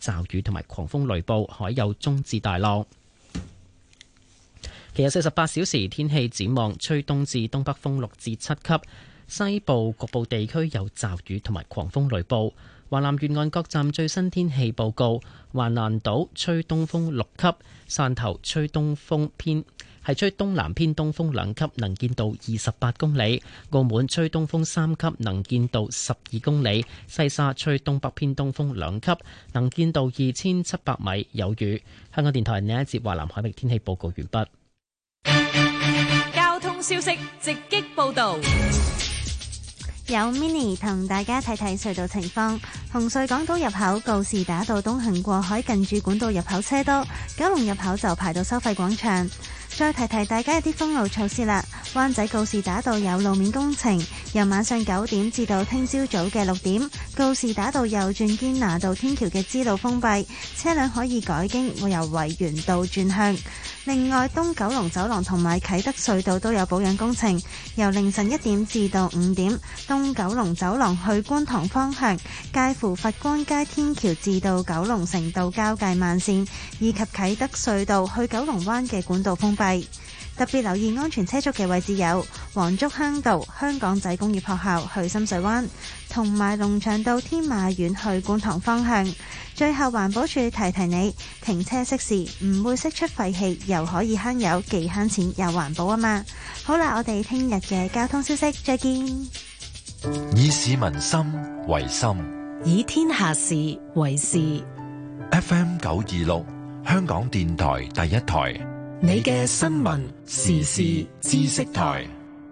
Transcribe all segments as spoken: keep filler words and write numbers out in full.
驟雨同埋狂風雷暴，海有中至大浪。其日四十八小時天氣展望，吹東至東北風六至七級，西部局部地區有驟雨同埋狂風雷暴。華南沿岸各站最新天氣報告：橫瀾島吹東風六級，汕頭吹東風偏係吹東南偏東風兩級，能見度二十八公里；澳門吹東風三級，能見度十二公里；西沙吹東北偏東風兩級，能見度二千七百米，有雨。香港電台呢一節華南海域天氣報告完畢。 交通消息直擊報道。 有 mini 同大家睇睇隧道情況。紅隧港島入口告士打道東行過海，近住管道入口車多；九龍入口就排到收費廣場。再提提大家一啲封路措施啦。灣仔告士打道有路面工程，由晚上九點至到聽朝早嘅六點，告士打道右轉堅拿道天橋嘅支路封閉，車輛可以改經會由維園道轉向。另外，東九龍走廊同埋啟德隧道都有保養工程，由凌晨一點至到五點，東九龍走廊去觀塘方向，介乎佛光街天橋至到九龍城道交界慢線，以及啟德隧道去九龍灣嘅管道封閉。特別留意安全車速嘅位置有黃竹坑道香港仔工業學校去深水灣，同埋龍翔道天馬苑去觀塘方向。最後環保署提提你，停車熄匙唔會釋出廢氣，又可以慳油，既慳錢又環保啊嘛。好啦，我哋聽日嘅交通消息再見。 以市民心為心， 以天下事為事。 F M 九二六香港電台第一台， 你嘅新聞時事知識台。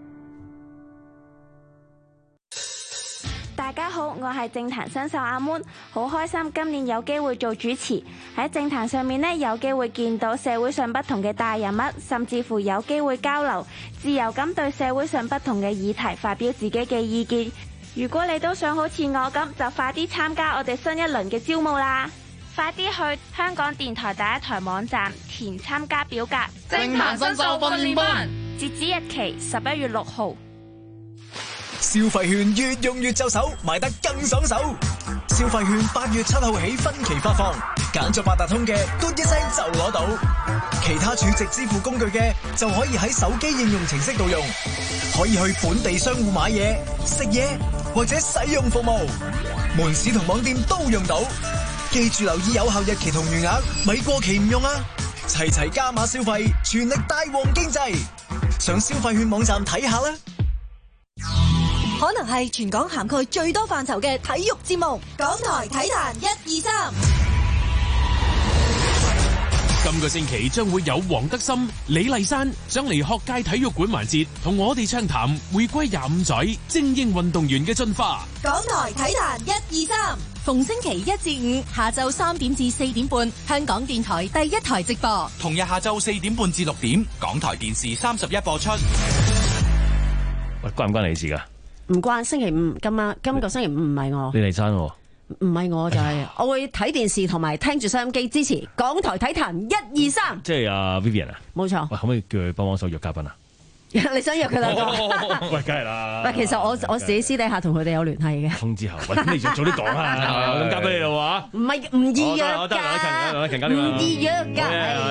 大家好，我係政壇新秀阿 moon， 好開心今年有機會做主持。喺政壇上面呢，有機會見到社會上不同嘅大人物，甚至乎有機會交流，自由咁對社會上不同嘅議題發表自己嘅意見。如果你都想好似我咁，就快啲參加我哋新一輪嘅招募啦！快啲去香港電台第一台網站填參加表格。 政壇新秀訓練班， 截止日期十一月六號。 消費券越用越就手，買得更爽手。消費券八月七號起分期發放，揀咗八達通嘅，嘟一聲就攞到；其他儲值支付工具嘅，就可以喺手機應用程式度用，可以去本地商戶買嘢、食嘢或者使用服務，門市同網店都用到。記住留意有效日期同餘額，咪過期唔用啊！齊齊加碼消費，全力帶旺經濟。上消費券網站睇下啦。 可能係全港涵蓋最多範疇嘅體育節目，港台體壇一二三。 今個星期將會有黃德森、李麗珊上嚟學界體育館環節，同我哋暢談回歸廿五載精英運動員嘅進化。 港台體壇一二三，逢星期一至五下晝三點至四點半，香港電台第一台直播； 同日下晝四點半至六點，港台電視三十一播出。 喂，關唔關你事噶？ 唔關，星期五今晚今個星期五唔係我， 李麗珊喎， 唔係我就係我會睇電視同埋聽住收音機支持港台體壇一二三。 即係阿 Vivian 啊， 冇錯。 喂，可唔可以叫佢幫幫手約嘉賓啊？ 你想約佢兩個？ 喂，梗係啦。 喂，其實我我自己私底下同佢哋有聯繫嘅。 通之後，喂，咁你就早啲講啊，咁交俾你咯喎。 唔係唔易約㗎， 唔易約㗎。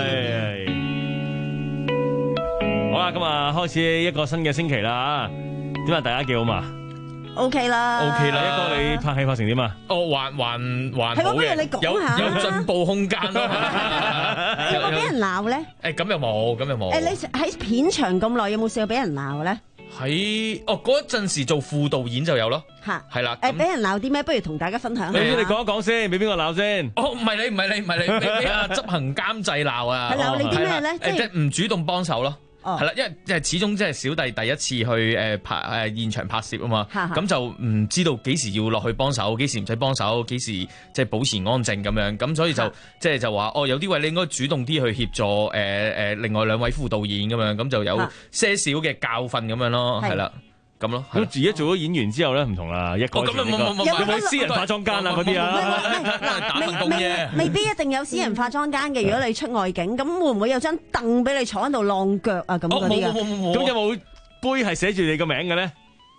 好啦，今日開始一個新嘅星期啦。點啊？大家幾好嘛 ？O K 啦 ，O K 啦。一哥，你拍戲拍成點啊？ 哦，還還還好嘅，有有進步空間咯。 有冇俾人鬧咧？ 誒，咁又冇，咁又冇。 誒，你喺片場咁耐，有冇試過俾人鬧咧？ 喺哦嗰陣時做副導演就有咯。 嚇， 係啦。 誒，俾人鬧啲咩？不如同大家分享下。 你你講一講先，俾邊個鬧先？ 哦，唔係你，唔係你，唔係你，俾啊執行監製鬧啊。 係鬧你啲咩咧？ 誒，即係唔主動幫手咯。 哦， 係啦，因為即係始終即係小弟第一次去誒拍誒現場拍攝啊嘛，咁就唔知道幾時要落去幫手，幾時唔使幫手，幾時即係保持安靜咁樣，咁所以就即係就話哦，有啲位你應該主動啲去協助誒誒另外兩位副導演咁樣，咁就有些少嘅教訓咁樣咯，係啦。咁咯， 咁自己做咗演員之後咧，唔同啦，一個有冇私人化妝間啊嗰啲啊？ 未未未必一定有私人化妝間嘅。如果你出外景，咁會唔會有張凳俾你坐喺度晾腳啊？咁嗰啲啊？ 咁有冇杯係寫住你個名嘅咧？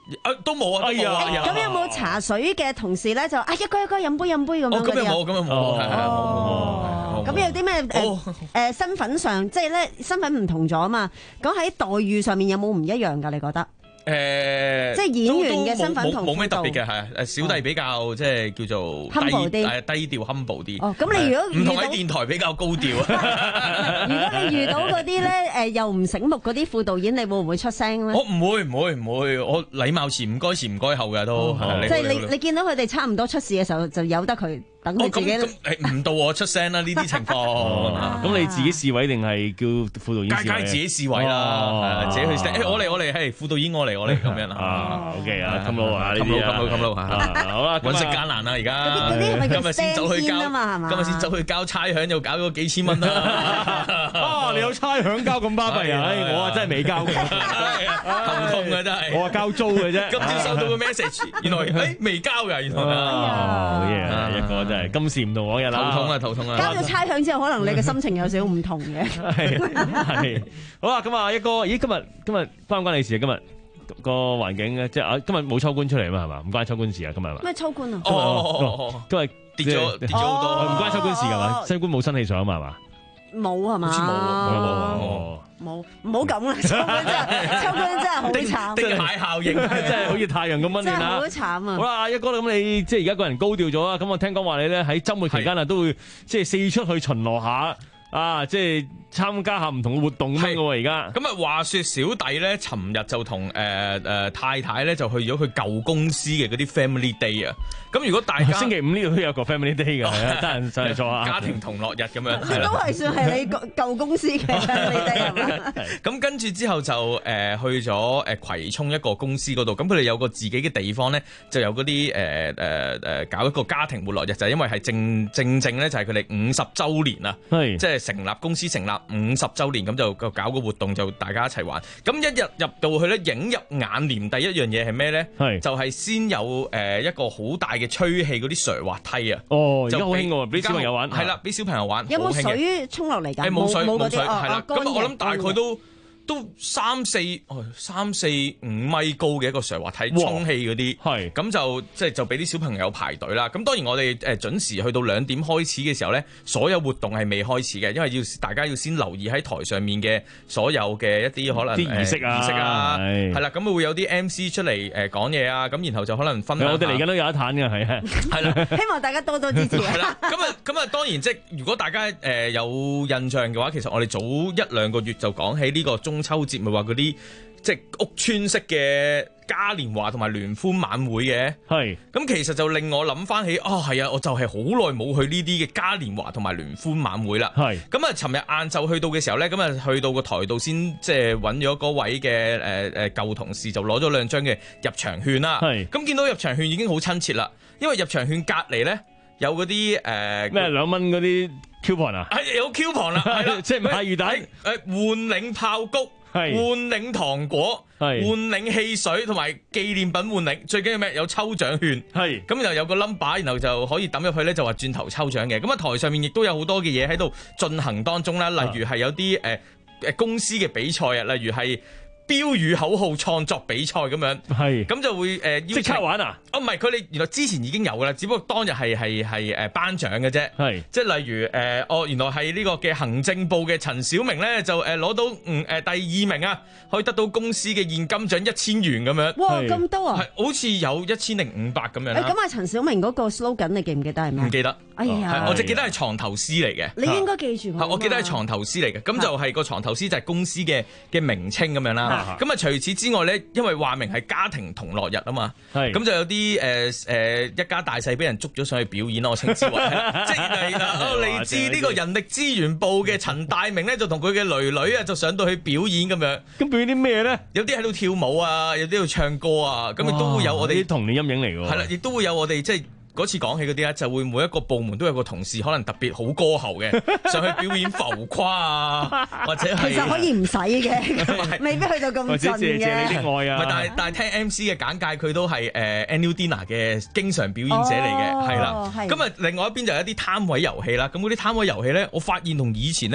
啊都冇啊，哎呀， 咁有冇茶水嘅同事咧就啊一個一個飲杯飲杯咁樣嗰啲啊？ 咁又冇，咁又冇，係係冇冇。 咁有啲咩誒誒身份上，即係咧身份唔同咗啊嘛？咁喺待遇上面有冇唔一樣㗎？你覺得？ 誒， 即係演員嘅身份同冇咩特別嘅，係誒小弟比較即係叫做低誒低調 humble 啲。 哦，咁你如果唔同喺電台比較高調。 如果你遇到嗰啲咧誒又唔醒目嗰啲副導演，你會唔會出聲咧？ 我唔會唔會唔會，我禮貌前唔該前唔該後嘅都。 即係你你見到佢哋差唔多出事嘅時候，就由得佢。等佢自己誒唔到我出聲啦！呢啲情況， 咁你自己試位定係叫副導演試位？ 梗係自己試位啦，自己去 set。誒我嚟我嚟，係副導演我嚟我嚟咁樣啦。 OK 啊，冚佬啊，呢啲冚佬冚佬冚佬啊！好啦，揾食艱難啦而家。 嗰啲係咪今日先走去交啊嘛？係嘛？ 今日先走去交差餉，又搞咗幾千蚊啦！ 啊，你有差餉交咁巴閉啊？我啊真係未交過， 頭痛啊真係。 我話交租嘅啫。 今朝收到個 message，原來誒未交㗎，原來。 好嘢，一個真係今時唔同往日啦。 頭痛啊頭痛啊！ 交咗差餉之後，可能你嘅心情有少少唔同嘅。 係係。好啦，咁啊一哥，咦今日今日關唔關你事啊？今日個環境咧，即係啊今日冇秋官出嚟啊嘛，係嘛？唔關秋官事啊，今日係嘛？ 咩秋官啊？ 哦，今日跌咗跌咗好多， 唔關秋官事㗎嘛？秋官冇新氣上啊嘛係嘛？ 冇係嘛？ 好似冇冇冇。 冇，唔好咁啦！秋官真係，秋官真係好慘， 定蟹效應， 真係好似太陽咁溫暖啦！ 好慘啊！ 好啦，一哥咁你即係而家個人高調咗啦，咁我聽講話你咧喺週末期間啊都會即係四出去巡邏下啊，即係參加下唔同嘅活動咁嘅喎而家。 咁啊話説小弟咧，尋日就同誒誒太太咧就去咗佢舊公司嘅嗰啲 family day 啊。咁如果大家星期五呢度都有個 family day 嘅，係啊，得閒上嚟坐下。 家庭同樂日咁樣， 都係算係你舊公司嘅 family day 係嘛？ 咁跟住之後就誒去咗誒葵涌一個公司嗰度，咁佢哋有個自己嘅地方咧，就有嗰啲誒誒誒搞一個家庭活樂日，就係因為係正正正咧就係佢哋五十週年啊， 係即係成立公司成立五十週年，咁就搞個活動就大家一齊玩。咁一日入到去咧，映入眼簾第一樣嘢係咩咧？係就係先有誒一個好大嘅吹氣嗰啲瀡滑梯啊！ 哦，而家好興喎，俾小朋友玩。 係啦，俾小朋友玩。 有冇水沖落嚟㗎？ 誒冇水冇水， 係啦。咁我諗大概都都三四哦三四五米高嘅一個瀡滑梯，充氣嗰啲。係咁就即係就俾啲小朋友排隊啦。咁當然我哋誒準時去到兩點開始嘅時候咧，所有活動係未開始嘅，因為要大家要先留意喺台上面嘅所有嘅一啲可能啲儀式啊， 儀式啊，係啦，咁會有啲 M C 出嚟誒講嘢啊，咁然後就可能分享。 我哋嚟緊都有一壇嘅，係啊， 係啦， 希望大家多多支持。 係啦，咁啊咁啊，當然即係如果大家誒有印象嘅話，其實我哋早一兩個月就講起呢個中秋節，咪話嗰啲即係屋村式嘅嘉年華同埋聯歡晚會嘅，係咁其實就令我諗翻起，哦係啊，我就係好耐冇去呢啲嘅嘉年華同埋聯歡晚會啦。係咁啊，尋日晏晝去到嘅時候咧，咁啊去到個台度先即係揾咗嗰位嘅誒誒舊同事，就攞咗兩張嘅入場券啦。係咁見到入場券已經好親切啦，因為入場券隔離咧有嗰啲誒咩兩蚊嗰啲 coupon 啊， 係有 coupon 啦，係啦， 即係買魚蛋， 誒換領爆谷。係換領糖果，係換領汽水同埋紀念品換領，最緊要咩？有抽獎券，係咁然後有個 number，然後就可以抌入去咧，就話轉頭抽獎嘅。咁啊台上面亦都有好多嘅嘢喺度進行當中啦，例如係有啲誒誒公司嘅比賽啊，例如係標語口號創作比賽咁樣，係咁就會誒即刻玩啊！ 哦，唔係，佢哋原來之前已經有噶啦，只不過當日係係係誒頒獎嘅啫，係即係例如誒、呃、哦，原來係呢個嘅行政部嘅陳小明咧，就誒攞到嗯誒、呃、第二名啊，可以得到公司嘅現金獎一千元咁樣。 哇，咁多啊！ 係好似有一千零五百咁樣啦。 誒，咁啊，陳小明嗰個 slogan 你記唔記得係咩？ 唔記得。 哎呀， 我只記得係床頭詩嚟嘅。 你應該記住我。 我記得係床頭詩嚟嘅，咁就係個床頭詩就係公司嘅嘅名稱咁樣啦。咁啊，除此之外咧，因為話明係家庭同樂日啊嘛，咁就有啲誒誒一家大細俾人捉咗上去表演咯，我稱之為即係嚟自呢個人力資源部嘅陳大明咧，就同佢嘅囡囡啊，就上到去表演咁樣。 咁表演啲咩咧？ 有啲喺度跳舞啊，有啲喺度唱歌啊，咁亦都會有我哋啲童年陰影嚟㗎。 係啦，亦都會有我哋即係。嗰次講起嗰啲咧，就會每一個部門都有個同事可能特別好歌喉嘅，上去表演浮誇啊，或者係其實可以唔使嘅，未必去到咁盡嘅。 或者謝謝你的愛啊！ 但係但係聽 M C 嘅簡介，佢都係誒 Annual Dinner 嘅經常表演者嚟嘅，係啦。咁啊，另外一邊就有一啲攤位遊戲啦。咁嗰啲攤位遊戲咧，我發現同以前咧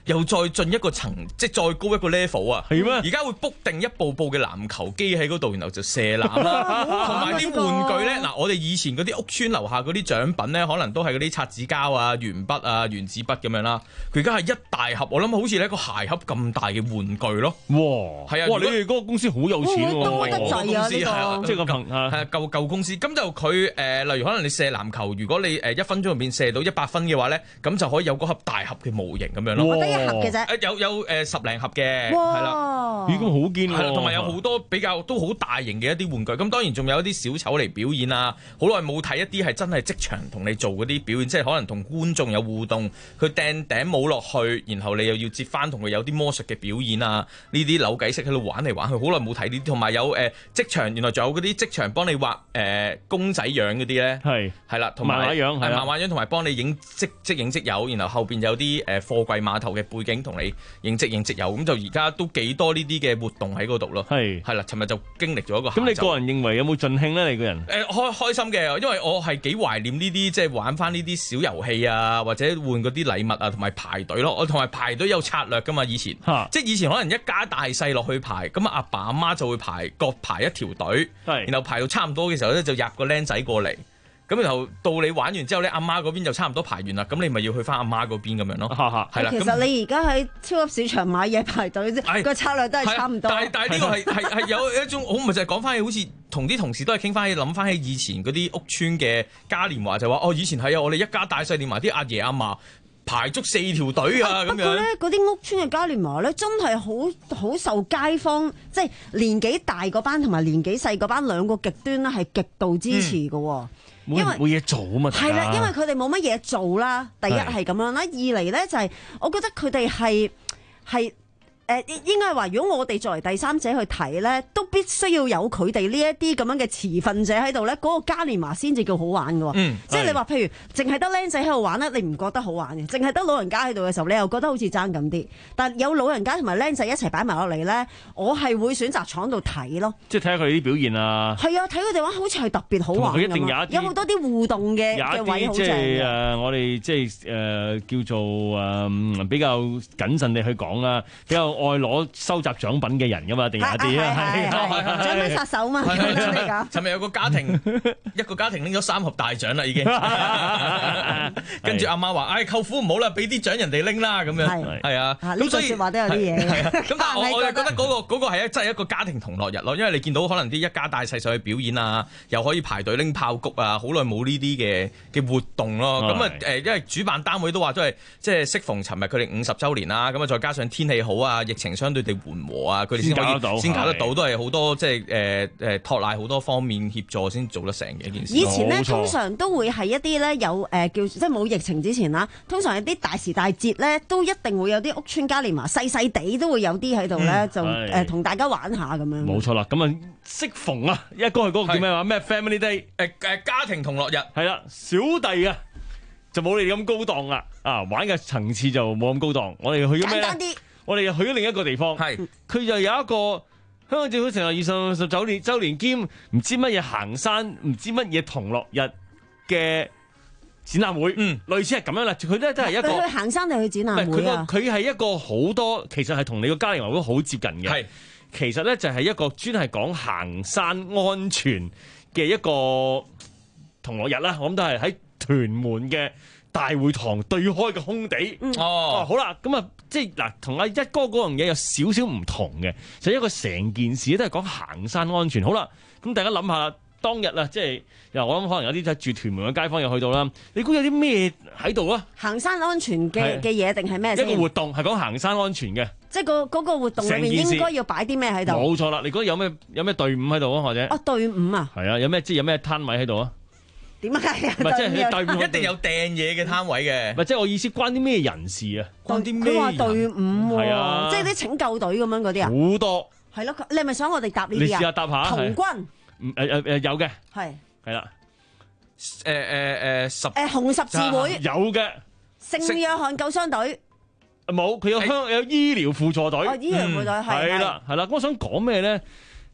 又再進一個層，即係再高一個 level 啊！ 係咩？ 而家會 book 定一部部嘅籃球機喺嗰度，然後就射籃啦，同埋啲玩具咧。嗱，我哋以前嗰啲屋村樓下嗰啲獎品咧，可能都係嗰啲擦紙膠啊、鉛筆啊、原子筆咁樣啦。佢而家係一大盒，我諗好似一個鞋盒咁大嘅玩具咯。 哇！ 係啊！ 哇！你哋嗰個公司好有錢喎， 多得滯啊！呢個即係個朋係係舊舊公司。咁就佢誒，例如可能你射籃球，如果你誒一分鐘入邊射到一百分嘅話咧，咁就可以有嗰盒大盒嘅模型咁樣咯。 我得一盒嘅啫。 誒有有誒十零盒嘅， 哇係啦， 咦咁好堅喎。係啦， 同埋有好多比較都好大型嘅一啲玩具。咁當然仲有一啲小丑嚟表演啊。好耐冇睇一啲係真係即場同你做嗰啲表演，即係可能同觀眾有互動，佢掟頂帽落去，然後你又要接翻同佢有啲魔術嘅表演啊。呢啲扭計式喺度玩嚟玩去，好耐冇睇呢啲。同埋有誒、呃、即場，原來仲有嗰啲即場幫你畫誒、呃、公仔樣嗰啲咧，係係啦，同埋漫畫樣係漫畫樣，同埋幫你影即即影即有，然後後邊有啲誒貨櫃碼頭嘅背景同你影即影即有，咁就而家都幾多呢啲嘅活動喺嗰度咯。係係啦，尋日就經歷咗一個。咁你個人認為有冇盡興咧？你個人誒開開心嘅，因為我係幾懷念呢啲即係玩翻呢啲小遊戲啊，或者換嗰啲禮物啊，同埋排隊咯。我同埋排隊有策略噶嘛，以前即係以前可能一家大細落去排，咁阿爸阿媽就會排各排一條隊，然後排到差唔多嘅時候咧就入個僆仔過嚟。咁然後到你玩完之後咧，阿媽嗰邊就差唔多排完啦，咁你咪要去翻阿媽嗰邊咁樣咯。係啦， 其實你而家喺超級市場買嘢排隊啫，個策略都係差唔多。 但係但係呢個係係係有一種，我咪就係講翻起，好似同啲同事都係傾翻起，諗翻起以前嗰啲屋村嘅嘉年華，就話哦，以前係啊，我哋一家大細連埋啲阿爺阿嫲排足四條隊啊咁樣。不過咧， 嗰啲屋村嘅嘉年華咧，真係好好受街坊，即係年紀大嗰班同埋年紀細嗰班兩個極端咧，係極度支持嘅。 嗯因為冇嘢做啊嘛， 係啦，因為佢哋冇乜嘢做啦。第一係咁樣啦，二嚟咧就係我覺得佢哋係係誒應該係話，如果我哋作為第三者去睇咧，都必須要有佢哋呢一啲咁樣嘅持份者喺度咧，嗰、那個嘉年華先至叫好玩嘅。嗯，即係你話譬如淨係得僆仔喺度玩咧，你唔覺得好玩嘅；淨係得老人家喺度嘅時候，你又覺得好似爭咁啲。但有老人家同埋僆仔一齊擺埋落嚟咧，我係會選擇坐喺度睇咯。 即係睇下佢哋啲表現啊。係啊，睇佢哋玩好似係特別好玩。佢一定有一有好多啲互動嘅嘅位好正嘅。 即係誒，我哋即係誒叫做誒、呃、比較謹慎地去講啦，比較愛攞收集獎品嘅人噶嘛，定有啲啊，係係獎品殺手嘛， 尋日有個家庭，一個家庭拎咗三盒大獎啦，已經。跟住阿媽話：，唉，舅父唔好啦，俾啲獎人哋拎啦，咁樣。係啊，咁所以説話都有啲嘢。 咁但係我我又覺得嗰個嗰個係真係一個家庭同樂日咯，因為你見到可能啲一家大細上去表演啊，又可以排隊拎炮谷啊，好耐冇呢啲嘅嘅活動咯。咁啊誒，因為主辦單位都話都係即係適逢尋日佢哋五十週年啦，咁啊再加上天氣好啊，疫情相對地緩和啊，佢哋先可以先搞得到，都係好多即係誒誒托賴好多方面協助先做得成嘅一件事。 以前咧通常都會係一啲咧有誒、呃、叫即係冇疫情之前啦，通常有啲大時大節咧都一定會有啲屋村嘉年華細細地都會有啲喺度咧，嗯、就誒同、呃、大家玩下咁樣。 冇錯啦，咁啊適逢啊，一個係嗰個叫咩話咩 Family Day 誒誒家庭同樂日係啦，小弟啊就冇你哋咁高檔啦，啊玩嘅層次就冇咁高檔，我哋去咗咩咧？ 簡單啲。 我哋又去咗另一個地方，係佢就有一個香港政府成立二十九年週年兼唔知乜嘢行山，唔知乜嘢同樂日嘅展覽會，嗯，類似係咁樣啦。佢咧都係一個去行山定去展覽會啊？ 佢係一個好多，其實係同你個嘉年華會好接近嘅。係其實咧就係一個專係講行山安全嘅一個同樂日啦。我諗都係喺屯門嘅大會堂對開嘅空地。嗯、哦，好啦，咁啊。即係嗱，同阿一哥嗰樣嘢有少少唔同嘅，就係、一個成件事都係講行山安全。好啦，咁大家諗下當日啊，即係又我諗可能有啲住屯門嘅街坊又去到啦。你估有啲咩喺度啊？ 行山安全嘅嘅嘢定係咩？ 一個活動係講行山安全嘅， 即係個嗰個活動裏面應該要擺啲咩喺度？ 冇錯啦，你覺得有咩有咩隊伍喺度啊？或者哦隊伍啊？ 係啊，有咩即係有咩攤位喺度啊？ 點解啊？ 唔係即係隊伍一定有掟嘢嘅攤位嘅。 唔係即係我意思，關啲咩人士啊？關啲咩？ 佢話隊伍喎， 係啊， 即係啲拯救隊咁樣嗰啲啊。 好多係咯，你係咪想我哋答呢啲啊？ 你試下答下。 童軍。 誒誒誒有嘅。係。係啦。 誒誒誒十。 誒紅十字會。 有嘅。 聖約翰救傷隊。 冇，佢有香有醫療輔助隊。 哦，醫療輔助隊係。 係啦係啦，我想講咩咧？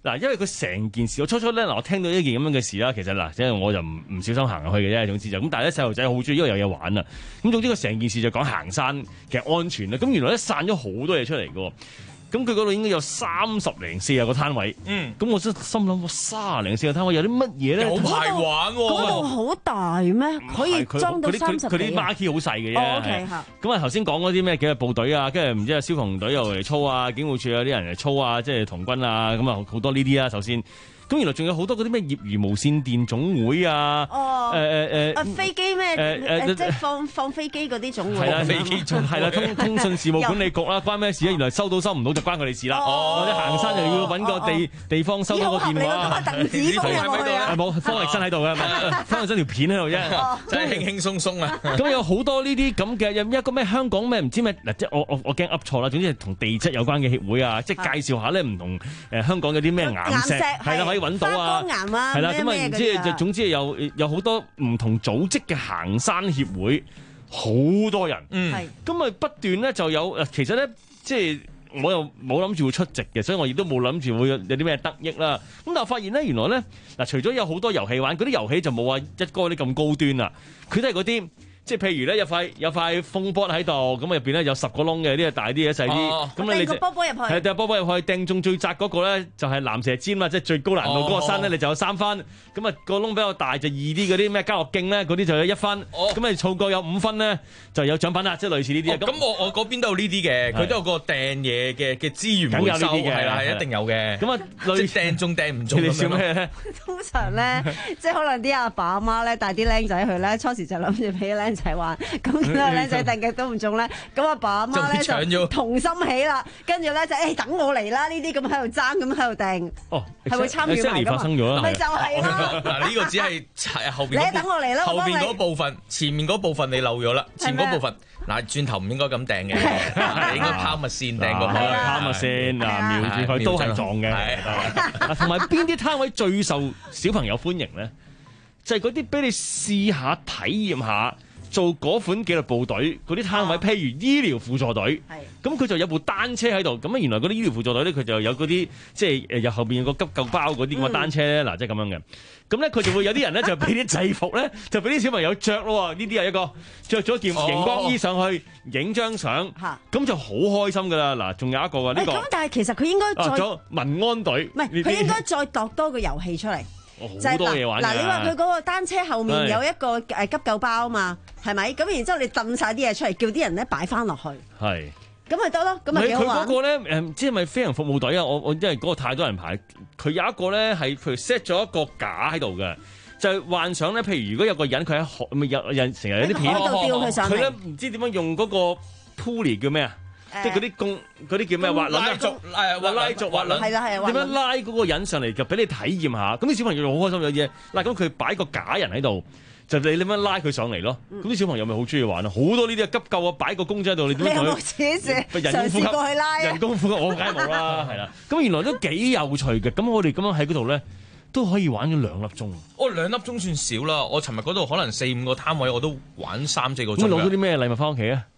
嗱，因為佢成件事，我初初咧嗱，我聽到一件咁樣嘅事啦，其實嗱，即係我就唔唔小心行入去嘅啫，總之就咁。但係咧細路仔好中意，因為有嘢玩啊。咁總之佢成件事就講行山嘅安全啦。咁原來咧散咗好多嘢出嚟嘅。咁佢嗰度應該有三十零四十個攤位，嗯，咁我真心諗，三十零四個攤位有啲乜嘢咧？ 有排玩喎， 嗰度好大咩？可以裝到三十幾？ 佢啲 market 好細嘅啫。 哦 ，OK 嚇。 咁啊頭先講嗰啲咩紀律部隊啊，跟住唔知啊消防隊又嚟操啊，警務處有啲人嚟操啊，即係童軍啊，咁啊好多呢啲啊。首先。咁原來仲有好多嗰啲咩業餘無線電總會啊， 哦， 誒誒誒， 啊飛機咩誒誒，即係放放飛機嗰啲總會， 係啦，飛機總係啦，通通訊事務管理局啦，關咩事啊？原來收到收唔到就關佢哋事啦。哦，或者行山又要揾個地地方收到個電話。 鄧子峰有冇去啊？ 冇，方力申喺度嘅，方力申條片喺度啫， 真係輕輕鬆鬆啊！ 咁有好多呢啲咁嘅，有一個咩香港咩唔知咩嗱，即係我我我驚噏錯啦。總之係同地質有關嘅協會啊，即係介紹下咧唔同誒香港有啲咩岩石係啦，可以揾到啊。係啦，咁啊唔知就總之係有有好多唔同組織嘅行山協會，好多人，嗯，咁啊不斷咧就有，其實咧即係我又冇諗住會出席嘅，所以我亦都冇諗住會有啲咩得益啦。咁但係發現咧，原來咧嗱，除咗有好多遊戲玩，嗰啲遊戲就冇話一哥啲咁高端啦，佢都係嗰啲。即係譬如咧有塊有塊風波喺度，咁入邊咧有十個窿嘅，啲係大啲嘅細啲。咁你掟個波波入去， 係掟波波入去，掟中最窄嗰個咧就係藍蛇尖啦，即係最高難度嗰個山咧，你就有三分。咁啊個窿比較大就易啲，嗰啲咩家樂徑咧嗰啲就有一分。咁啊湊夠有五分咧就有獎品啦，即係類似呢啲。 咁我我嗰邊都有呢啲嘅，佢都有個掟嘢嘅嘅資源回收，係啦係一定有嘅。咁啊類似掟中掟唔中。 你笑咩咧？ 通常咧即係可能啲阿爸阿媽咧帶啲僆仔去咧，初時就諗住俾僆仔玩，咁個僆仔掟極都唔中咧，咁阿爸阿媽咧就童心起啦，跟住咧就誒等我嚟啦，呢啲咁喺度爭，咁喺度掟，哦，係會參與埋㗎嘛？咪就係咯。 嗱呢個只係後邊， 你等我嚟啦， 後邊嗰部分，前面嗰部分你漏咗啦，前嗰部分嗱轉頭唔應該咁掟嘅，你應該拋物線掟過去， 拋物線嗱瞄住佢都係撞嘅。同埋邊啲攤位最受小朋友歡迎咧？就係嗰啲俾你試下體驗下。做嗰款紀律部隊嗰啲攤位，譬如醫療輔助隊，咁佢就有部單車喺度。咁啊，原來嗰啲醫療輔助隊咧，佢就有嗰啲即係誒，入後邊有個急救包嗰啲咁嘅單車咧，嗱、嗯，即係咁樣嘅。咁咧，佢就會有啲人咧，就俾啲制服咧，就俾啲小朋友着咯。呢啲係一個着咗件熒光衣上去影張相，咁、哦、就好開心噶啦。嗱，仲有一個啊，呢、呢個。咁但係其實佢應該再咗民安隊， 唔係佢應該再度多個遊戲出嚟。 好多嘢玩嗱，你話佢嗰個單車後面有一個誒急救包嘛，係咪？咁然之後你掟晒啲嘢出嚟，叫啲人咧擺翻落去。係。咁咪得咯，咁咪幾好玩。佢嗰個咧誒，唔知係咪飛行服務隊啊？我我因為嗰個太多人排，佢有一個咧係譬如 set 咗一個架喺度嘅，就係幻想咧，譬如如果有個人佢喺海，咪有人成日有啲片，佢咧唔知點樣用嗰個 pulley 叫咩啊？即係嗰啲工嗰啲叫咩滑輪啊？拉軸誒滑拉軸滑輪係啦係啊！點樣拉嗰個人上嚟就俾你體驗下？咁啲小朋友又好開心有嘢。嗱咁佢擺個假人喺度，就你點樣拉佢上嚟咯？咁啲、嗯、小朋友咪好中意玩咯。好多呢啲急救啊，擺個公仔喺度，你點樣同佢？你有冇試試嘗試過去拉？人工呼吸我梗係冇啦，係啦。咁原來都幾有趣嘅。咁我哋咁樣喺嗰度咧，都可以玩咗兩粒鐘。 哦，兩粒鐘算少啦。我尋日嗰度可能四五個攤位，我都玩三四個鐘。 咁攞咗啲咩禮物翻屋企啊？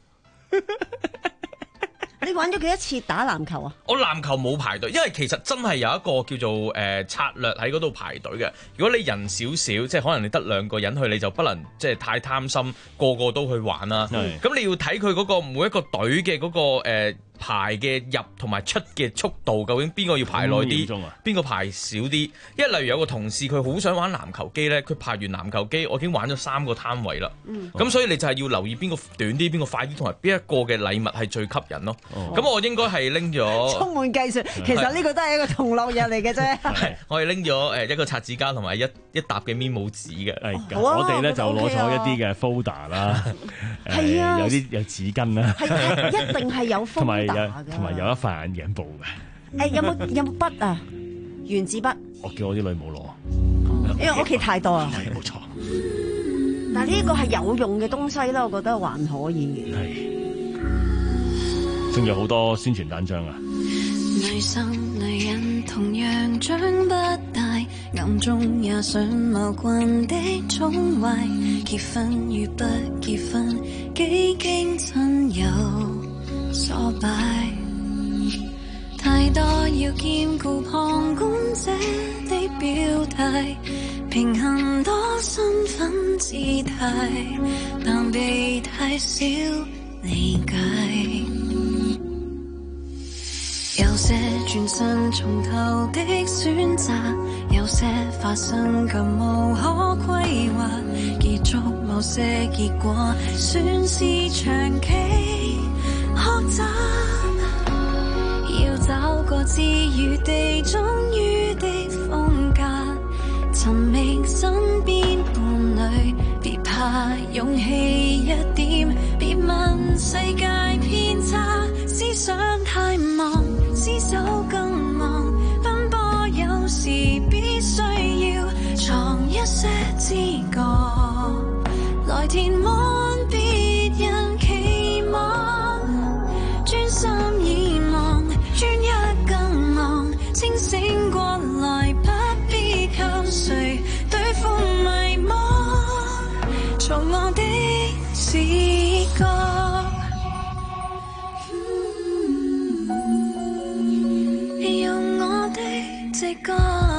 你玩咗幾多次打籃球啊？ 我籃球冇排隊，因為其實真係有一個叫做誒、呃、策略喺嗰度排隊嘅。如果你人少少，即係可能你得兩個人去，你就不能即係太貪心，個個都去玩啦。咁你要睇佢嗰個每一個隊嘅嗰個誒。呃排嘅入同埋出嘅速度，究竟邊個要排耐啲，邊個、嗯、排少啲？因為例如有個同事佢好想玩籃球機咧，佢排完籃球機，我已經玩咗三個攤位啦。咁、嗯、所以你就係要留意邊個短啲，邊個快啲，同埋邊一個嘅禮物係最吸引咯。咁、哦、我應該係拎咗充滿計算，其實呢個都係一個同樂日嚟嘅啫。 我係拎咗誒一個擦紙膠同埋一一沓嘅咪帽紙嘅。 係、哦，我哋咧就攞咗一啲嘅 folder 啦，係啊，有啲有紙巾啦， 係一定係有 folder。 同埋有一塊眼鏡布嘅。 誒、欸，有冇有冇筆啊？原子筆。 我叫我啲女冇攞， 因為屋企太多啦。 係冇錯。 但係呢個係有用嘅東西啦，我覺得還可以。 係。仲有好多宣傳單張啊。 女生女人同樣長不大，暗中也想謀慣的寵壞，結婚與不結婚，幾經親友。挫敗，太太多要兼顧旁觀者的表態，平衡多身份姿態，但被太少理解。有些轉身從頭的選擇，有些發生卻無可規劃，結束某些結果算是長期學習，要找個治愈地忠於的風格，尋覓身邊伴侶，別怕勇氣一點，別問世界偏差，思想太忙，廝守更忙，奔波有時必須要藏一些知覺，來填滿別人期望，專心以望，專一更忙，清醒過來不必靠誰對付迷惘，從我的視覺。直覺，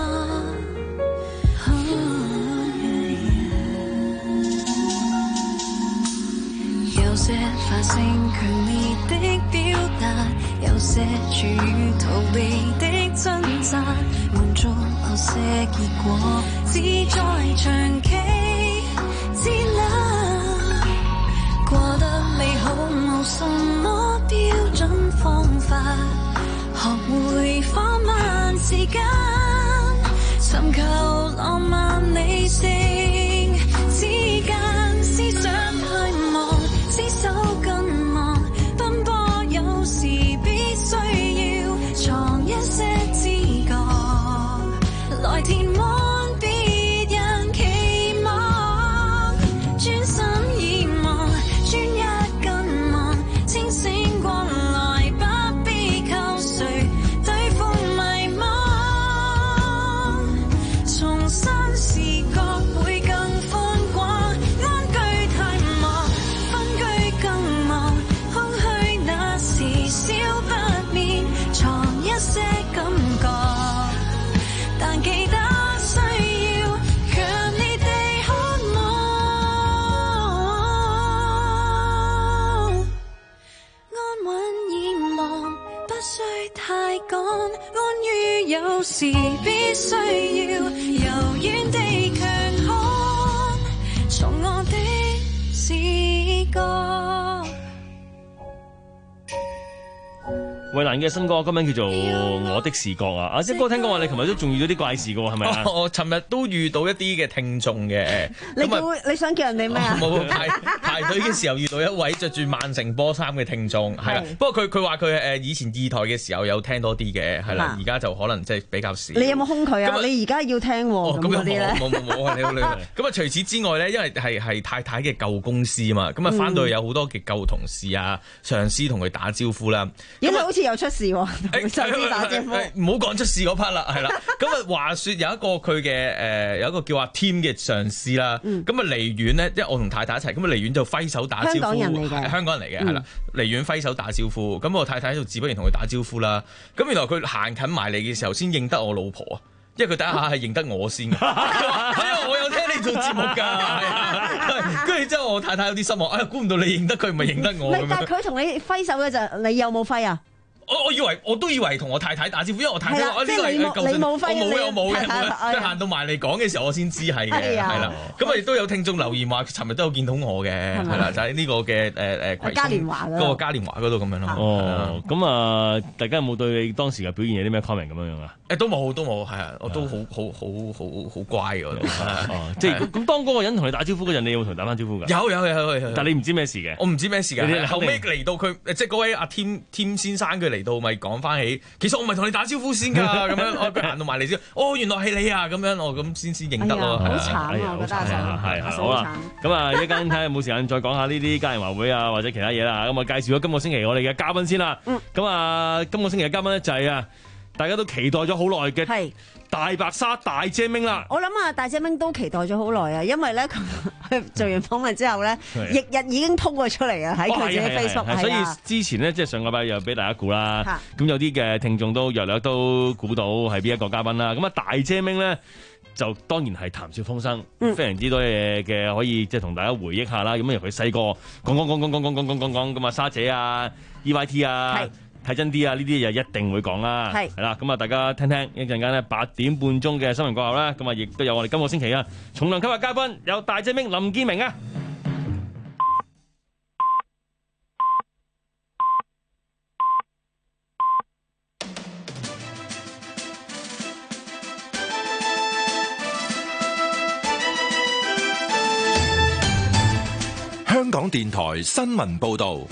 有些發聲強烈的表達，有些處於逃避的掙扎，滿足某些結果，只在長期自律，過得美好無什麼標準方法，學會放慢時間，尋求浪漫理性之間，思想太忙，廝守更忙，奔波有時必須要藏一些知覺，來填滿別人期望，專心以望，專一更忙，清醒過來不必靠誰對付迷惘，重新視覺會更寬廣，安居太忙，分居更忙，空虛那時少不免藏一些感覺，但記得需要強烈地渴望，安穩以望，不需太趕，安於有時必須要柔軟地強悍，從我的視覺。 衛蘭嘅新歌歌名叫做《我的視覺》啊！阿姐哥聽講話你琴日都仲遇到啲怪事嘅喎，係咪啊？ 我尋日都遇到一啲嘅聽眾嘅， 你叫你想叫人哋咩啊？ 冇排排隊嘅時候遇到一位着住曼城波衫嘅聽眾，係啦。不過佢佢話佢誒以前二台嘅時候有聽多啲嘅，係啦。而家就可能即係比較少。 你有冇兇佢啊？你而家要聽喎，咁嗰啲咧？ 冇冇冇啊！你好你好。咁啊，除此之外咧，因為係係太太嘅舊公司啊嘛，咁啊翻到去有好多嘅舊同事啊、上司同佢打招呼啦。 因為好似有出事喎，上司打招呼。 唔好講出事嗰 part 啦，係啦。咁啊話説有一個佢嘅誒有一個叫阿 Tim 嘅上司啦，咁啊離遠咧，即係我同太太一齊，咁啊離遠就揮手打招呼。香港人嚟嘅，香港人嚟嘅，係啦。離遠揮手打招呼，咁我太太喺度自不然同佢打招呼啦。咁原來佢行近埋嚟嘅時候先認得我老婆啊，因為佢第一下係認得我先嘅。係啊，我有聽你做節目㗎。跟住之後我太太有啲失望，哎呀，估唔到你認得佢，唔係認得我。 唔係，但係佢同你揮手嘅陣，你有冇揮啊？ 我我以為我都以為同我太太打招呼，因為我太太話：呢個你冇你冇揮， 我冇我冇嘅。即係行到埋嚟講嘅時候，我先知係嘅，係啦。咁啊亦都有聽眾留言話，尋日都有見到我嘅，係啦，就喺呢個嘅誒誒葵嘉年華嗰個嘉年華嗰度咁樣咯。 哦，咁啊，大家有冇對你當時嘅表現有啲咩 comment 咁樣樣啊？ 誒都冇都冇，係啊，我都好好好好好乖嘅。 哦，即係咁當嗰個人同你打招呼嗰陣，你有冇同佢打翻招呼㗎？ 有有有有， 但係你唔知咩事嘅。 我唔知咩事㗎。後尾嚟到佢，即係嗰位阿 Tim Tim 先生佢嚟到咪講翻起，其實我唔係同你打招呼先㗎，咁樣我佢行到埋嚟先，哦原來係你啊，咁樣我咁先先認得咯。 好慘啊！我覺得係係好啦，咁啊一間睇下有冇時間再講下呢啲嘉年華會啊或者其他嘢啦。咁啊介紹咗今個星期我哋嘅嘉賓先啦。咁啊今個星期嘅嘉賓咧就係啊大家都期待咗好耐嘅大白鯊大姐明啦。 我諗啊大姐明都期待咗好耐啊，因為咧佢做完訪問之後咧，翌日已經鋪咗出嚟啊，喺佢自己 Facebook 係啊。 所以之前咧，即係上個禮拜又俾大家估啦。咁有啲嘅聽眾都略略都估到係邊一個嘉賓啦。咁啊，大姐明咧就當然係談笑風生，嗯、非常之多嘢嘅可以即係同大家回憶下啦。咁由佢細個講講講講講講講講講講咁啊，沙姐啊 ，E Y T 啊。睇真啲啊！呢啲嘢一定會講啦，係係啦，咁啊大家聽聽一陣間咧八點半鐘嘅新聞過後咧，咁啊亦都有我哋今個星期啊重量級嘅嘉賓，有大姐明林建明啊！ 香港電台新聞報導。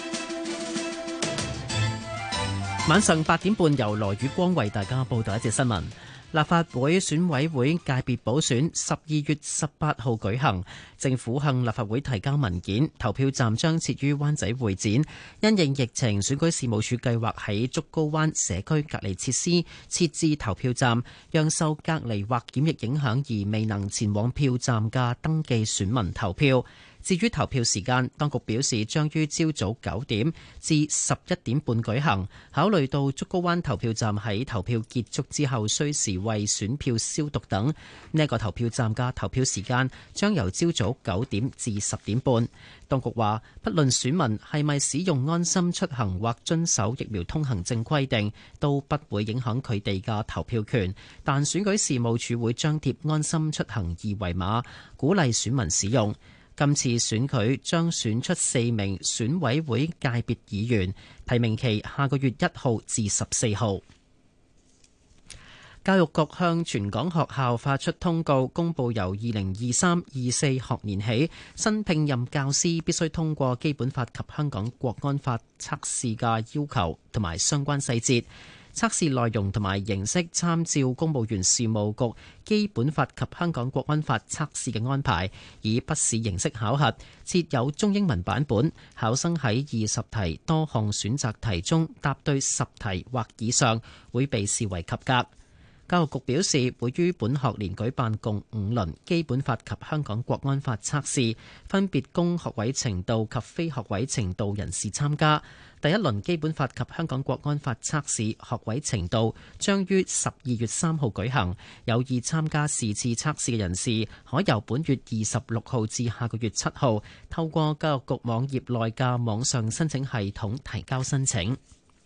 晚上八點半，由羅宇光為大家報道一節新聞。立法會選委會界別補選十二月十八號舉行，政府向立法會提交文件，投票站將設於灣仔會展。因應疫情，選舉事務處計劃喺竹篙灣社區隔離設施設置投票站，讓受隔離或檢疫影響而未能前往票站嘅登記選民投票。至於投票時間，當局表示將於朝早九點至十一點半舉行。考慮到竹篙灣投票站喺投票結束之後需時為選票消毒等，呢一個投票站嘅投票時間將由朝早九點至十點半。當局話，不論選民係咪使用安心出行或遵守疫苗通行證規定，都不會影響佢哋嘅投票權。但選舉事務處會張貼安心出行二維碼，鼓勵選民使用。今次選舉將選出四名選委會界別議員，提名期下個月一號至十四號。教育局向全港學校發出通告，公佈由二零二三二四學年起，新聘任教師必須通過基本法及香港國安法測試嘅要求同埋相關細節。測試內容同埋形式參照公務員事務局基本法及香港國安法測試嘅安排，以筆試形式考核，設有中英文版本。考生喺二十題多項選擇題中答對十題或以上，會被視為及格。教育局表示，會於本學年舉辦共五輪基本法及香港國安法測試，分別供學位程度及非學位程度人士參加。第一輪基本法及香港國安法測試學位程度將於十二月三號舉行，有意參加是次測試嘅人士，可由本月二十六號至下個月七號，透過教育局網頁內嘅網上申請系統提交申請。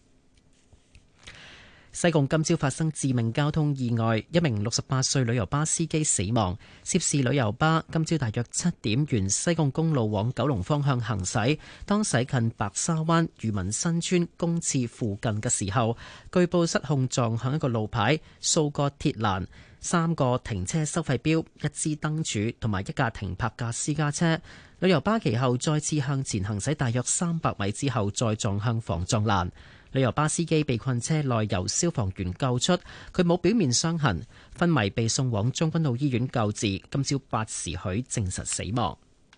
西貢今朝發生致命交通意外，一名六十八歲旅遊巴司機死亡。涉事旅遊巴今朝大約七點沿西貢公路往九龍方向行駛，當駛近白沙灣漁民新村公廁附近嘅時候，據報失控撞向一個路牌、數個鐵欄、三個停車收費標、一支燈柱同埋一架停泊嘅私家車。旅遊巴其後再次向前行駛大約三百米之後，再撞向防撞欄。旅遊巴司機被困車內，由消防員救出，佢冇表面傷痕，昏迷被送往將軍澳醫院救治，今朝八時許證實死亡。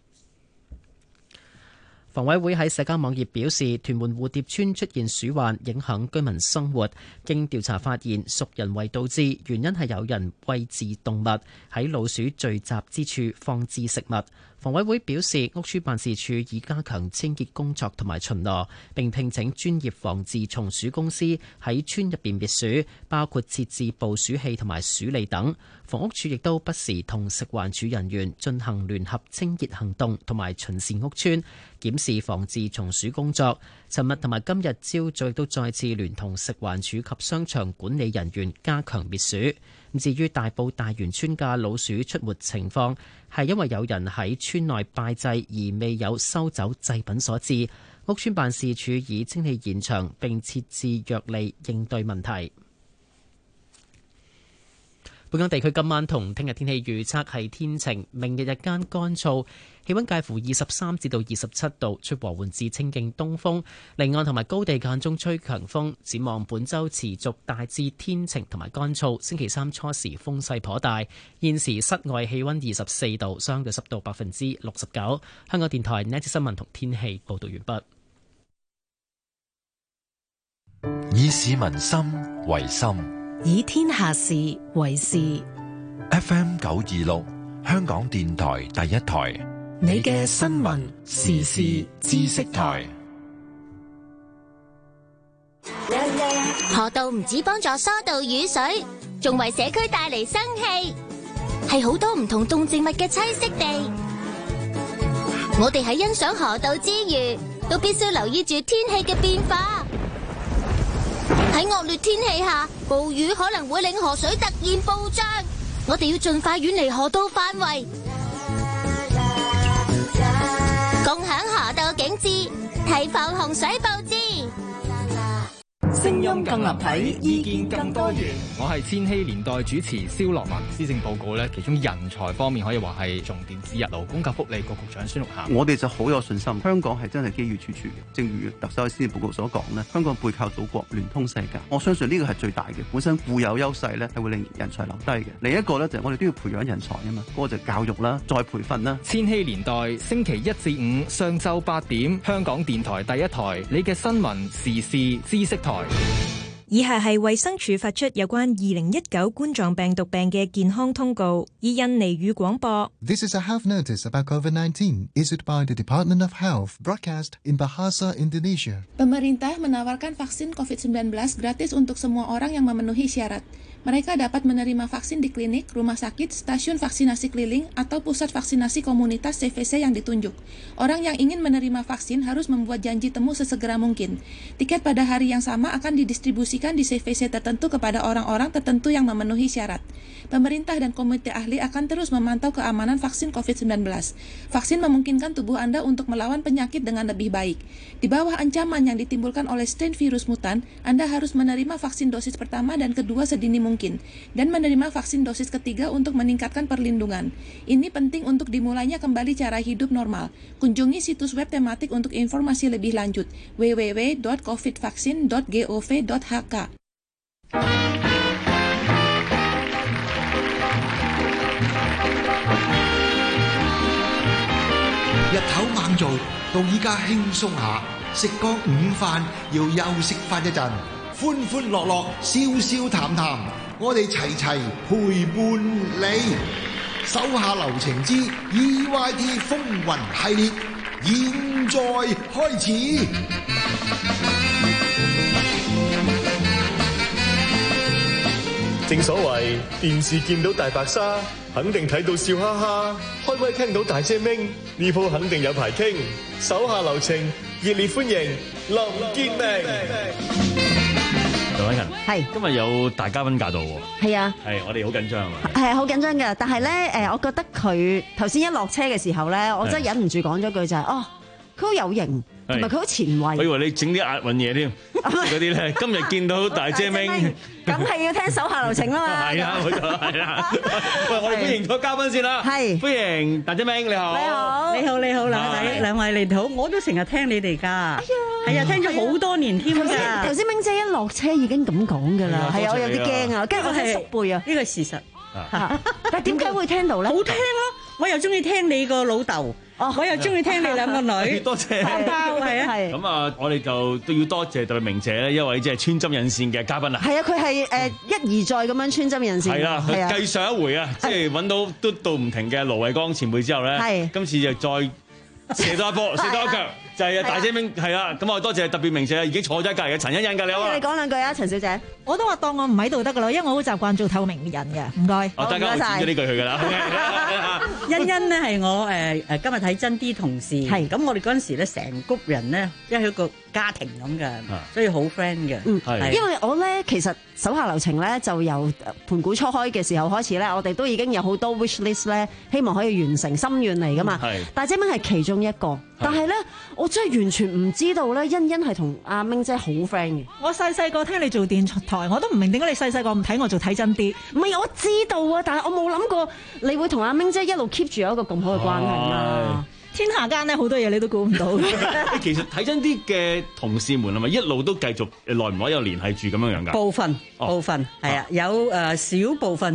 房委會喺社交網頁表示，屯門蝴蝶村出現鼠患，影響居民生活。經調查發現，屬人為導致，原因係有人餵飼動物，喺老鼠聚集之處放置食物。房委會表示，屋邨辦事處已加強清潔工作同埋巡邏，並聘請專業防治蟲鼠公司喺村入邊滅鼠，包括設置捕鼠器同埋鼠餌等。房屋署亦都不時同食環署人員進行聯合清潔行動同埋巡視屋邨，檢視防治蟲鼠工作。尋日同埋今日朝早亦都再次聯同食環署及商場管理人員加強滅鼠。至於大埔大元村嘅老鼠出沒情況，係因為有人喺村內拜祭而未有收走祭品所致。屋邨辦事處已清理現場並設置藥餌應對問題。本港地區今晚同聽日天氣預測係天晴，明日日間乾燥，氣溫介乎二十三至到二十七度，吹和緩至清勁東風，離岸同埋高地間中吹強風。展望本週持續大致天晴同埋乾燥，星期三初時風勢頗大。現時室外氣溫二十四度，相對濕度百分之六十九。香港電台呢一節新聞同天氣報道完畢。以市民心為心， 以天下事為事。 F M 九二六香港電台第一台。 你嘅新聞時事知識台。 河道唔止幫助疏導雨水，仲為社區帶嚟生氣，係好多唔同動植物嘅棲息地。我哋喺欣賞河道之餘，都必須留意住天氣嘅變化。喺惡劣天氣下，暴雨可能會令河水突然暴漲，我哋要盡快遠離河道範圍，共享河道景緻，提防洪水暴至。 聲音更立體，意見更多元。 我係千禧年代主持蕭樂文。施政報告咧，其中人才方面可以話係重點之一。勞工及福利局局長孫玉菡， 我哋就好有信心，香港係真係機遇處處嘅。正如特首喺施政報告所講咧，香港背靠祖國，聯通世界。我相信呢個係最大嘅，本身固有優勢咧，係會令人才留低嘅。另一個咧就係我哋都要培養人才啊嘛，嗰個就係教育啦，再培訓啦。 千禧年代星期一至五上晝八點，香港電台第一台，你嘅新聞時事知識台。 以下係衛生署發出有關二零一九冠狀病毒病嘅健康通告，以印尼語廣播。 This is a health notice about COVID nineteen, issued by the Department of Health, broadcast in Bahasa Indonesia. Pemerintah menawarkan vaksin covid sembilan belas gratis untuk semua orang yang memenuhi syarat. Mereka dapat menerima vaksin di klinik, rumah sakit, stasiun vaksinasi keliling, atau pusat vaksinasi komunitas C V C yang ditunjuk. Orang yang ingin menerima vaksin harus membuat janji temu sesegera mungkin. Tiket pada hari yang sama akan didistribusikan di C V C tertentu kepada orang-orang tertentu yang memenuhi syarat. Pemerintah dan komite ahli akan terus memantau keamanan vaksin covid sembilan belas. Vaksin memungkinkan tubuh Anda untuk melawan penyakit dengan lebih baik. Di bawah ancaman yang ditimbulkan oleh strain virus mutan, Anda harus menerima vaksin dosis pertama dan kedua sedini mungkin. mungkin dan menerima vaksin dosis ketiga untuk meningkatkan perlindungan. Ini penting untuk dimulainya kembali cara hidup normal. Kunjungi situs web tematik untuk informasi lebih lanjut w w w dot covid vaccine dot gov dot h k。 日頭猛做，到依家輕鬆下，食個午飯要休息翻一陣，歡歡樂樂，笑笑談談，我哋齊齊陪伴你。手下留情之 E Y T 風雲系列，現在開始。 正所謂電視見到大白鯊，肯定睇到笑哈哈；開威聽到大姐明，呢鋪肯定有排傾。手下留情，熱烈歡迎林建明。 梁偉勤， 係今日有大嘉賓駕到喎。 係啊， 係我哋好緊張係嘛？ 係啊，好緊張嘅。但係咧，誒，我覺得佢頭先一落車嘅時候咧，我真係忍唔住講咗句就係、是，哦，佢好有型。同埋佢好前衛， 我以為你整啲押韻嘢添，嗰啲咧今日見到大姐明， 咁係要聽手下留情啦嘛。 係啊，冇錯，係啊。喂，我哋歡迎個嘉賓先啦。係，歡迎大姐明，你好。 你好，你好，你好，兩位兩位你好，我都成日聽你哋㗎。哎呀，係啊，聽咗好多年添㗎。 頭先明姐一落車已經咁講㗎啦，係啊，我有啲驚啊，跟住我聽熟背啊， 呢個係事實。 但係點解會聽到咧？ 好聽咯，我又中意聽你個老豆。哦，我又中意聽你兩個女， 多謝包包係啊， 咁啊，我哋就都要多謝特別鳴謝咧一位即係穿針引線嘅嘉賓啊。 係啊，佢係誒一而再咁樣穿針引線。 係啦，佢繼上一回啊，即係揾到嘟到唔停嘅盧偉光前輩之後咧，今次就再射多一波，射多一腳。就係啊，大姐明係啦，咁我多謝特別鳴謝已經坐咗喺隔離嘅陳欣欣㗎，你好啊！ 你講兩句啊，陳小姐。 我都話當我唔喺度得㗎啦，因為我好習慣做透明嘅人嘅，唔該。 我大家剪咗呢句去㗎啦。 欣欣呢係我誒誒今日睇真啲同事，係咁我哋嗰陣時咧成谷人咧，因為一個家庭咁嘅，所以好 friend 嘅。 嗯，係。因為我咧其實手下留情咧，就由盤古初開嘅時候開始咧，我哋都已經有好多 wish list 咧，希望可以完成心願嚟㗎嘛。係。大姐明係其中一個，但係咧我真係完全唔知道咧，欣欣係同阿明姐好 friend 嘅。 我細細個聽你做電台，我都唔明點解你細細個唔睇我做睇真啲。 唔係我知道啊，但係我冇諗過你會同阿明姐一路 keep 住有一個咁好嘅關係啊！ 天下間咧好多嘢你都估唔到。 其實睇真啲嘅同事們係咪一路都繼續耐唔耐有聯繫住咁樣樣㗎？ 部分部分係啊，有誒少部分就。誒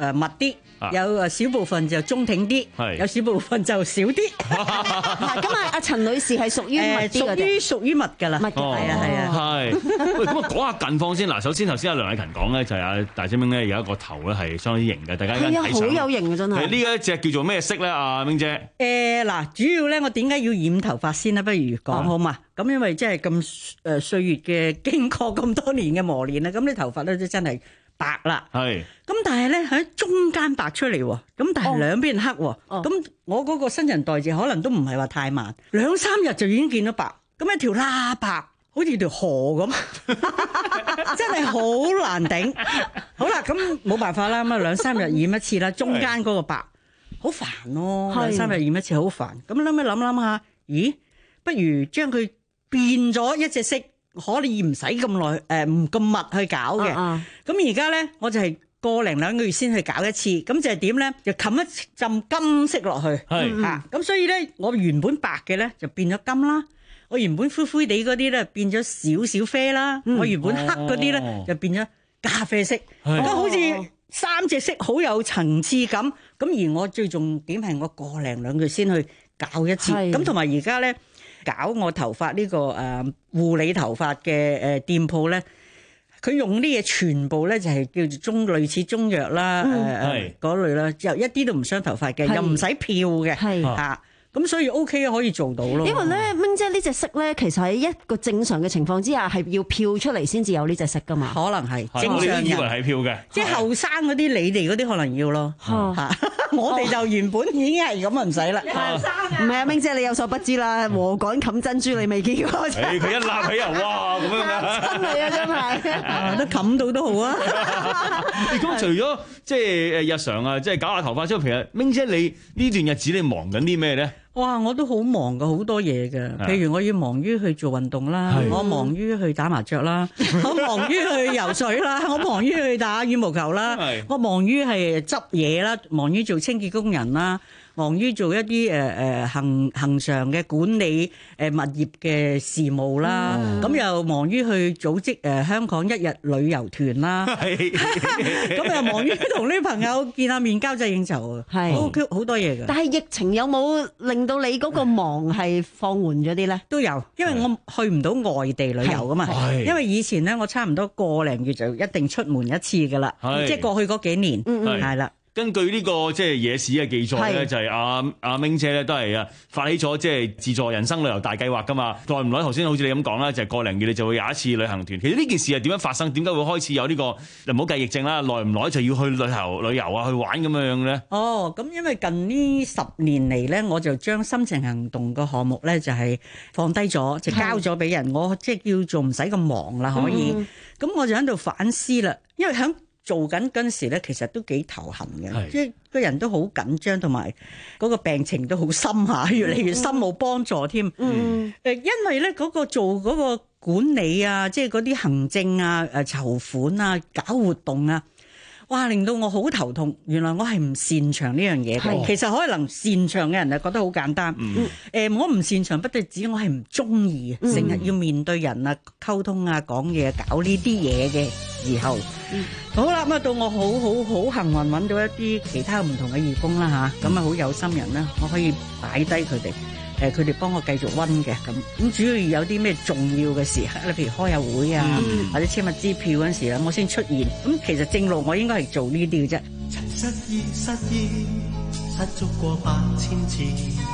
誒密啲，有誒少部分就中挺啲，有少部分就少啲。 咁啊，阿陳女士係屬於密啲屬於屬於密㗎啦， 密嘅係啊係啊。 係。喂，咁啊講下近況先。嗱，首先頭先阿梁麗勤講咧，就係阿大姐明咧有一個頭咧係相當之型嘅，大家睇相。 好有型嘅真係。 呢一隻叫做咩色咧？阿明姐。 誒嗱，主要咧我點解要染頭髮先咧？不如講好嘛？咁因為即係咁誒歲月嘅經過咁多年嘅磨練啦，咁你頭髮咧都真係白啦。係。咁但係咧喺中間白出嚟喎，咁但係兩邊黑喎。咁我嗰個新陳代謝可能都唔係話太慢，兩三日就已經見到白。咁一條喇白，好似條河咁，真係好難頂。好啦，咁冇辦法啦，咁啊兩三日染一次啦，中間嗰個白好煩咯，兩三日染一次好煩。咁諗一諗諗下，咦？不如將佢變咗一隻色，可以唔使咁耐，誒唔咁密去搞嘅。咁而家咧，我就係個零兩個月先去搞一次，咁就係點咧？就冚一浸金色落去，係啊。咁所以咧，我原本白嘅咧就變咗金啦。我原本灰灰地嗰啲咧變咗少少啡啦，嗯、我原本黑嗰啲咧就變咗咖啡色，咁好似三隻色好有層次感。咁而我最重點係我個零兩個月先去搞一次，咁同埋而家咧搞我頭髮呢、這個誒、呃、護理頭髮嘅誒店鋪咧，佢用啲嘢全部咧就係叫做中類似中藥啦，誒誒嗰類啦，又一啲都唔傷頭髮嘅，又唔使漂嘅，嚇。咁所以 OK 可以做到咯。因為咧，明姐呢隻色咧，其實喺一個正常嘅情況之下，係要漂出嚟先至有呢隻色噶嘛。可能係正常人以為係漂嘅，即係後生嗰啲，你哋嗰啲可能要咯。嚇，我哋就原本已經係咁啊，唔使啦。後生唔係啊，明姐你有所不知啦，禾稈冚珍珠你未見過。 誒，佢一揦起又哇咁樣嘅。 真係啊，真係。 都冚到都好啊。 咁除咗即係誒日常啊，即係搞下頭髮之外，其實明姐你呢段日子你忙緊啲咩咧？ 哇！我都好忙噶，好多嘢嘅。譬如我要忙於去做運動啦，我忙於去打麻雀啦，我忙於去游水啦，我忙於去打羽毛球啦，我忙於係執嘢啦，忙於做清潔工人啦，忙於做一啲誒誒恆恆常嘅管理誒物業嘅事務啦，咁、嗯、又忙於去組織誒香港一日旅遊團啦，咁又忙於同啲朋友見下面交際應酬啊，係好好多嘢嘅。但係疫情有冇令到你嗰個忙係放緩咗啲咧？都有，因為我去唔到外地旅遊噶嘛，因為以前咧我差唔多個零月就一定出門一次噶啦，即係過去嗰幾年係啦。 根據呢個即係野史嘅記載咧，就係阿阿明姐咧都係啊發起咗即係自助人生旅遊大計劃噶嘛。耐唔耐頭先好似你咁講啦，就係個零月你就會有一次旅行團。其實呢件事係點樣發生？點解會開始有呢個？唔好計疫症啦，耐唔耐就要去旅遊旅遊啊，去玩咁樣樣咧？哦，咁因為近呢十年嚟咧，我就將心情行動個項目咧就係放低咗，就交咗俾人。我即係叫做唔使咁忙啦，可以。咁、嗯、我就喺度反思啦，因為響做緊嗰陣時咧，其實都幾頭痕嘅，即係個人都好緊張，同埋嗰個病情都好深下，越嚟越深冇幫助添。誒、嗯，因為咧嗰個做嗰個管理啊，即係嗰啲行政啊、誒籌款啊、搞活動啊，哇，令到我好頭痛。原來我係唔擅長呢樣嘢嘅。其實可能擅長嘅人就覺得好簡單。誒、嗯呃，我唔擅長不單止，我係唔中意，成日要面對人啊、溝通啊、講嘢、搞呢啲嘢嘅時候。嗯、好啦，咁啊到我好好好幸運揾到一啲其他唔同嘅義工啦吓，咁啊好有心人啦，我可以擺低佢哋，誒佢哋幫我繼續溫嘅咁，咁主要有啲咩重要嘅事，你譬如開下會啊，嗯、或者簽下支票嗰陣時啊，我先出現。咁其實正路我應該係做呢啲嘅啫。 曾失意失意失足過百千次，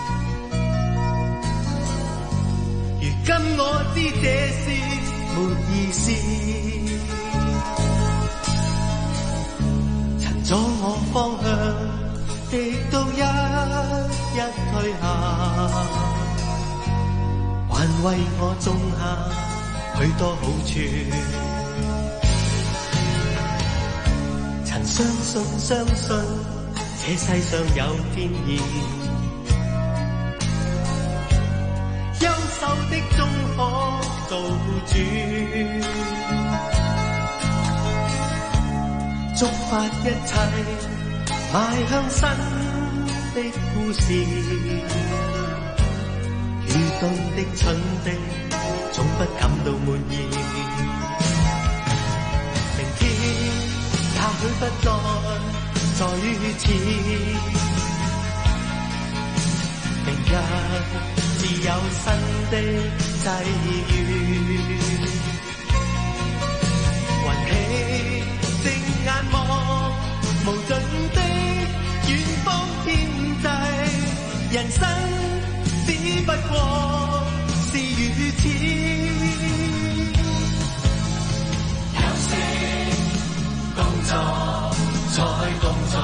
如今我知這是沒意思。阻我方向亦都一一退下，還為我種下許多好處。曾相信相信這世上有天意，優秀的終可做主。觸發一切，邁向新的故事。愚鈍的蠢的，總不感到滿意。明天也許不再在於此，明日自有新的際遇。還起正眼望無盡的遠方天際，人生只不過是如此。休息工作再工作，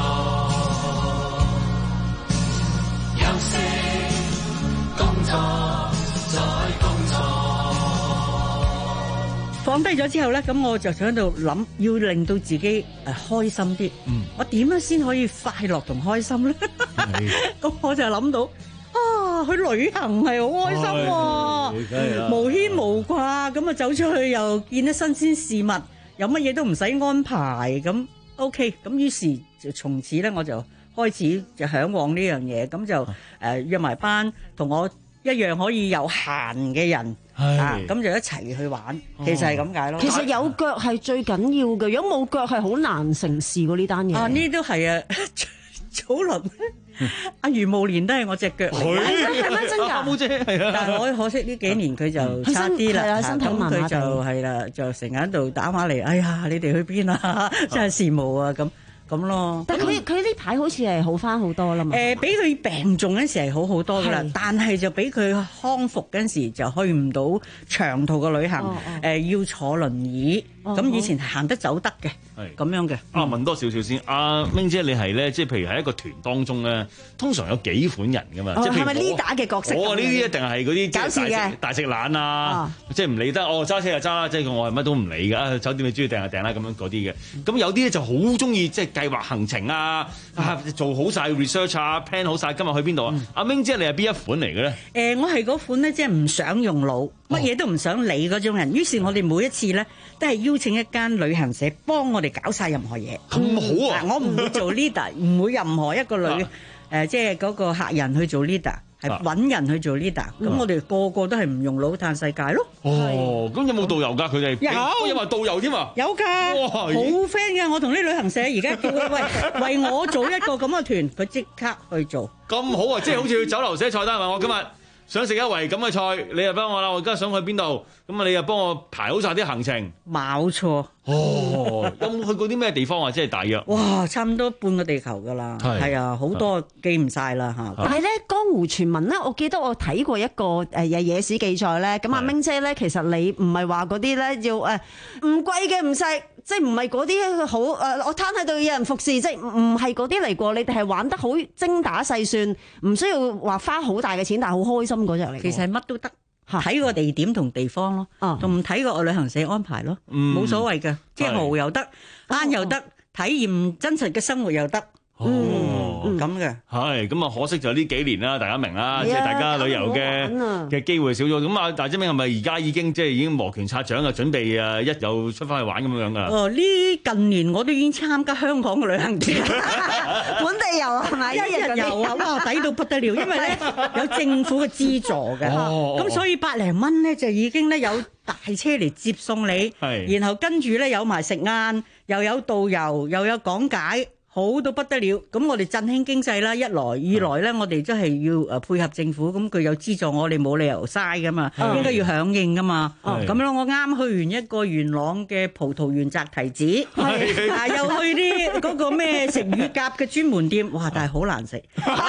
休息工作再工作。 放低咗之後咧，咁我就想喺度諗，要令到自己誒開心啲。嗯，我點樣先可以快樂同開心咧？咁我就諗到啊，去旅行係好開心喎，無牽無掛，咁啊走出去又見得新鮮事物，有乜嘢都唔使安排，咁 OK。咁於是就從此咧，我就開始就嚮往呢樣嘢，咁就誒約埋班同我一樣可以有閒嘅人。啊，咁就一齊去玩，其實係咁解咯。 其實有腳係最緊要嘅，如果冇腳係好難成事喎呢單嘢。 啊，呢都係啊，早輪阿余慕蓮都係我隻腳嚟嘅， 係咩真㗎？ 冇啫，係啊。但係我可惜呢幾年佢就差啲啦， 身體麻麻地。 咁佢就係啦，就成日喺度打話嚟，哎呀，你哋去邊啊？真係羨慕啊咁。咁咯， 但佢佢呢排好似係好翻好多啦嘛。 誒，俾佢病重嗰時係好好多噶啦，但係就俾佢康復嗰時就去唔到長途嘅旅行，誒、哦哦呃、要坐輪椅。咁、哦、以前係行得走得嘅，係咁樣嘅。 啊，問多少少先，阿明姐你係咧，即係譬如喺一個團當中咧，通常有幾款人噶嘛？ 哦、 即係係咪 leader 嘅角色？ 我呢啲一定係嗰啲搞事嘅大食懶啊，哦、即係唔理得，我揸車就揸啦，即係我係乜都唔理㗎。酒店你中意訂就訂啦，咁樣嗰啲嘅。咁有啲咧就好中意即係計劃行程啊，啊做好晒 research 啊 ，plan 好晒今日去邊度啊。阿明姐你係邊一款嚟嘅咧？誒、 呃，我係嗰款咧，即係唔想用腦，乜嘢都唔想理嗰種人。於是，我哋每一次咧都係邀請一間旅行社幫我哋搞晒任何嘢。 咁好啊！ 嗯、我唔會做 leader，唔會任何一個女誒、啊呃，即係嗰個客人去做 leader。係揾人去做 leader，咁、啊、我哋個個都係唔用腦嘆世界咯。 哦，咁有冇導遊㗎？佢哋有， 有埋導遊添啊！ 有㗎，好 friend 㗎。我同啲旅行社而家叫佢喂，為我做一個咁嘅團，佢即刻去做。 咁好啊！即係好似去酒樓寫菜單話，我今日想食一圍咁嘅菜，你又幫我啦。我而家想去邊度？咁啊，你又幫我排好晒啲行程。 冇錯。 哦，有冇去過啲咩地方啊？即係大約。 哇，差唔多半個地球㗎啦。係啊，好多記唔晒啦嚇。 但係咧，江湖傳聞咧，我記得我睇過一個誒嘢野史記載咧。咁阿明姐咧，其實你唔係話嗰啲咧要誒唔貴嘅唔食，即係唔係嗰啲好誒，我攤喺度有人服侍，即係唔係嗰啲嚟過。你哋係玩得好精打細算，唔需要話花好大嘅錢，但係好開心嗰隻嚟。 其實係乜都得。睇個地點同地方咯，同睇個旅行社安排咯，冇、嗯、所謂嘅，即係豪又得，慳又得，體驗真實嘅生活又得。 哦， 咁嘅係咁啊！可惜就呢幾年啦，大家明啦，即係大家旅遊嘅嘅機會少咗。咁啊，大姐明係咪而家已經即係已經摩拳擦掌啊？準備啊，一又出翻去玩咁樣噶？ 哦，呢近年我都已經參加香港嘅旅行團， 本地遊係咪？ 一日遊啊，哇，抵到不得了！因為咧有政府嘅資助嘅，咁、哦、所以百零蚊咧就已經咧有大車嚟接送你，然後跟住咧有埋食晏，又有導遊，又有講解。好到不得了，咁我哋振興經濟啦，一來二來咧，我哋真係要誒配合政府，咁佢有資助我哋，冇理由嘥噶嘛，應該要響應噶嘛。咁咯，我啱去完一個元朗嘅葡萄園摘提子，啊又去啲嗰個咩食乳鴿嘅專門店，哇！但係好難食。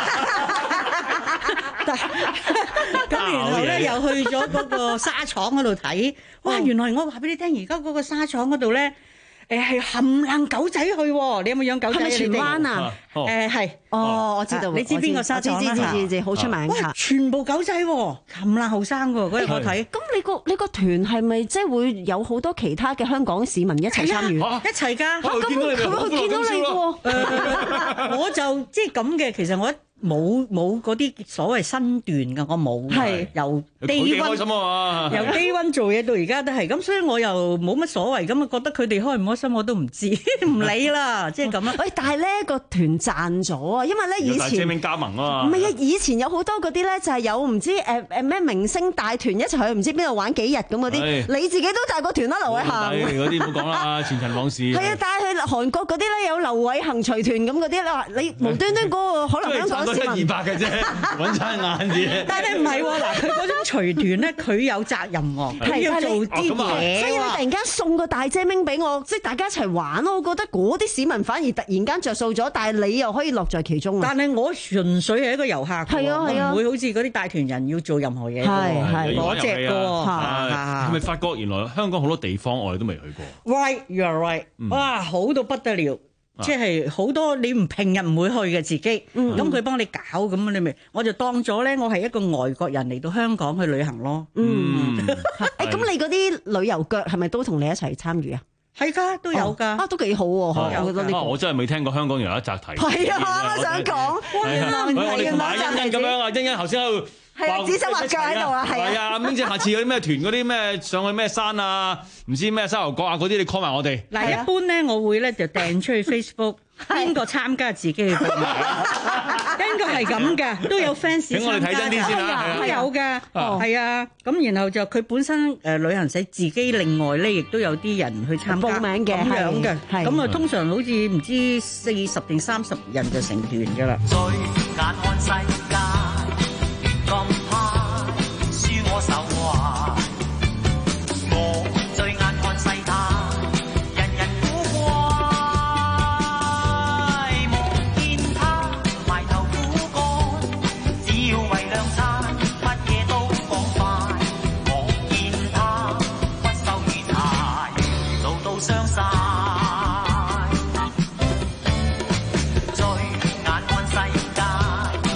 咁然後咧又去咗嗰個紗廠嗰度睇，哇！原來我話俾你聽，而家嗰個紗廠嗰度咧。誒係冚唪狗仔去喎，你有冇養狗仔？ 係咪荃灣啊？ 誒係， 哦，我知道。 你知邊個沙廠啦？ 知知知知，好出名㗎。 全部狗仔喎，冚唪後生喎，嗰日我睇。咁你個你個團係咪即係會有好多其他嘅香港市民一齊參與？ 一齊㗎。 咁佢見到你喎。 我就即係咁嘅，其實我冇冇嗰啲所謂身段㗎，我冇。係由低溫，由低溫做嘢到而家都係咁，所以我又冇乜所謂咁啊，覺得佢哋開唔開心我都唔知，唔理啦，即係咁啦。 喂，但係咧個團賺咗啊，因為咧以前大姐明加盟啊嘛。 唔係啊，以前有好多嗰啲咧就係有唔知誒誒咩明星帶團一齊去唔知邊度玩幾日咁嗰啲，你自己都帶個團啦，劉偉恒。 嗰啲唔好講啦，前塵往事。 係啊，帶去韓國嗰啲咧有劉偉恒隨團咁嗰啲，你話你無端端嗰個可能香港市民一二百嘅啫，揾餐晏啲。 但係唔係喎，嗱佢嗰種隨團咧，佢有責任喎，佢要做啲嘢， 所以你突然間送個大姐明俾我，即係大家一齊玩咯。我覺得嗰啲市民反而突然間着數咗，但係你又可以樂在其中。 但係我純粹係一個遊客， 係啊係啊， 唔會好似嗰啲帶團人要做任何嘢， 係係攞隻嘅喎。 係咪發覺原來香港好多地方我哋都未去過 ？Right, you're right。哇，好到不得了！即係好多你唔平日唔會去嘅自己，咁佢幫你搞咁你咪，我就當咗咧，我係一個外國人嚟到香港去旅行咯。嗯，誒， 咁你嗰啲旅遊腳係咪都同你一齊參與啊？ 係㗎，都有㗎， 啊，都幾好喎！我覺得呢個， 我真係未聽過香港有一紮題。 係啊，我啱啱想講，原來唔係原來欣欣咁樣啊，欣欣頭先喺度。 係啊，指手畫腳喺度啊，係啊。 係啊，明姐下次有啲咩團嗰啲咩上去咩山啊，唔知咩沙頭角啊嗰啲，你 call 埋我哋。 嗱，一般咧我會咧就掟出去 Facebook， 邊個參加自己去報名。應該係咁嘅，都有 fans 參加。俾我哋睇真啲先啦，都有嘅，係啊。咁然後就佢本身誒旅行社自己另外咧，亦都有啲人去參加報名嘅， 咁樣嘅。咁啊，通常好似唔知四十定三十人就成團㗎啦。 再眼看世界。咁怕輸我手滑，我最眼看世態，人人古怪，望見他埋頭苦幹，只要為兩餐，乜嘢都放快。望見他不受於態，做到傷晒。最眼看世界。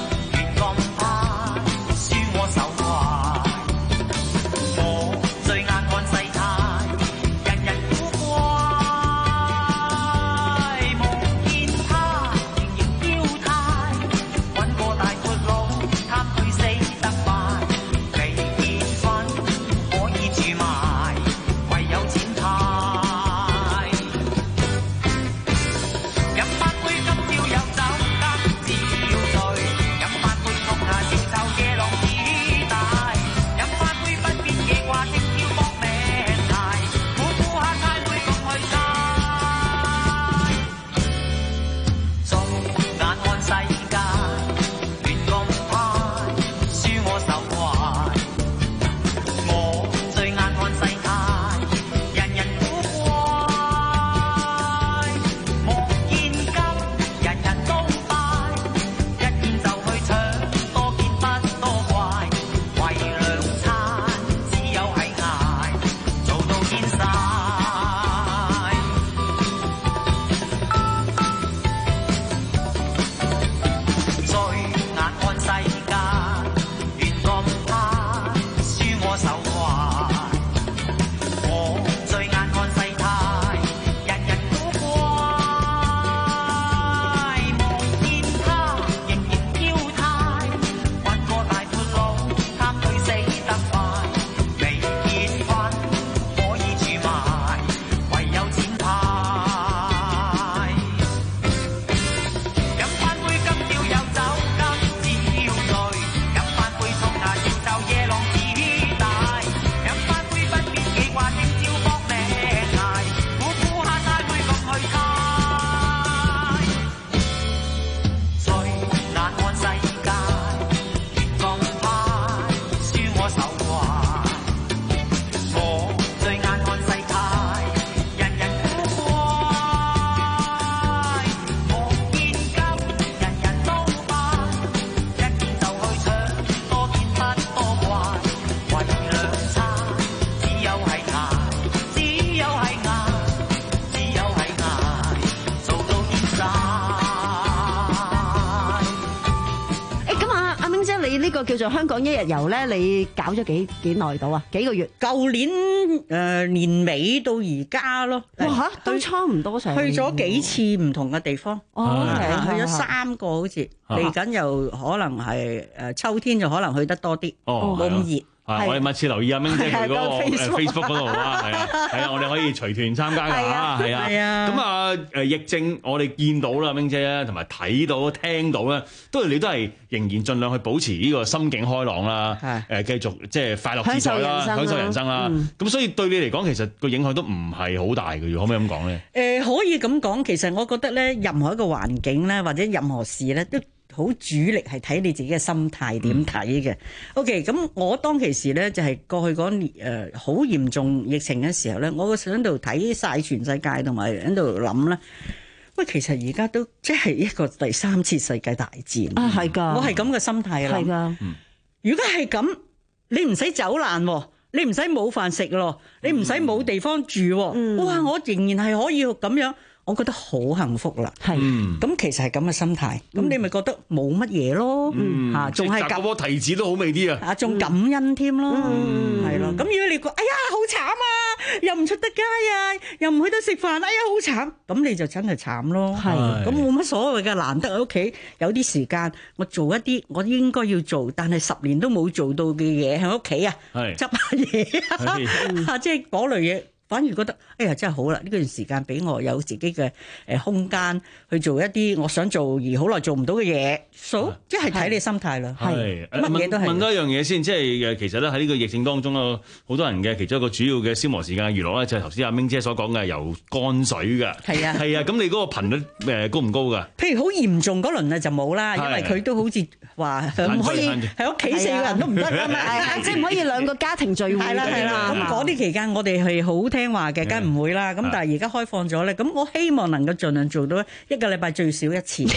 呢個叫做香港一日遊咧，你搞咗幾幾耐到啊？幾個月？ 舊年誒、呃、年尾到而家咯。 哇嚇，都差唔多成。 去咗幾次唔同嘅地方。 哦， 去咗三個好似，嚟緊又可能係誒秋天就可能去得多啲，冇咁熱。 啊！我哋密切留意阿明姐佢嗰個 Facebook 嗰度啊，係啊，係啊，我哋可以隨團參加㗎嚇，係啊。咁啊誒疫症我哋見到啦，明姐咧，同埋睇到、聽到咧，都係你都係仍然盡量去保持呢個心境開朗啦，誒繼續即係快樂自在啦，享受人生啦。咁所以對你嚟講，其實個影響都唔係好大嘅，可唔可以咁講咧？ 誒可以咁講，其實我覺得咧，任何一個環境咧，或者任何事咧，都好主力係睇你自己嘅心態點睇嘅。OK，咁我當其時咧就係過去嗰年誒好嚴重疫情嘅時候咧，我喺度睇晒全世界同埋喺度諗咧，喂，其實而家都即係一個第三次世界大戰啊，係㗎， 我係咁嘅心態啦。 係㗎， 如果係咁，你唔使走難喎，你唔使冇飯食咯，你唔使冇地方住喎，嗯、哇！我仍然係可以咁樣。我覺得好幸福啦，係，咁其實係咁嘅心態，咁你咪覺得冇乜嘢咯，嚇，仲係夾嗰顆提子都好味啲啊， 啊，仲感恩添咯，係咯，咁如果你覺，哎呀好慘啊，又唔出得街啊，又唔去得食飯，哎呀好慘，咁你就真係慘咯，係，咁冇乜所謂嘅，難得喺屋企有啲時間，我做一啲我應該要做，但係十年都冇做到嘅嘢喺屋企啊，執下嘢啊，即係嗰類嘢。反而覺得，哎呀，真係好啦！呢段時間俾我有自己嘅誒空間去做一啲我想做而好耐做唔到嘅嘢，數即係睇你心態啦。係乜嘢都係。問多一樣嘢先，即係誒，其實咧喺呢個疫情當中啊，好多人嘅其中一個主要嘅消磨時間嘅娛樂咧，就係頭先阿明姐所講嘅游乾水㗎。係啊，係啊，咁你嗰個頻率誒高唔高㗎？ 譬如好嚴重嗰輪啊就冇啦，因為佢都好似話唔可以喺屋企四個人都唔得啊嘛， 即係唔可以兩個家庭聚會。係啦係啦， 咁嗰啲期間我哋係好聽話嘅，梗唔會啦。咁但係而家開放咗咧，咁我希望能夠盡量做到一個禮拜最少一次，因為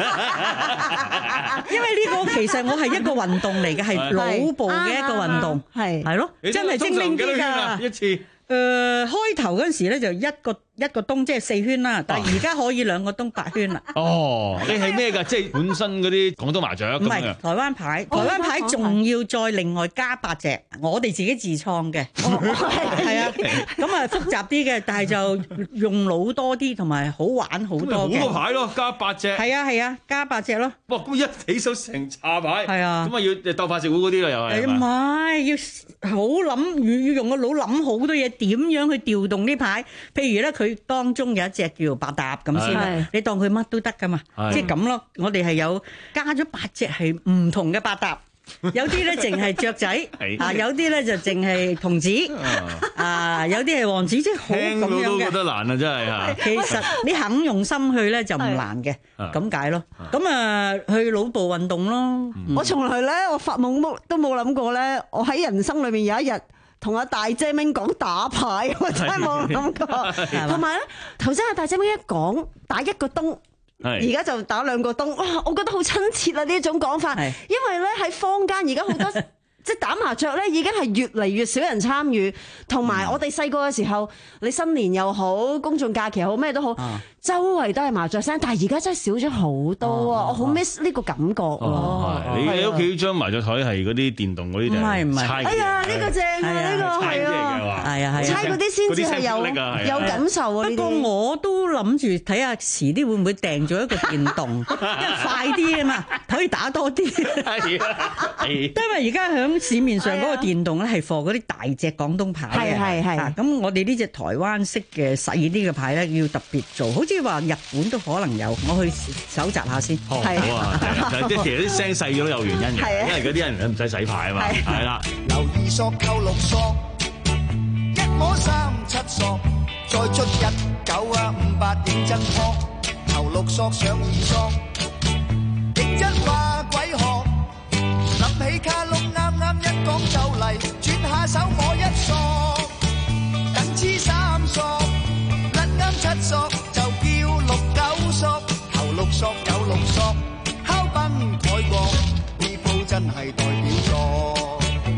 呢個其實我係一個運動嚟嘅，係腦部嘅一個運動，係係咯，真係精靈啲㗎一次。 誒、呃、開頭嗰陣時咧就一個一個鐘即係四圈啦，但係而家可以兩個鐘八圈啦。 哦，你係咩㗎？即係本身嗰啲廣東麻雀咁樣。唔係台灣牌，台灣牌仲要再另外加八隻，我哋自己自創嘅。係啊，咁啊複雜啲嘅，但係就用腦多啲，同埋好玩好多嘅。 好個牌咯，加八隻。 係啊係啊，加八隻咯。 哇！咁一起手成查牌。 係啊。 咁啊要鬥快食糊嗰啲啦，又係。 唔係，要好諗，要要用個腦諗好多嘢。點樣去調動呢牌？譬如咧，佢當中有一隻叫八搭咁先，你當佢乜都得噶嘛，即係咁咯。我哋係有加咗八隻係唔同嘅八搭，有啲咧淨係雀仔，啊有啲咧就淨係童子，啊有啲係王子，即係好咁樣嘅。聽到都覺得難啊，真係嚇。 其實你肯用心去咧就唔難嘅，咁解咯。咁啊去腦部運動咯。 我從來咧，我發夢都冇諗過咧，我喺人生裏面有一日同阿大姐明講打牌，我真係冇諗過。同埋咧，頭先阿大姐明一講打一個東，而家就打兩個東，哇！我覺得好親切啊呢一種講法，因為咧喺坊間而家好多即係打麻雀咧，已經係越嚟越少人參與。同埋我哋細個嘅時候，你新年又好，公眾假期又好，咩都好，周圍都係麻雀聲。但係而家真係少咗好多啊！我好 miss 呢個感覺咯。 你你屋企張麻雀台係嗰啲電動嗰啲定係唔係？ 哎呀，呢個正啊！呢個係啊，係啊，猜嗰啲先至係有有感受啊！ 不過我都諗住睇下遲啲會唔會訂咗一個電動，因為快啲啊嘛，可以打多啲。因為而家響市面上嗰個電動咧係放嗰啲大隻廣東牌嘅，係係係。咁我哋呢隻台灣式嘅細啲嘅牌咧要特別做，好似話日本都可能有，我去搜集下先。 好啊，即係其實啲聲細咗都有原因嘅，因為嗰啲人唔使洗牌啊嘛，係啦。 留二索扣六索，一摸三七索，再出一九啊五八認真撲，頭六索上二索，認真話鬼學。諗起卡窿啱啱一講就嚟，轉下手摸一索，等黐三索，甩啱七索就叫六九索，頭六索有六索，敲崩蓋國，呢鋪真係代表作。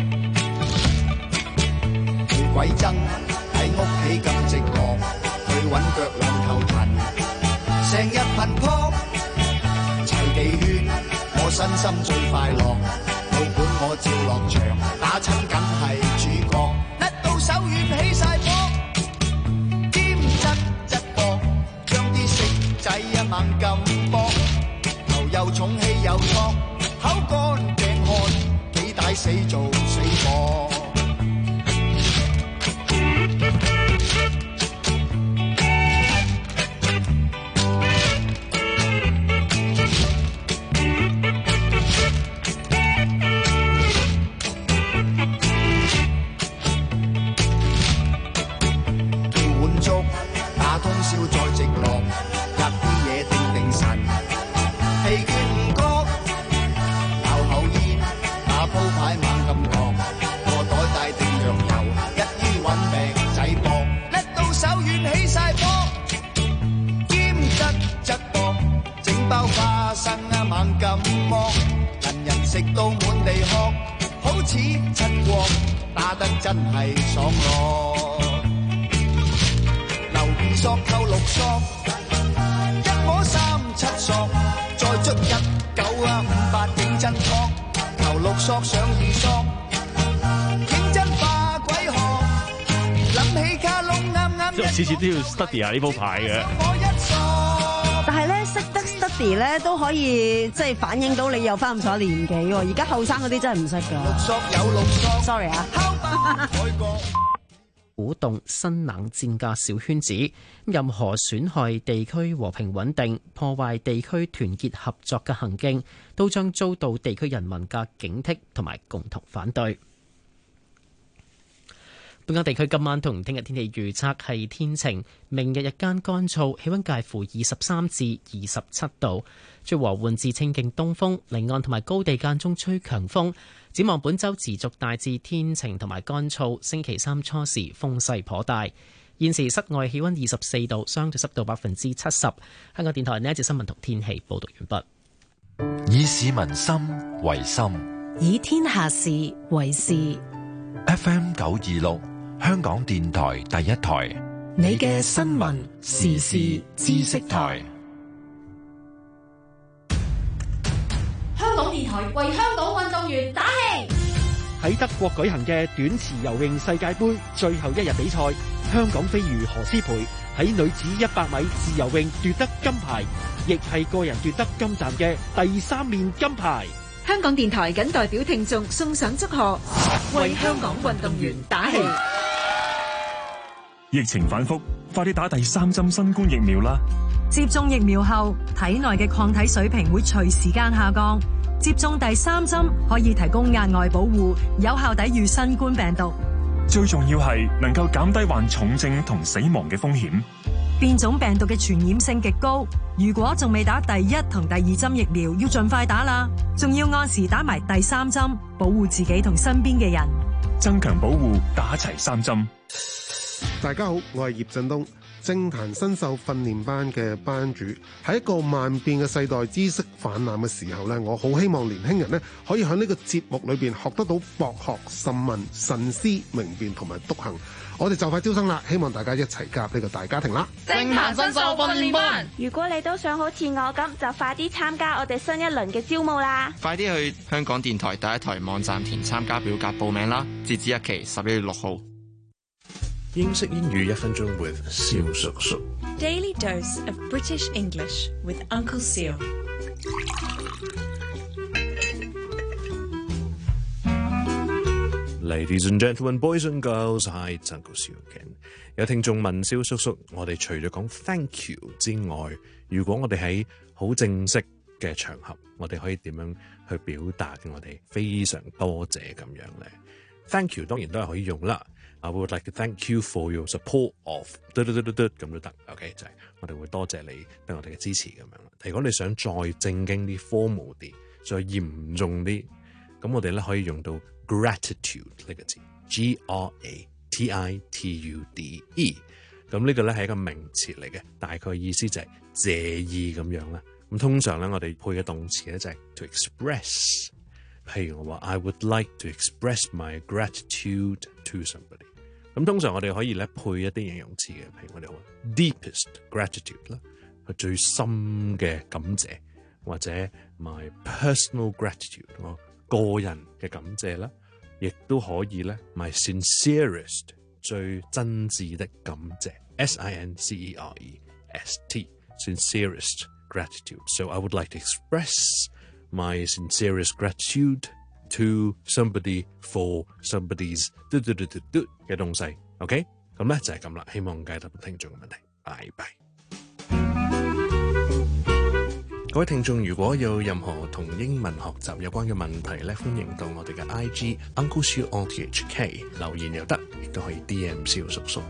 最鬼憎喺屋企咁寂寞，去揾腳兩頭騰，成日頻撲齊地圈，我身心最快樂。 我照落場，打親梗係主角，一到手軟起晒波，兼質質薄，將啲色仔一猛咁搏，頭又重氣又錯，口乾頸渴，幾大死做死貨。真係爽咯！留二索扣六索，一摸三七索，再捽一九啊五八認真托，求六索上二索，認真化鬼殼，諗起卡窿啱啱一。 次次都要 study 下呢鋪牌嘅。 但係咧，識得 study 咧都可以即係反映到你有翻咁上下年紀喎。而家後生嗰啲真係唔識㗎。六索有六索 ，sorry 啊。 鼓動新冷戰嘅小圈子，任何損害地區和平穩定、破壞地區團結合作嘅行徑，都將遭到地區人民嘅警惕同埋共同反對。本港地區今晚同聽日天氣預測係天晴，明日日間乾燥，氣溫介乎二十三至二十七度，吹和緩至清勁東風，離岸同埋高地間中吹強風。展望本週持續大致天晴同埋乾燥，星期三初時風勢頗大。現時室外氣溫二十四度，相對濕度百分之七十。香港電台呢一節新聞同天氣報道完畢。以市民心為心， 以天下事為事。 F M 九二六，香港電台第一台， 你嘅新聞時事知識台。 香港電台為香港運動員打氣。 喺德國舉行嘅短池游泳世界盃最後一日比賽，香港飛魚何詩蓓喺女子一百米自由泳奪得金牌，亦係個人奪得今站嘅第三面金牌。 香港電台謹代表聽眾送上祝賀，為香港運動員打氣。 疫情反覆，快啲打第三針新冠疫苗啦！ 接種疫苗後，體內嘅抗體水平會隨時間下降。接種第三針可以提供額外保護，有效抵禦新冠病毒。 最重要係能夠減低患重症同死亡嘅風險。 變種病毒嘅傳染性極高，如果仲未打第一同第二針疫苗，要盡快打啦。仲要按時打埋第三針，保護自己同身邊嘅人。 增強保護，打齊三針。 大家好，我係葉振東，政壇新秀訓練班嘅班主。喺一個萬變嘅世代知識氾濫嘅時候呢，我好希望年輕人呢可以喺呢個節目裏邊學得到博學、慎問、慎思、明辨同埋篤行。我哋就快招生啦，希望大家一齊加入呢個大家庭啦！ 政壇新秀訓練班， 如果你都想好似我咁，就快啲參加我哋新一輪嘅招募啦！ 快啲去香港電台第一台網站填參加表格報名啦，截止日期十一月六號。 英式英語一分鐘 with 蕭叔叔。 Daily dose of British English with Uncle Seal。 Ladies and gentlemen, boys and girls, hi, it's Uncle Seal again。有聽眾問蕭叔叔，我哋除咗講 thank you 之外，如果我哋喺好正式嘅場合，我哋可以點樣去表達我哋非常多謝咁樣咧 ？Thank you 當然都係可以用啦。I would like to thank you for your support of 嘟嘟嘟嘟嘟咁都得 ，OK 就係我哋會多謝你對我哋嘅支持咁樣。如果你想再正經啲、formal 啲、再嚴重啲，咁我哋咧可以用到 gratitude 呢個字 ，G R A T I T U D E。咁呢個咧係一個名詞嚟嘅，大概意思就係謝意咁樣啦。咁通常咧我哋配嘅動詞咧就係 to express。譬如我話 I would like to express my gratitude to somebody。咁通常我哋可以咧配一啲形容詞嘅，譬如我哋話 deepest gratitude 啦，係最深嘅感謝，或者 my personal gratitude，我個人嘅感謝啦，亦都可以咧 my sincerest 最真摯的感謝 S I N C E R E S T sincerest gratitude. So I would like to express my sincerest gratitude to somebody for somebody's 嘟嘟嘟嘟嘟嘅東西。OK， 咁咧就係咁啦。希望解答到聽眾嘅問題。拜拜。各位聽眾，如果有任何同英文學習有關嘅問題咧，歡迎到我哋嘅 I G Uncle Siu O T H K 留言又得，亦都可以 D M 蕭叔叔。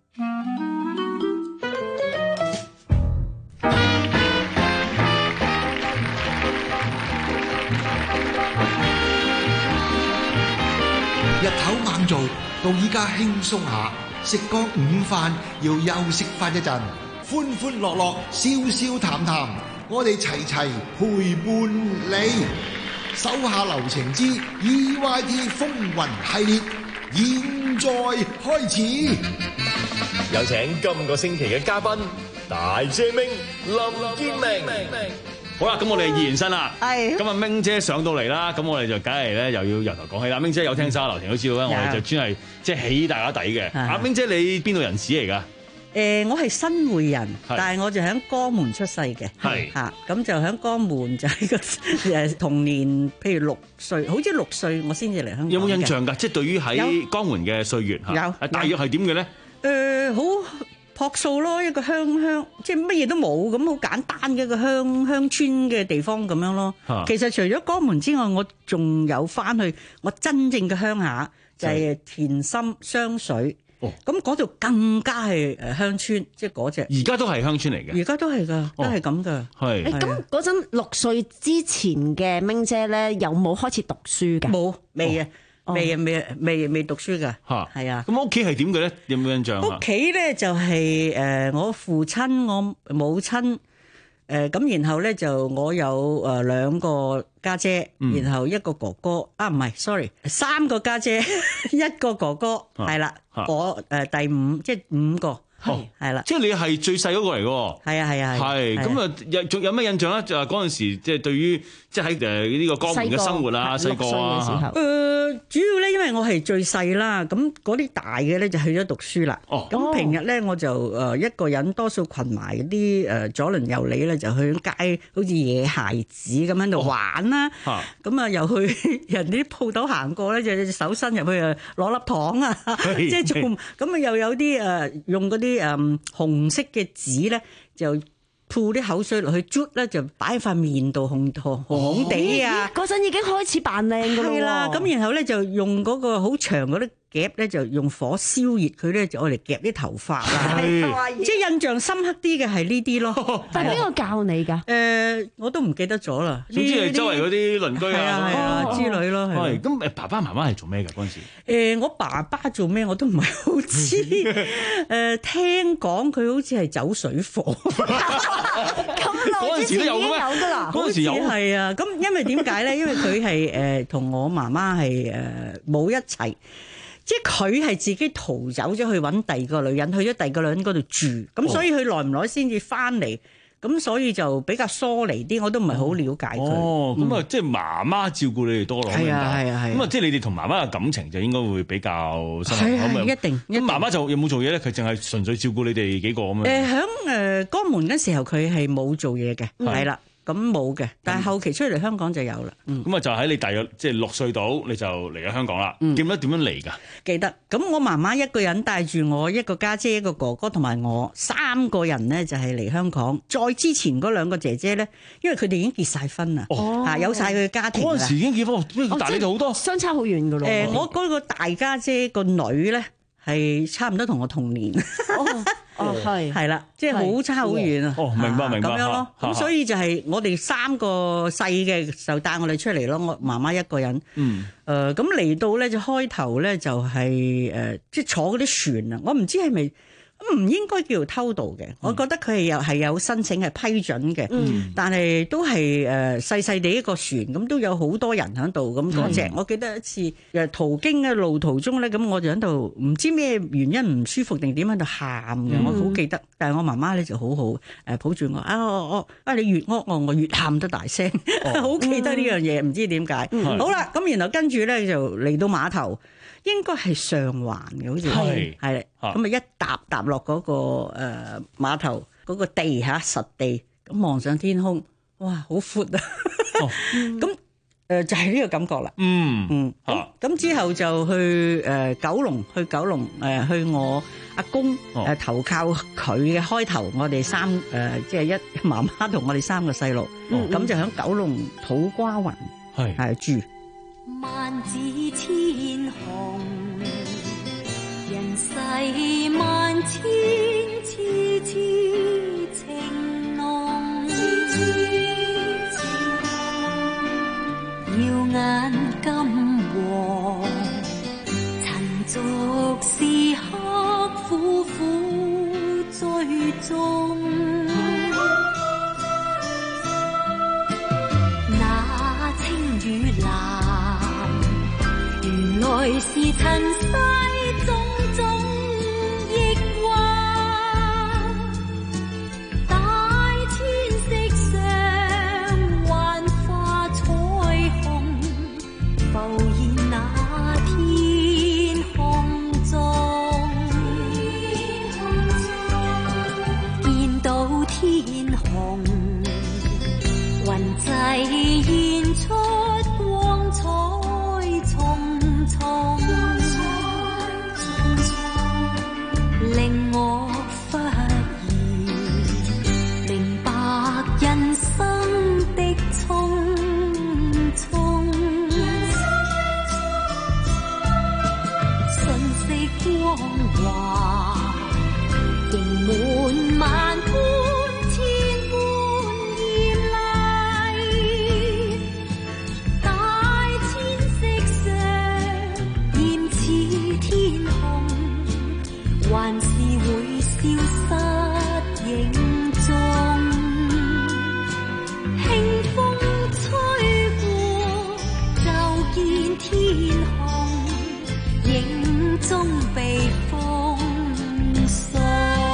日頭猛做，到依家輕鬆下，食個午飯要休息翻一陣，歡歡樂樂，笑笑談談，我哋齊齊陪伴你。手下留情之 E Y T 風雲系列，現在開始。 有請今個星期嘅嘉賓大姐明林建明。 好啦，咁我哋二延伸啦。 係。 咁啊，明姐上到嚟啦，咁我哋就梗係咧又要由頭講起啦。明姐有聽沙流情都知道啦，我哋就專係即係起大家底嘅。阿明姐你邊度人士嚟㗎？ 誒，我係新會人，但係我就喺江門出世嘅。 係嚇，咁就喺江門就喺個誒童年，譬如六歲，好似六歲我先至嚟香港。 有冇印象㗎？即係對於喺江門嘅歲月嚇， 有大約係點嘅咧？ 誒，好樸素咯，一個鄉鄉，即係乜嘢都冇，咁好簡單嘅一個鄉鄉村嘅地方咁樣咯。其實除咗江門之外，我仲有翻去我真正嘅鄉下，就係田心雙水。咁嗰度更加係誒鄉村，即係嗰隻。 而家都係鄉村嚟嘅。 而家都係噶，都係咁噶。 係。 咁嗰陣六歲之前嘅明姐咧，有冇開始讀書㗎？ 冇，未啊。未啊，未未未讀書噶，係啊。 咁屋企係點嘅咧？有冇印象啊？ 屋企咧就係誒我父親、我母親誒咁，然後咧就我有誒兩個家姐，然後一個哥哥啊，唔係，sorry，三個家姐，一個哥哥，係啦，我誒第五，即係五個。係係啦， 即係你係最細嗰個嚟嘅。 係啊係啊係。咁啊，有仲有咩印象咧？就係嗰陣時，即係對於即係喺誒呢個江門嘅生活啊，細個啊。 誒，主要咧，因為我係最細啦，咁嗰啲大嘅咧就去咗讀書啦。哦。咁平日咧我就誒一個人，多數群埋嗰啲誒左鄰右里咧，就去街，好似野孩子咁喺度玩啦。嚇。咁啊，又去人啲鋪頭行過咧，就手伸入去啊攞粒糖啊，即係做咁啊，又有啲誒用嗰啲。啲誒紅色嘅紙咧，就吐啲口水落去捽咧，就擺喺塊面度紅紅紅地啊！ 嗰陣已經開始扮靚㗎啦。 係啦，咁然後咧就用嗰個好長嗰啲夾咧，就用火燒熱佢咧，就愛嚟夾啲頭髮啦。即係印象深刻啲嘅係呢啲咯。 但係邊個教你㗎？ 誒，我都唔記得咗啦。 總之係周圍嗰啲鄰居啊， 係啊之類咯。 係咁誒，爸爸媽媽係做咩㗎嗰陣時？ 誒，我爸爸做咩我都唔係好知。誒，聽講佢好似係走水貨。 咁耐之前已經有㗎啦。 嗰陣時有係啊。咁因為點解咧？因為佢係誒同我媽媽係誒冇一齊。即係佢係自己逃走咗去揾第二個女人，去咗第二個女人嗰度住，咁所以佢耐唔耐先至翻嚟，咁所以就比較疏離啲，我都唔係好了解佢。 哦，咁啊，即係媽媽照顧你哋多咯。 係啊，係啊，係。 咁啊，即係你哋同媽媽嘅感情就應該會比較深厚。 係係，一定。 咁媽媽就有冇做嘢咧？佢淨係純粹照顧你哋幾個咁樣。 誒，喺誒江門嗰時候，佢係冇做嘢嘅，係啦。咁冇嘅，但係後期出嚟香港就有啦。 咁啊，就喺你大約即係六歲到，你就嚟咗香港啦。記得點樣嚟㗎？ 記得。咁我媽媽一個人帶住我一個家姐、一個哥哥同埋我三個人咧，就係嚟香港。再之前嗰兩個姐姐咧，因為佢哋已經結晒婚啦，嚇有晒佢嘅家庭啦。 嗰陣時已經結婚，但係你哋好多相差好遠㗎咯。 誒，我嗰個大家姐個女咧係差唔多同我同年。哦，係係啦，即係好差好遠啊！ 哦，明白明白咁樣咯。咁所以就係我哋三個細嘅就帶我哋出嚟咯。我媽媽一個人。嗯。誒，咁嚟到咧就開頭咧就係誒，即係坐嗰啲船啊！我唔知係咪唔應該叫偷渡嘅，我覺得佢係有係有申請係批准嘅，嗯、但係都係誒細細地一個船，咁都有好多人喺度咁嗰隻。我記得一次誒途經嘅路途中咧，咁我就喺度唔知咩原因唔舒服定點喺度喊嘅，嗯、我好記得。但係我媽媽咧就好好誒抱住我啊，我我啊你越惡我，我越喊得大聲，好、哦、記得呢樣嘢，唔、嗯、知點解。嗯、好啦，咁然後跟住咧就嚟到碼頭。應該係上環嘅，好似係係咁啊！一踏踏落嗰個誒碼頭嗰個地下實地，咁望上天空，哇，好闊啊！咁誒就係呢個感覺啦。嗯嗯，咁咁之後就去誒九龍，去九龍誒去我阿公誒投靠佢嘅開頭，我哋三誒即係一媽媽同我哋三個細路，咁就喺九龍土瓜灣係係住。 萬紫千紅，人世萬千，痴痴情濃，耀眼金黃，塵俗時刻苦苦追蹤，那青與藍。原來是塵世種種抑鬱，大千色上幻化彩虹，浮現那天空中，見到天空，雲際現出光彩。令我忽然明白人生的匆匆，瞬息光華，盈滿萬般千般豔麗，大千色上豔似天空，還是會消失影蹤，輕風吹過就見天空，影中被風送。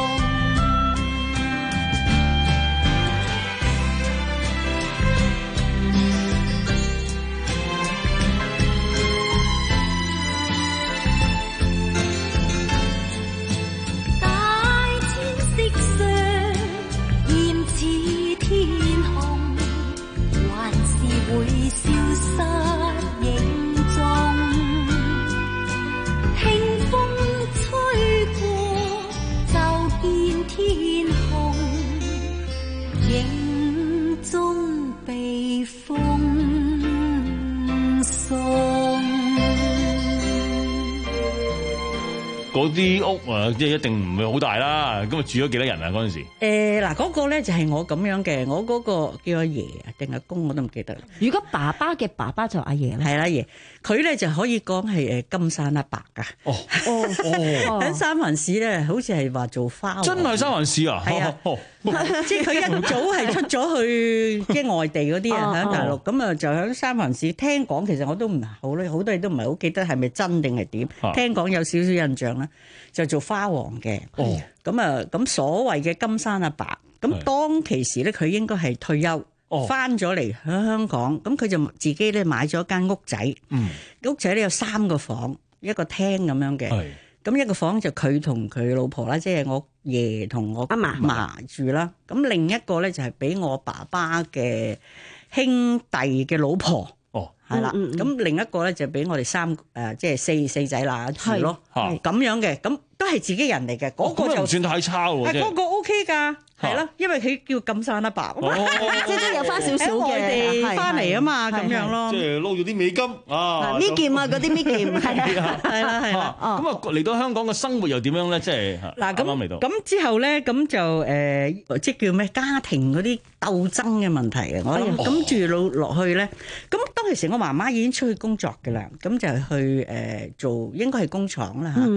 嗰啲屋啊，即係一定唔會好大啦。咁啊，住咗幾多人啊？嗰陣時誒嗱，嗰個咧就係我咁樣嘅，我嗰個叫阿爺啊定阿公我都唔記得。 如果爸爸嘅爸爸就阿爺咧， 係啦爺，佢咧就可以講係誒金山阿伯噶。哦哦哦，喺三藩市咧，好似係話做花王。 真係三藩市啊？ 係啊，即係佢一早係出咗去即係外地嗰啲啊，喺大陸咁啊，就喺三藩市。聽講其實我都唔好咧，好多嘢都唔係好記得係咪真定係點。聽講有少少印象啦。就做花王嘅，咁啊、哦，咁所謂嘅金山阿伯，咁當其時咧，佢應該係退休，翻咗嚟喺香港，咁佢就自己咧買咗間屋仔，嗯、屋仔咧有三個房，一個廳咁樣嘅，咁是一個房就佢同佢老婆啦，即係我爺同我阿嫲住啦，咁媽另一個咧就係俾我爸爸嘅兄弟嘅老婆。係啦，咁、嗯、另一個咧就俾我哋三誒、呃，即係四四仔乸住咯，咁樣嘅，咁都係自己人嚟嘅，嗰、哦、個就唔算太差喎， 嗰個 O K 㗎。係啦，因為佢叫金山阿伯， 即係都有翻少少嘅外地翻嚟啊嘛，咁樣咯。 即係撈咗啲美金啊！ 搣劍啊，嗰啲搣劍係啊， 係啦係啦。 咁啊嚟到香港嘅生活又點樣咧？即係嗱咁啱嚟到。咁之後咧，咁就誒，即係叫咩？家庭嗰啲鬥爭嘅問題啊！我諗咁住落落去咧，咁當其時我媽媽已經出去工作嘅啦，咁就去誒做應該係工廠啦嚇。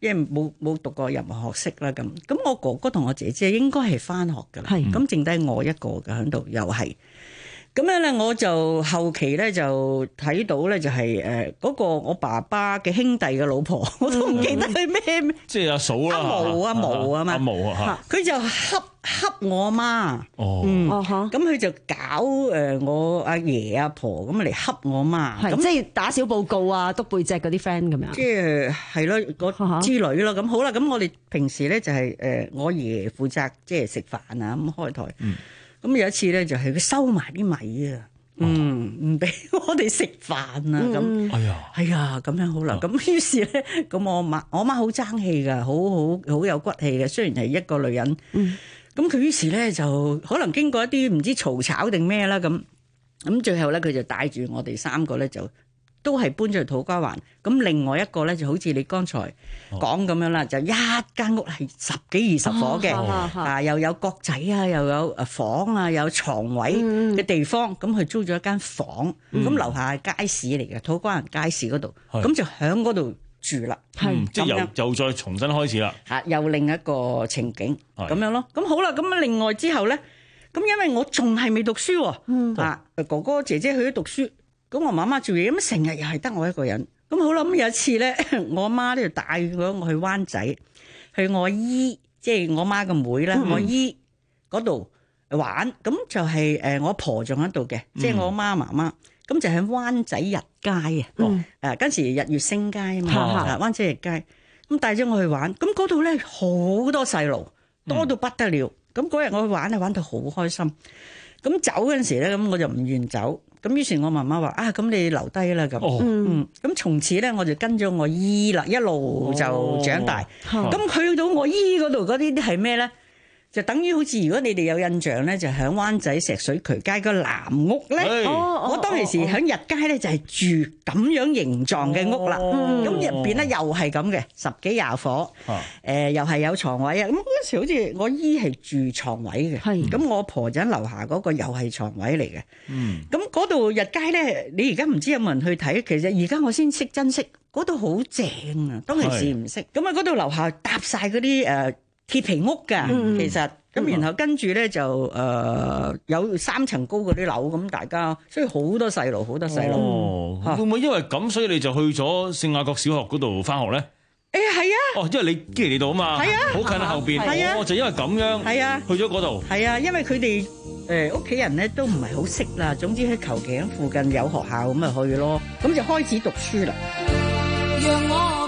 因為冇冇讀過任何學識啦咁。咁我哥哥同我姐姐應該係翻學㗎啦，咁剩低我一個嘅喺度，又係。咁樣咧，我就後期咧就睇到咧，就係誒嗰個我爸爸嘅兄弟嘅老婆，我都唔記得佢咩， 即係阿嫂啦， 阿毛阿毛啊嘛， 阿毛啊， 佢就恰恰我阿媽， 哦， 嗯，咁佢就搞誒我阿爺阿婆咁嚟恰我媽， 係即係打小報告啊，篤背脊嗰啲 friend 咁樣， 即係係咯嗰之類咯。咁好啦，咁我哋平時咧就係誒我爺負責即係食飯啊，咁開台。咁有一次咧，就係佢收埋啲米啊，嗯，唔俾我哋食飯啊，咁，哎呀，哎呀，咁樣好啦，咁於是咧，咁我媽，我媽好爭氣噶，好好好有骨氣嘅，雖然係一個女人，咁佢於是咧就可能經過一啲唔知嘈吵定咩啦，咁，咁最後咧佢就帶住我哋三個咧就都係搬咗去土瓜灣，咁另外一個咧就好似你剛才講咁樣啦，就一間屋係十幾二十伙嘅，啊又有閣仔啊，又有誒房啊，有床位嘅地方，咁佢租咗一間房，咁樓下係街市嚟嘅，土瓜灣街市嗰度，咁就喺嗰度住啦， 係即係又又再重新開始啦， 嚇又另一個情景咁樣咯，咁好啦，咁啊另外之後咧，咁因為我仲係未讀書喎，啊哥哥姐姐去咗讀書。咁我媽媽做嘢，咁成日又係得我一個人。咁好啦，咁有一次咧，我媽咧就帶咗我去灣仔，去我姨，即係我媽個妹啦，我姨嗰度玩。咁就係誒我婆仲喺度嘅，即係我媽媽媽。咁就喺灣仔日街啊，誒嗰時日月星街啊嘛，灣仔日街。咁帶咗我去玩，咁嗰度咧好多細路，多到不得了。咁嗰日我去玩咧，玩到好開心。咁走嗰陣時咧，咁我就唔願走。咁於是我媽媽話：啊，咁你留低啦咁。哦、嗯，咁從此咧我就跟咗我姨啦，一路就長大。咁、哦、去到我姨嗰度嗰啲係咩咧？就等於好似如果你哋有印象咧，就喺灣仔石水渠街個藍屋咧。哦、我當其時喺日街咧就係住咁樣形狀嘅屋啦。咁入邊咧又係咁嘅，十幾廿伙。誒、哦呃，又係有床位啊。咁嗰時好似我姨係住床位嘅。係。咁我婆仔樓下嗰個又係床位嚟嘅。嗯。咁嗰度日街咧，你而家唔知有冇人去睇？其實而家我先識珍惜，嗰度好正啊！當其時唔識。咁啊，嗰度樓下搭晒嗰啲誒鐵皮屋㗎，嗯、其實咁然後跟住咧就誒、呃、有三層高嗰啲樓，咁大家所以好多細路，好多細路。 哦，啊、會唔會因為咁，所以你就去咗聖雅各小學嗰度返學咧？ 誒係啊！ 哦，因為你基嚟到啊嘛，係啊，好近後邊。係啊，我就因為咁樣，係啊，去咗嗰度。 係啊，因為佢哋誒屋企人咧都唔係好識啦，總之喺求其喺附近有學校咁咪去咯，咁就開始讀書啦。讓我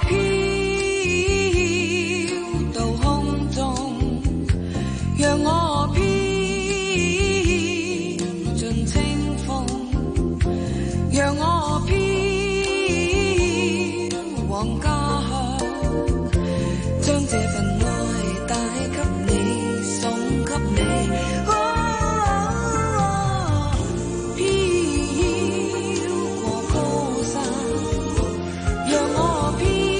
讓我飄進清風，讓我飄往家鄉，將這份愛帶給你，送給你。哦哦、飄過高山，讓我飄。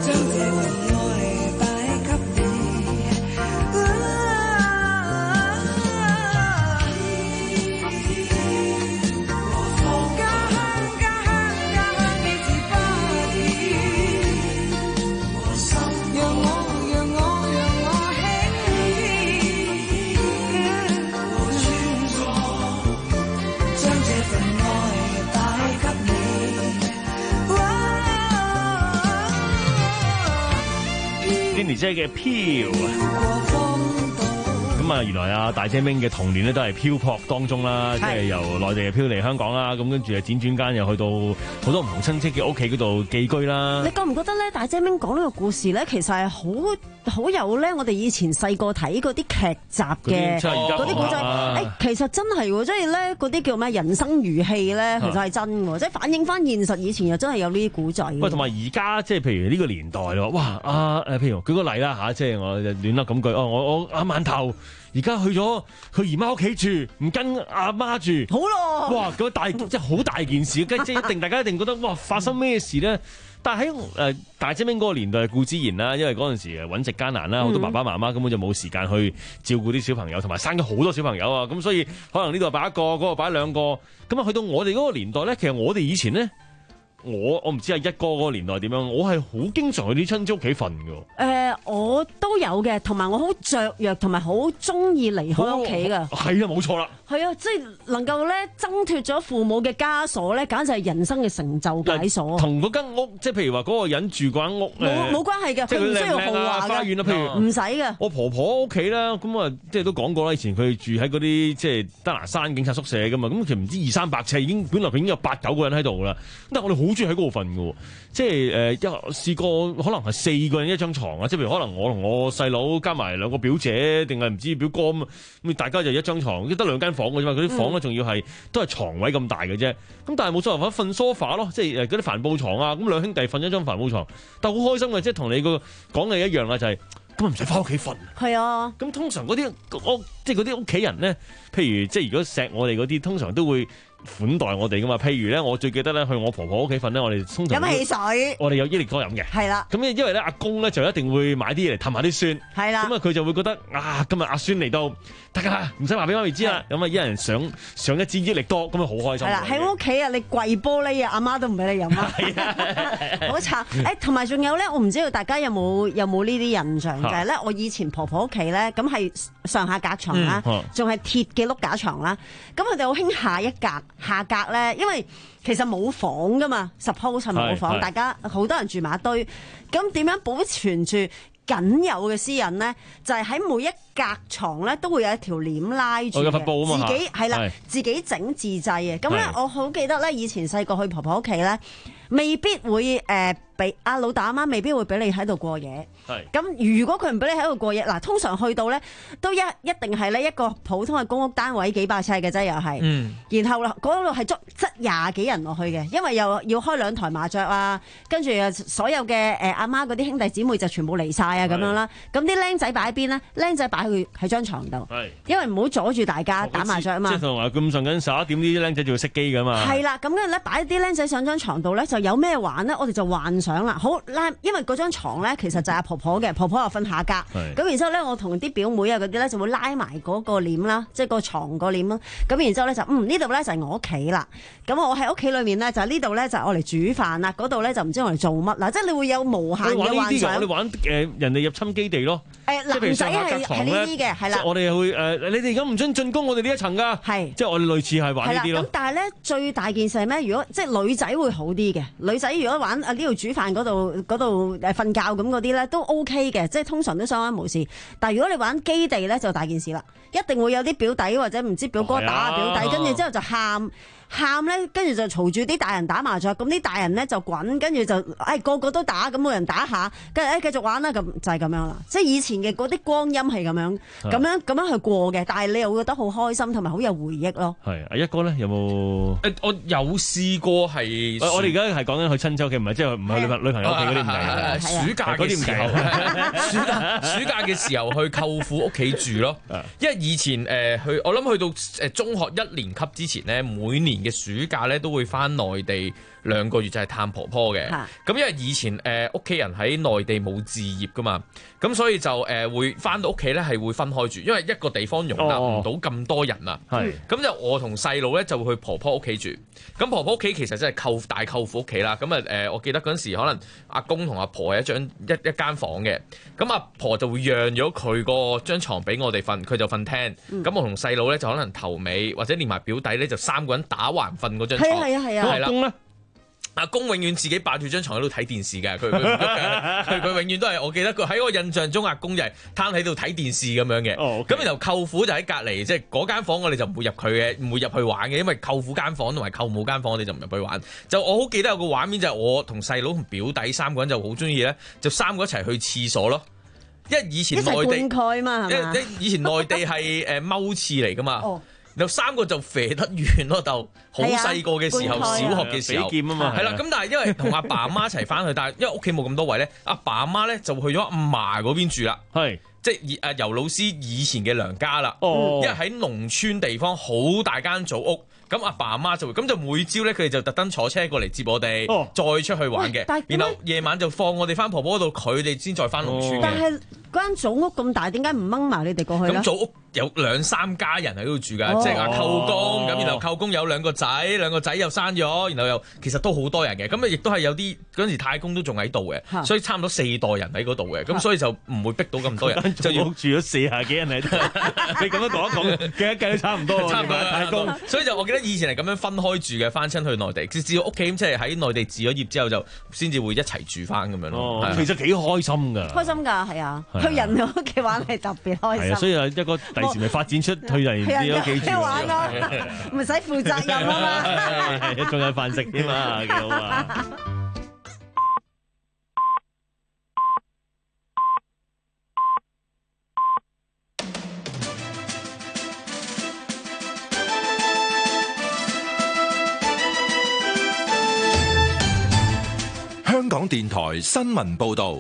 Jenny 姐嘅飄，咁啊原來啊大姐明嘅童年咧都係漂泊當中啦，即係由內地漂嚟香港啦，咁跟住啊輾轉間又去到好多唔同親戚嘅屋企嗰度寄居啦。 你覺唔覺得咧？大姐明講呢個故事咧，其實係好好有咧，我哋以前細個睇嗰啲劇集嘅嗰啲古仔，誒其實真係喎，即係咧嗰啲叫咩人生如戲咧，其實係真喎，即係反映翻現實。以前又真係有呢啲古仔。 喂，同埋而家即係譬如呢個年代咯，哇啊誒，譬如舉個例啦嚇，即係我亂噏咁句，哦我我阿饅頭而家去咗佢姨媽屋企住，唔跟阿媽住， 好咯， 哇咁大即係好大件事，即係一定大家一定覺得哇發生咩事咧？但係喺誒大姐明嗰個年代固之然啦，因為嗰陣時誒揾食艱難啦，好多爸爸媽媽根本就冇時間去照顧啲小朋友，同埋生咗好多小朋友啊，咁所以可能呢度擺一個，嗰度擺兩個，咁啊去到我哋嗰個年代咧，其實我哋以前咧。我我唔知係一哥嗰個年代點樣，我係好經常去啲親戚屋企瞓㗎。誒、 呃，我都有嘅，同埋我好雀躍，同埋好中意離開屋企㗎。 係啊，冇錯啦。係啊，即係能夠咧掙脫咗父母嘅枷鎖咧，簡直係人生嘅成就解鎖。 同嗰間屋，即係譬如話嗰個人住嗰間屋， 冇冇關係嘅，佢唔需要豪華花園啊，譬如唔使嘅。 我婆婆屋企啦，咁啊，即係都講過啦，以前佢住喺嗰啲即係德蘭山警察宿舍㗎嘛，咁其實唔知二三百尺，已經本來佢已經有八九個人喺度啦，但係我哋好中意喺嗰度瞓㗎。即係誒，一、呃、試過可能係四個人一張床啊！即係譬如可能我同我細佬加埋兩個表姐，定係唔知表哥咁，咁大家就一張床，得兩間房嘅啫嘛。嗰啲房咧仲要係都係床位咁大嘅啫。咁但係冇所謂，瞓梳化咯，即係誒嗰啲帆布床啊。咁兩兄弟瞓一張帆布床，但係好開心嘅，即係同你個講嘅一樣啦，就係咁唔使翻屋企瞓。 係啊， 咁通常嗰啲屋即係嗰啲屋企人咧，譬如即係如果錫我哋嗰啲，通常都會款待我哋噶嘛，譬如咧，我最記得咧去我婆婆屋企瞓咧，我哋通常飲汽水， 我哋有益力多飲嘅， 係啦。 咁因為咧阿公咧就一定會買啲嘢嚟氹下啲孫， 係啦。 咁啊佢就會覺得啊今日阿孫嚟到，得㗎，唔使話俾媽咪知啦。咁啊一人上上一支益力多，咁啊好開心。係啦，喺屋企啊，你跪玻璃啊，阿媽都唔俾你飲啊，係啊，好慘。誒，同埋仲有咧，我唔知道大家有冇有冇呢啲印象，就係咧，我以前婆婆屋企咧，咁係上下格床啦，仲係鐵嘅碌架床啦，咁佢哋好興下一格。下格咧，因為其實冇房噶嘛 ，suppose 係冇房，大家好多人住埋一堆，咁點樣保存住僅有嘅私隱咧？就係、是、喺每一格床咧都會有一條簾拉住嘅，自己係啦，自己整自製嘅。咁咧，我好記得咧，以前細個去婆婆屋企咧，未必會誒俾阿老豆阿媽未必會俾你喺度過夜。咁如果佢唔俾你喺度過夜，嗱，通常去到咧都一一定係咧一個普通嘅公屋單位幾百尺嘅啫，又係。嗯。然後啦，嗰度係捉擠廿幾人落去嘅，因為又要開兩台麻雀啊，跟住所有嘅誒阿媽嗰啲兄弟姊妹就全部嚟晒啊咁樣啦。咁啲僆仔擺喺邊咧？僆仔擺去喺張床度。係。因為唔好阻住大家打麻雀啊嘛。即係同埋咁上緊十一點啲僆仔就要熄機㗎嘛。係啦，咁跟住咧擺啲僆仔上張床度咧，就有咩玩咧？我哋就幻想啦。好拉，因為嗰張床咧其實就係阿婆婆嘅，婆婆又瞓下格。咁然之後咧，我同啲表妹啊嗰啲咧就會拉埋嗰個簾啦，即係個床個簾啦。咁然之後咧就嗯呢度咧就係我屋企啦。咁我喺屋企裏面咧就呢度咧就我嚟煮飯啦，嗰度咧就唔知我嚟做乜啦。即係你會有無限嘅幻想。我哋玩誒人哋入侵基地咯。誒男仔係係呢啲嘅，係啦。我哋會誒你哋而家唔准進攻我哋呢一層㗎。係。即係我哋類似係玩呢啲咯。咁但係咧最大件事係咩？如果即係女仔會好啲嘅，女仔如果玩啊呢度煮飯嗰度嗰度誒瞓覺咁嗰啲咧都 OK 嘅，即係通常都相安無事。但係如果你玩基地咧就大件事啦，一定會有啲表弟或者唔知表哥打下表弟，跟住之後就喊。喊咧，跟住就嘈住啲大人打麻雀，咁啲大人咧就滾，跟住就誒、哎、個個都打，咁冇人打下，跟住誒繼續玩啦，咁就係咁樣啦。即係以前嘅嗰啲光陰係咁樣，咁樣咁樣去過嘅，但係你又會覺得好開心，同埋好有回憶咯。係阿一哥咧，有冇？誒，我有試過係，我哋而家係講緊去親戚屋企，唔係即係唔係女女朋友屋企嗰啲唔係。暑假嘅時候，暑假暑假嘅時候去舅父屋企住咯。因為以前誒去，我諗去到誒中學一年級之前咧，每年嘅暑假咧都會翻內地兩個月就係探婆婆嘅。咁因為以前誒屋企人喺內地冇置業噶嘛，咁所以就誒、呃、會翻到屋企咧係會分開住，因為一個地方容納唔到咁多人啊。係、哦，咁就我同細佬咧就會去婆婆屋企住。咁婆婆屋企其實真係舅大舅父屋企啦。咁啊誒，我記得嗰陣時可能阿公同阿婆係一張一一間房嘅，咁阿婆就會讓咗佢個張床俾我哋瞓，佢就瞓廳。咁、嗯、我同細佬咧就可能頭尾或者連埋表弟咧就三個人打橫瞓嗰張床。係啊係啊係啊。阿公咧？阿公永遠自己霸住張床喺度睇電視嘅，佢佢佢佢永遠都係，我記得佢喺我印象中，阿公就係攤喺度睇電視咁樣嘅。咁、oh, okay. 然後舅父就喺隔離，即係嗰間房我哋就唔會入佢嘅，唔會入去玩嘅，因為舅父間房同埋舅母間房我哋就唔入去玩。就我好記得有個畫面就係我同細佬同表弟三個人就好中意咧，就三個一齊去廁所咯。因為以前內地，一齊灌溉嘛，係嘛？以前內地係誒踎廁嚟噶嘛。Oh. 然後三個就肥得遠咯，就好細個嘅時候，小學嘅時候，比劍啊嘛，係啦。咁但係因為同阿爸阿媽一齊翻去，但係因為屋企冇咁多位咧，阿爸阿媽咧就去咗阿嫲嗰邊住啦。係。即係誒尤老師以前嘅娘家啦，哦、因為喺農村地方好大間祖屋，咁阿爸阿媽就會咁就每朝咧佢哋就特登坐車過嚟接我哋，哦、再出去玩嘅，然後夜晚就放我哋翻婆婆嗰度，佢哋先再翻農村嘅。但係嗰間祖屋咁大，點解唔掹埋你哋過去咧？咁祖屋有兩三家人喺度住㗎，哦、即係阿舅公咁，然後舅公有兩個仔，兩個仔又生咗，然後又其實都好多人嘅，咁啊亦都係有啲嗰陣時太公都仲喺度嘅，所以差唔多四代人喺嗰度嘅，咁所以就唔會逼到咁多人。就要住咗四廿幾人喺度，你咁樣講一講，計一計都差唔多。差唔多太公，所以就我記得以前係咁樣分開住嘅，翻親去內地，至至屋企即係喺內地置咗業之後，就先至會一齊住翻咁樣咯。哦、其實幾開心㗎，開心㗎，係啊，去人哋屋企玩係特別開心。係啊，所以一個第時咪發展出去人哋屋企住玩咯，唔使負責任啊嘛，係仲有飯食添嘛，幾好啊！ 香港電台新聞報道，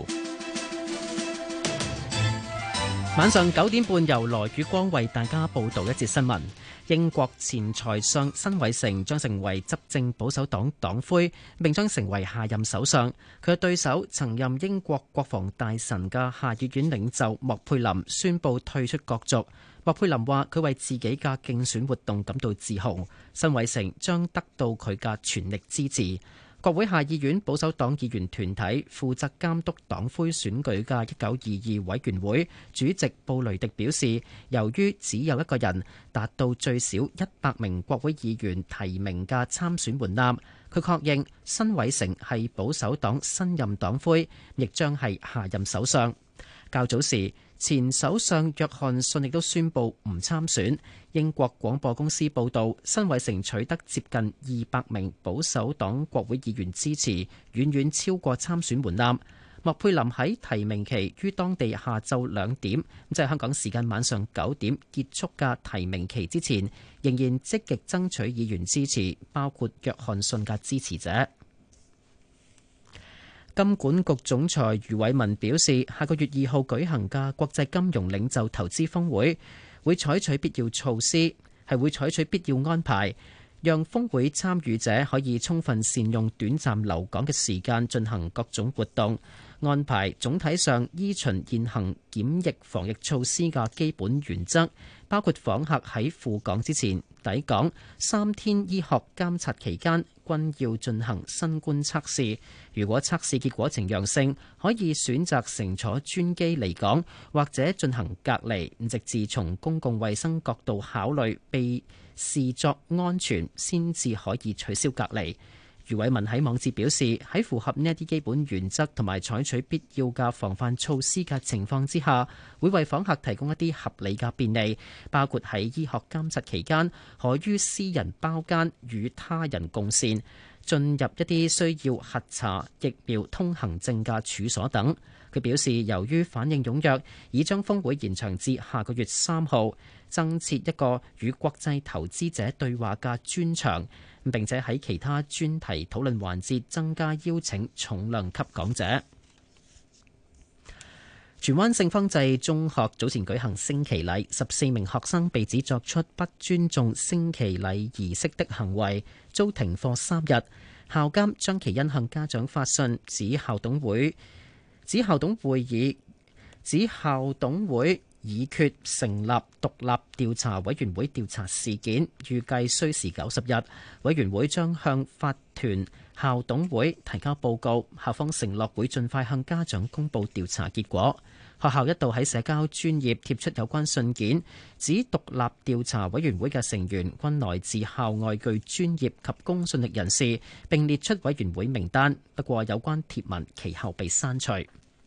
晚上九點半由羅宇光為大家報道一節新聞。英國前財相辛偉誠將成為執政保守黨黨魁，並將成為下任首相。佢嘅對手曾任英國國防大臣嘅下議院領袖莫佩林宣布退出角逐。莫佩林話佢為自己嘅競選活動感到自豪，辛偉誠將得到佢嘅全力支持。國會下議院保守黨議員團體負責監督黨魁選舉嘅一九二二委員會主席布雷迪表示，由於只有一個人達到最少一百名國會議員提名嘅參選門檻，佢確認辛偉誠係保守黨新任黨魁，亦將係下任首相。較早時，前首相約翰遜亦都宣布唔參選。英國廣播公司報道，辛偉誠取得接近二百名保守黨國會議員支持，遠遠超過參選門檻。莫佩林喺提名期於當地下晝兩點，即係香港時間晚上九點結束嘅提名期之前，仍然積極爭取議員支持，包括約翰遜嘅支持者。金管局總裁余偉文表示，下個月二號舉行嘅國際金融領袖投資峰會會採取必要措施，係會採取必要安排，讓峰會參與者可以充分善用短暫留港嘅時間進行各種活動。安排總體上依循現行檢疫防疫措施嘅基本原則，包括訪客喺赴港之前、抵港三天醫學監察期間均要進行新冠測試。如果測試結果呈陽性，可以選擇乘坐專機離港，或者進行隔離，直至從公共衛生角度考慮被視作安全，先至可以取消隔離。余偉文喺網誌表示，喺符合呢一啲基本原則同埋採取必要嘅防範措施嘅情況之下，會為訪客提供一啲合理嘅便利，包括喺醫學監察期間可於私人包間與他人共膳，進入一啲需要核查疫苗通行證嘅處所等。佢表示，由於反應踴躍，已將峰會延長至下個月三號，增設一個與國際投資者對話嘅專場，並且喺其他專題討論環節增加邀請重量級講者。荃灣聖芳濟中學早前舉行升旗禮，十四名學生被指作出不尊重升旗禮儀式的行為，遭停課三日。 校監張其恩向家長發信，指校董會指校董會議指校董會議決成立獨立調查委員會調查事件，預計需時九十日。委員會將向法團校董會提交報告，校方承諾會盡快向家長公佈調查結果。學校一度喺社交專頁貼出有關信件，指獨立調查委員會嘅成員均來自校外具專業及公信力人士，並列出委員會名單。不過有關貼文其後被刪除。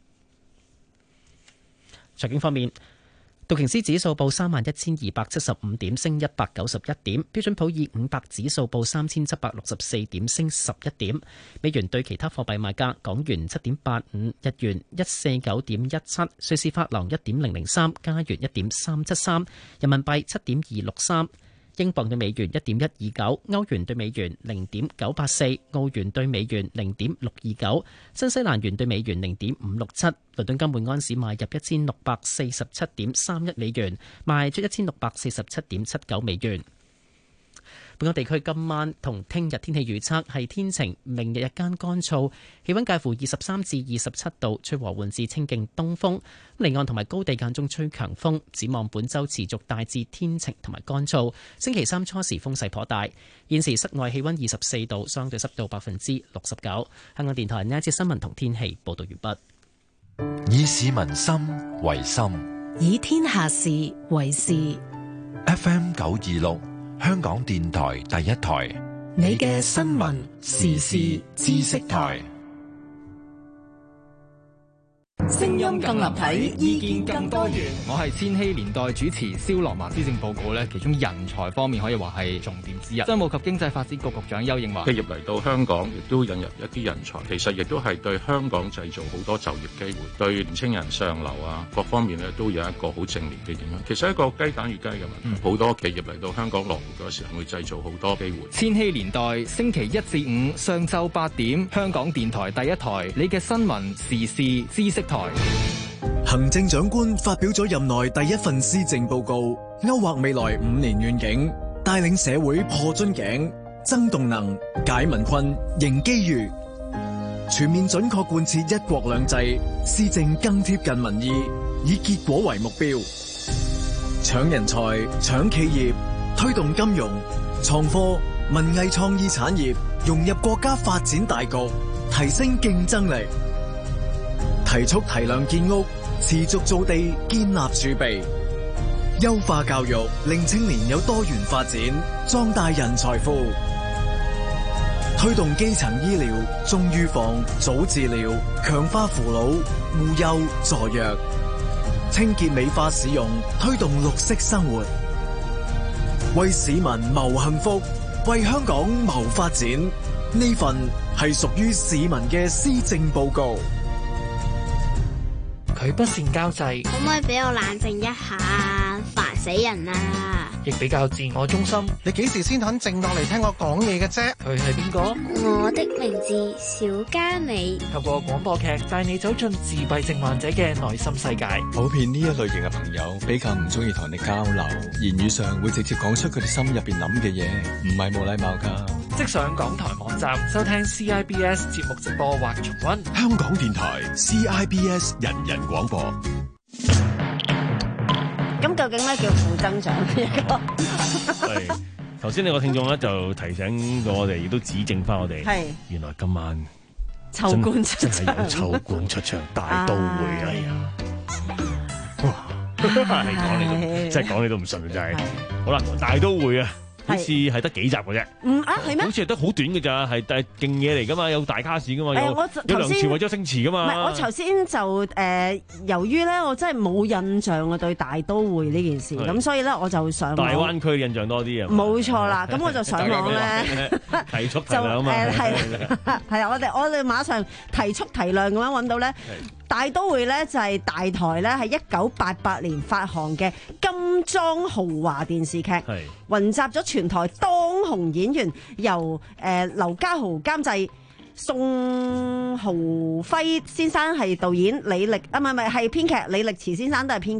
財經方面，道瓊斯指數報三萬一千二百七十五點，升一百九十一點；標準普爾五百指數報三千七百六十四點，升十一點。美元對其他貨幣賣價：港元七點八五，日元一四九點一七，瑞士法郎一點零零三，加元一點三七三，人民幣七點二六三。英鎊對美元一點一二九，歐元對美元零點九八四，澳元對美元零點六二九，新西蘭元對美元零點五六七。倫敦金每安士買入一千六百四十七點三一美元，賣出一千六百四十七點七九美元。本港地區今晚同聽日天氣預測係天晴，明日日間乾燥，氣溫介乎二十三至二十七度，吹和緩至清勁東風。離岸同埋高地間中吹強風。展望本週持續大致天晴同埋乾燥。星期三初時風勢頗大。現時室外氣溫二十四度，相對濕度百分之六十九。香港電台呢一節新聞同天氣報道完畢。 以市民心為心， 以天下事為事。 F M 九二六。香港電台第一台， 你嘅新聞時事知識台。 聲音更立體，意見更多元。 我係千禧年代主持蕭樂文。施政報告咧，其中人才方面可以話係重點之一。商務及經濟發展局局長丘應樺， 企業嚟到香港，亦都引入一啲人才，其實亦都係對香港製造好多就業機會，對年青人上流啊各方面咧都有一個好正面嘅影響。其實係一個雞蛋與雞嘅問題，好、嗯、多企業嚟到香港落戶嗰時候，會製造好多機會。 千禧年代星期一至五上晝八點，香港電台第一台，你嘅新聞時事知識台。 行政長官發表咗任內第一份施政報告，勾畫未來五年願景，帶領社會破樽頸、增動能、解民困、迎機遇，全面準確貫徹一國兩制，施政更貼近民意，以結果為目標。搶人才、搶企業，推動金融、創科、文藝創意產業融入國家發展大局，提升競爭力。提速提量建屋，持續造地建立儲備，優化教育，令青年有多元發展，壯大人才庫。推動基層醫療，重預防、早治療，強化扶老、護幼助弱，清潔美化市容，推動綠色生活，為市民謀幸福，為香港謀發展。呢份係屬於市民嘅施政報告。 佢不善交際， 可唔可以俾我冷靜一下？煩死人啦！ 亦比較自我中心。 你幾時先肯靜落嚟聽我講嘢嘅啫？ 佢係邊個？ 我的名字小嘉美。 透過廣播劇帶你走進自閉症患者嘅內心世界。 普遍呢一類型嘅朋友比較唔中意同人哋交流，言語上會直接講出佢哋心入邊諗嘅嘢，唔係冇禮貌噶。 即上港台網站收聽 C I B S 節目直播或重溫。 香港電台 C I B S 人人廣播。 咁究竟咩叫負增長？ 係頭先呢個聽眾咧就提醒過我哋，亦都指正翻我哋。係原來今晚秋官出場， 真係有秋官出場，大都會啊！係講你都，即係講你都唔信啊！真係。好啦，大都會啊！好似係得幾集嘅啫， 嗯啊係咩？ 好似係得好短嘅咋，係但係勁嘢嚟噶嘛，有大卡士噶嘛，有有梁朝偉、周星馳噶嘛。唔係， 我頭先就誒，由於咧我真係冇印象啊對大都會呢件事，咁所以咧我就上大灣區印象多啲啊。 冇錯啦，咁我就上網咧提速提量啊嘛， 係係啊，我哋我哋馬上提速提量咁樣揾到咧。大都會咧就係大台咧係一九八八年發行嘅金裝豪華電視劇，雲集咗全台當紅演員，由誒劉家豪監製，宋豪輝先生係導演，李力啊唔係唔係係編劇，李力持先生都係編劇。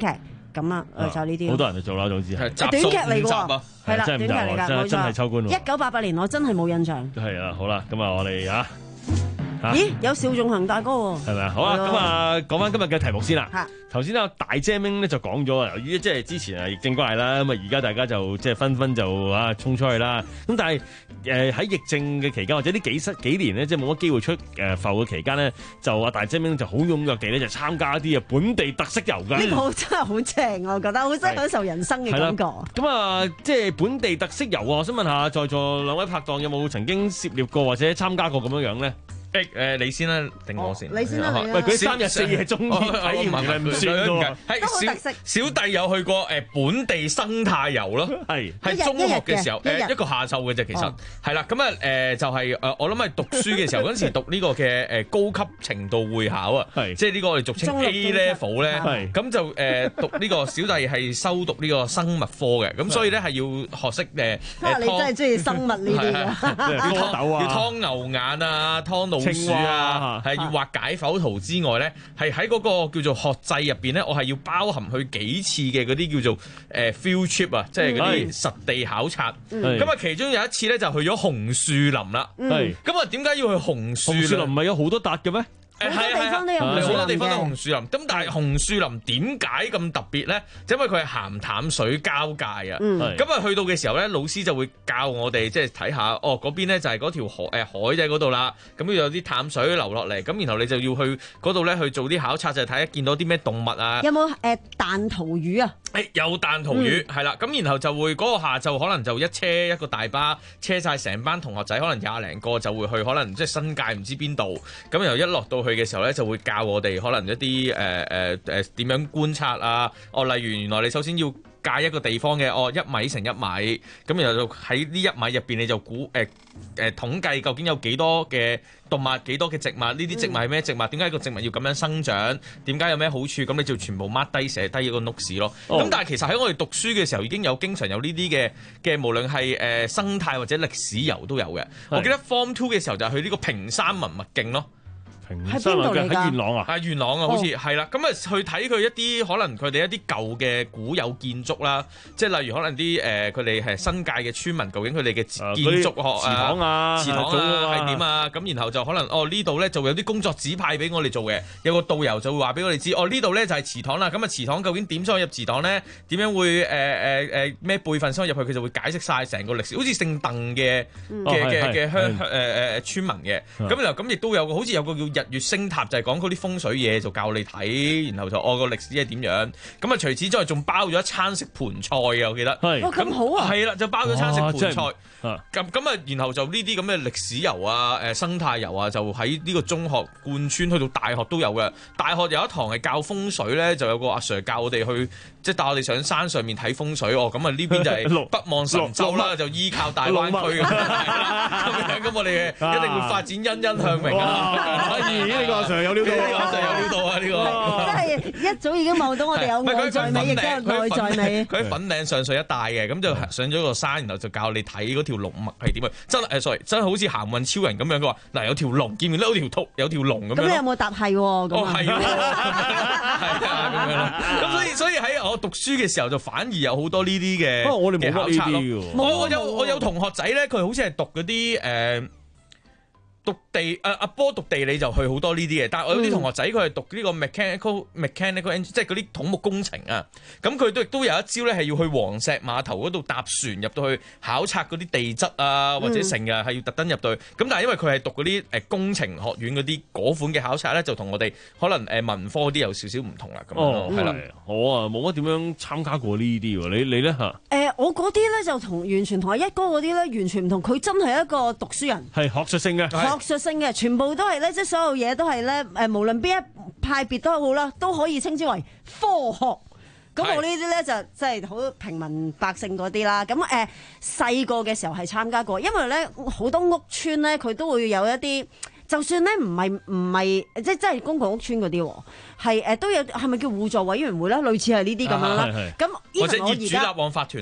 咁啊，就呢啲。 好多人就做啦，總之係短劇嚟㗎，係啦，短劇嚟㗎，冇錯。 真係秋官喎。 一九八八年我真係冇印象。 係啊，好啦，咁啊，我哋啊。 咦，有邵仲衡大哥喎， 係咪啊？好啊，咁啊，講翻今日嘅題目先啦。頭先啊，大姐明咧就講咗啊，由於即係之前啊疫症關係啦，咁啊而家大家就即係紛紛就啊衝出去啦。咁但係誒喺疫症嘅期間或者呢幾十幾年咧，即係冇乜機會出誒埠嘅期間咧，就啊大姐明就好踴躍地咧就參加一啲啊本地特色遊㗎。 呢個真係好正，我覺得好真係享受人生嘅感覺。 咁啊，即係本地特色遊啊，我想問下在座兩位拍檔有冇曾經涉獵過或者參加過咁樣樣咧？ 誒誒，你先啦，定我先？ 你先啦， 喂，佢三日四夜中意體驗係唔算㗎。 係小小弟有去過誒本地生態遊咯，係係中學嘅時候誒一個下晝嘅啫，其實係啦。咁啊誒就係誒我諗係讀書嘅時候嗰陣時讀呢個嘅誒高級程度會考啊，即係呢個我哋俗稱 A level 咧，咁就誒讀呢個小弟係修讀呢個生物科嘅，咁所以咧係要學識誒。 啊！你真係中意生物呢啲㗎？ 要劏牛眼啊，劏老鼠啊，係要畫解剖圖之外咧，係喺嗰個叫做學制入邊咧，我係要包含去幾次嘅嗰啲叫做誒 field trip 啊，即係嗰啲實地考察。咁啊，其中有一次咧就去咗紅樹林啦。咁啊，點解要去紅樹林？ 紅樹林唔係有好多笪嘅咩？ 好多地方都有紅樹林嘅， 好多地方都有紅樹林。咁但係紅樹林點解咁特別咧？就因為佢係鹹淡水交界啊。咁啊，去到嘅時候咧，老師就會教我哋即係睇下，哦嗰邊咧就係嗰條河誒海仔嗰度啦。咁有啲淡水流落嚟，咁然後你就要去嗰度咧去做啲考察，就係睇下見到啲咩動物啊。 有冇誒彈塗魚啊？ 誒有彈塗魚係啦，咁然後就會嗰個下晝可能就一車一個大巴車晒成班同學仔，可能廿零個就會去，可能即係新界唔知邊度。咁然後一落到去嘅時候咧，就會教我哋可能一啲誒誒誒點樣觀察啊。哦，例如原來你首先要界一個地方嘅，哦一米乘一米，咁然後就喺呢一米入邊你就估誒誒統計究竟有幾多嘅動物，幾多嘅植物，呢啲植物係咩植物？點解個植物要咁樣生長？點解有咩好處？咁你就全部 mark 低寫低一個 notes 咯。咁、哦、但係其實喺我哋讀書嘅時候已經有經常有呢啲嘅嘅，無論係誒生態或者歷史遊都有嘅。我記得 Form Two 嘅時候就係去呢個平山文物徑咯。 喺邊度嚟㗎？ 喺元朗啊， 喺元朗啊，好似係啦。咁啊，去睇佢一啲可能佢哋一啲舊嘅古有建築啦，即係例如可能啲誒佢哋係新界嘅村民，究竟佢哋嘅建築學祠堂啊、 祠堂啊係點啊？咁然後就可能哦呢度咧就有啲工作指派俾我哋做嘅，有個導遊就會話俾我哋知，哦呢度咧就係祠堂啦。咁啊祠堂究竟點先可以入祠堂咧？點樣會誒誒誒咩輩分先可以入去？佢就會解釋晒成個歷史，好似姓鄧嘅嘅嘅嘅鄉誒誒村民嘅。咁然後咁亦都有個好似有個叫日月星塔，就係講嗰啲風水嘢，就教你睇，然後就哦個歷史係點樣。咁啊除此之外仲包咗一餐食盤菜嘅，我記得。 係咁好啊！ 係啦，就包咗餐食盤菜。咁咁啊，然後就呢啲咁嘅歷史遊啊、誒生態遊啊，就喺呢個中學貫穿去到大學都有嘅。大學有一堂係教風水咧，就有個阿 Sir 教我哋去，即係帶我哋上山上面睇風水。哦，咁啊呢邊就係北望神州啦，就依靠大灣區咁樣。咁我哋一定會發展欣欣向榮啊！ 呢個阿 Sir 有料到， 呢個阿 Sir 有料到啊！呢個即係一早已經望到我哋有外在美，亦都有內在美。 佢喺粉嶺上水一帶嘅，咁就上咗個山，然後就教你睇嗰條龍脈係點啊！真誒，sorry，真係好似行運超人咁樣嘅話，嗱有條龍，見唔見到有條兔，有條龍咁樣。 咁你有冇答係喎？ 哦，係喎，係啊，咁樣咯。咁所以所以喺我讀書嘅時候，就反而有好多呢啲嘅。 不過我哋冇乜呢啲嘅。 我我有我有同學仔咧，佢好似係讀嗰啲誒。讀地誒阿波讀地理就去好多呢啲嘅，但係我有啲同學仔佢係讀呢個 mechanical mechanical engineering，即係嗰啲土木工程啊。咁佢都亦都有一招咧，係要去黃石碼頭嗰度搭船入到去考察嗰啲地質啊，或者成日係要特登入到去。咁但係因為佢係讀嗰啲誒工程學院嗰啲嗰款嘅考察咧，就同我哋可能誒文科啲有少少唔同啦。咁哦，係啦， 嗯、 我啊冇乜點樣參加過呢啲喎。你你咧嚇？誒、 呃，我嗰啲咧就同完全同阿一哥嗰啲咧完全唔同。佢真係一個讀書人， 係學術性嘅。 學術性嘅，全部都係咧，即係所有嘢都係咧，誒，無論邊一派別都好啦，都可以稱之為科學。咁我呢啲咧就即係好平民百姓嗰啲啦。咁誒細個嘅時候係參加過，因為咧好多屋邨咧佢都會有一啲，就算咧唔係唔係即係即係公共屋邨嗰啲，係誒都有係咪叫互助委員會啦？類似係呢啲咁樣啦。咁或者業主立案法團咯。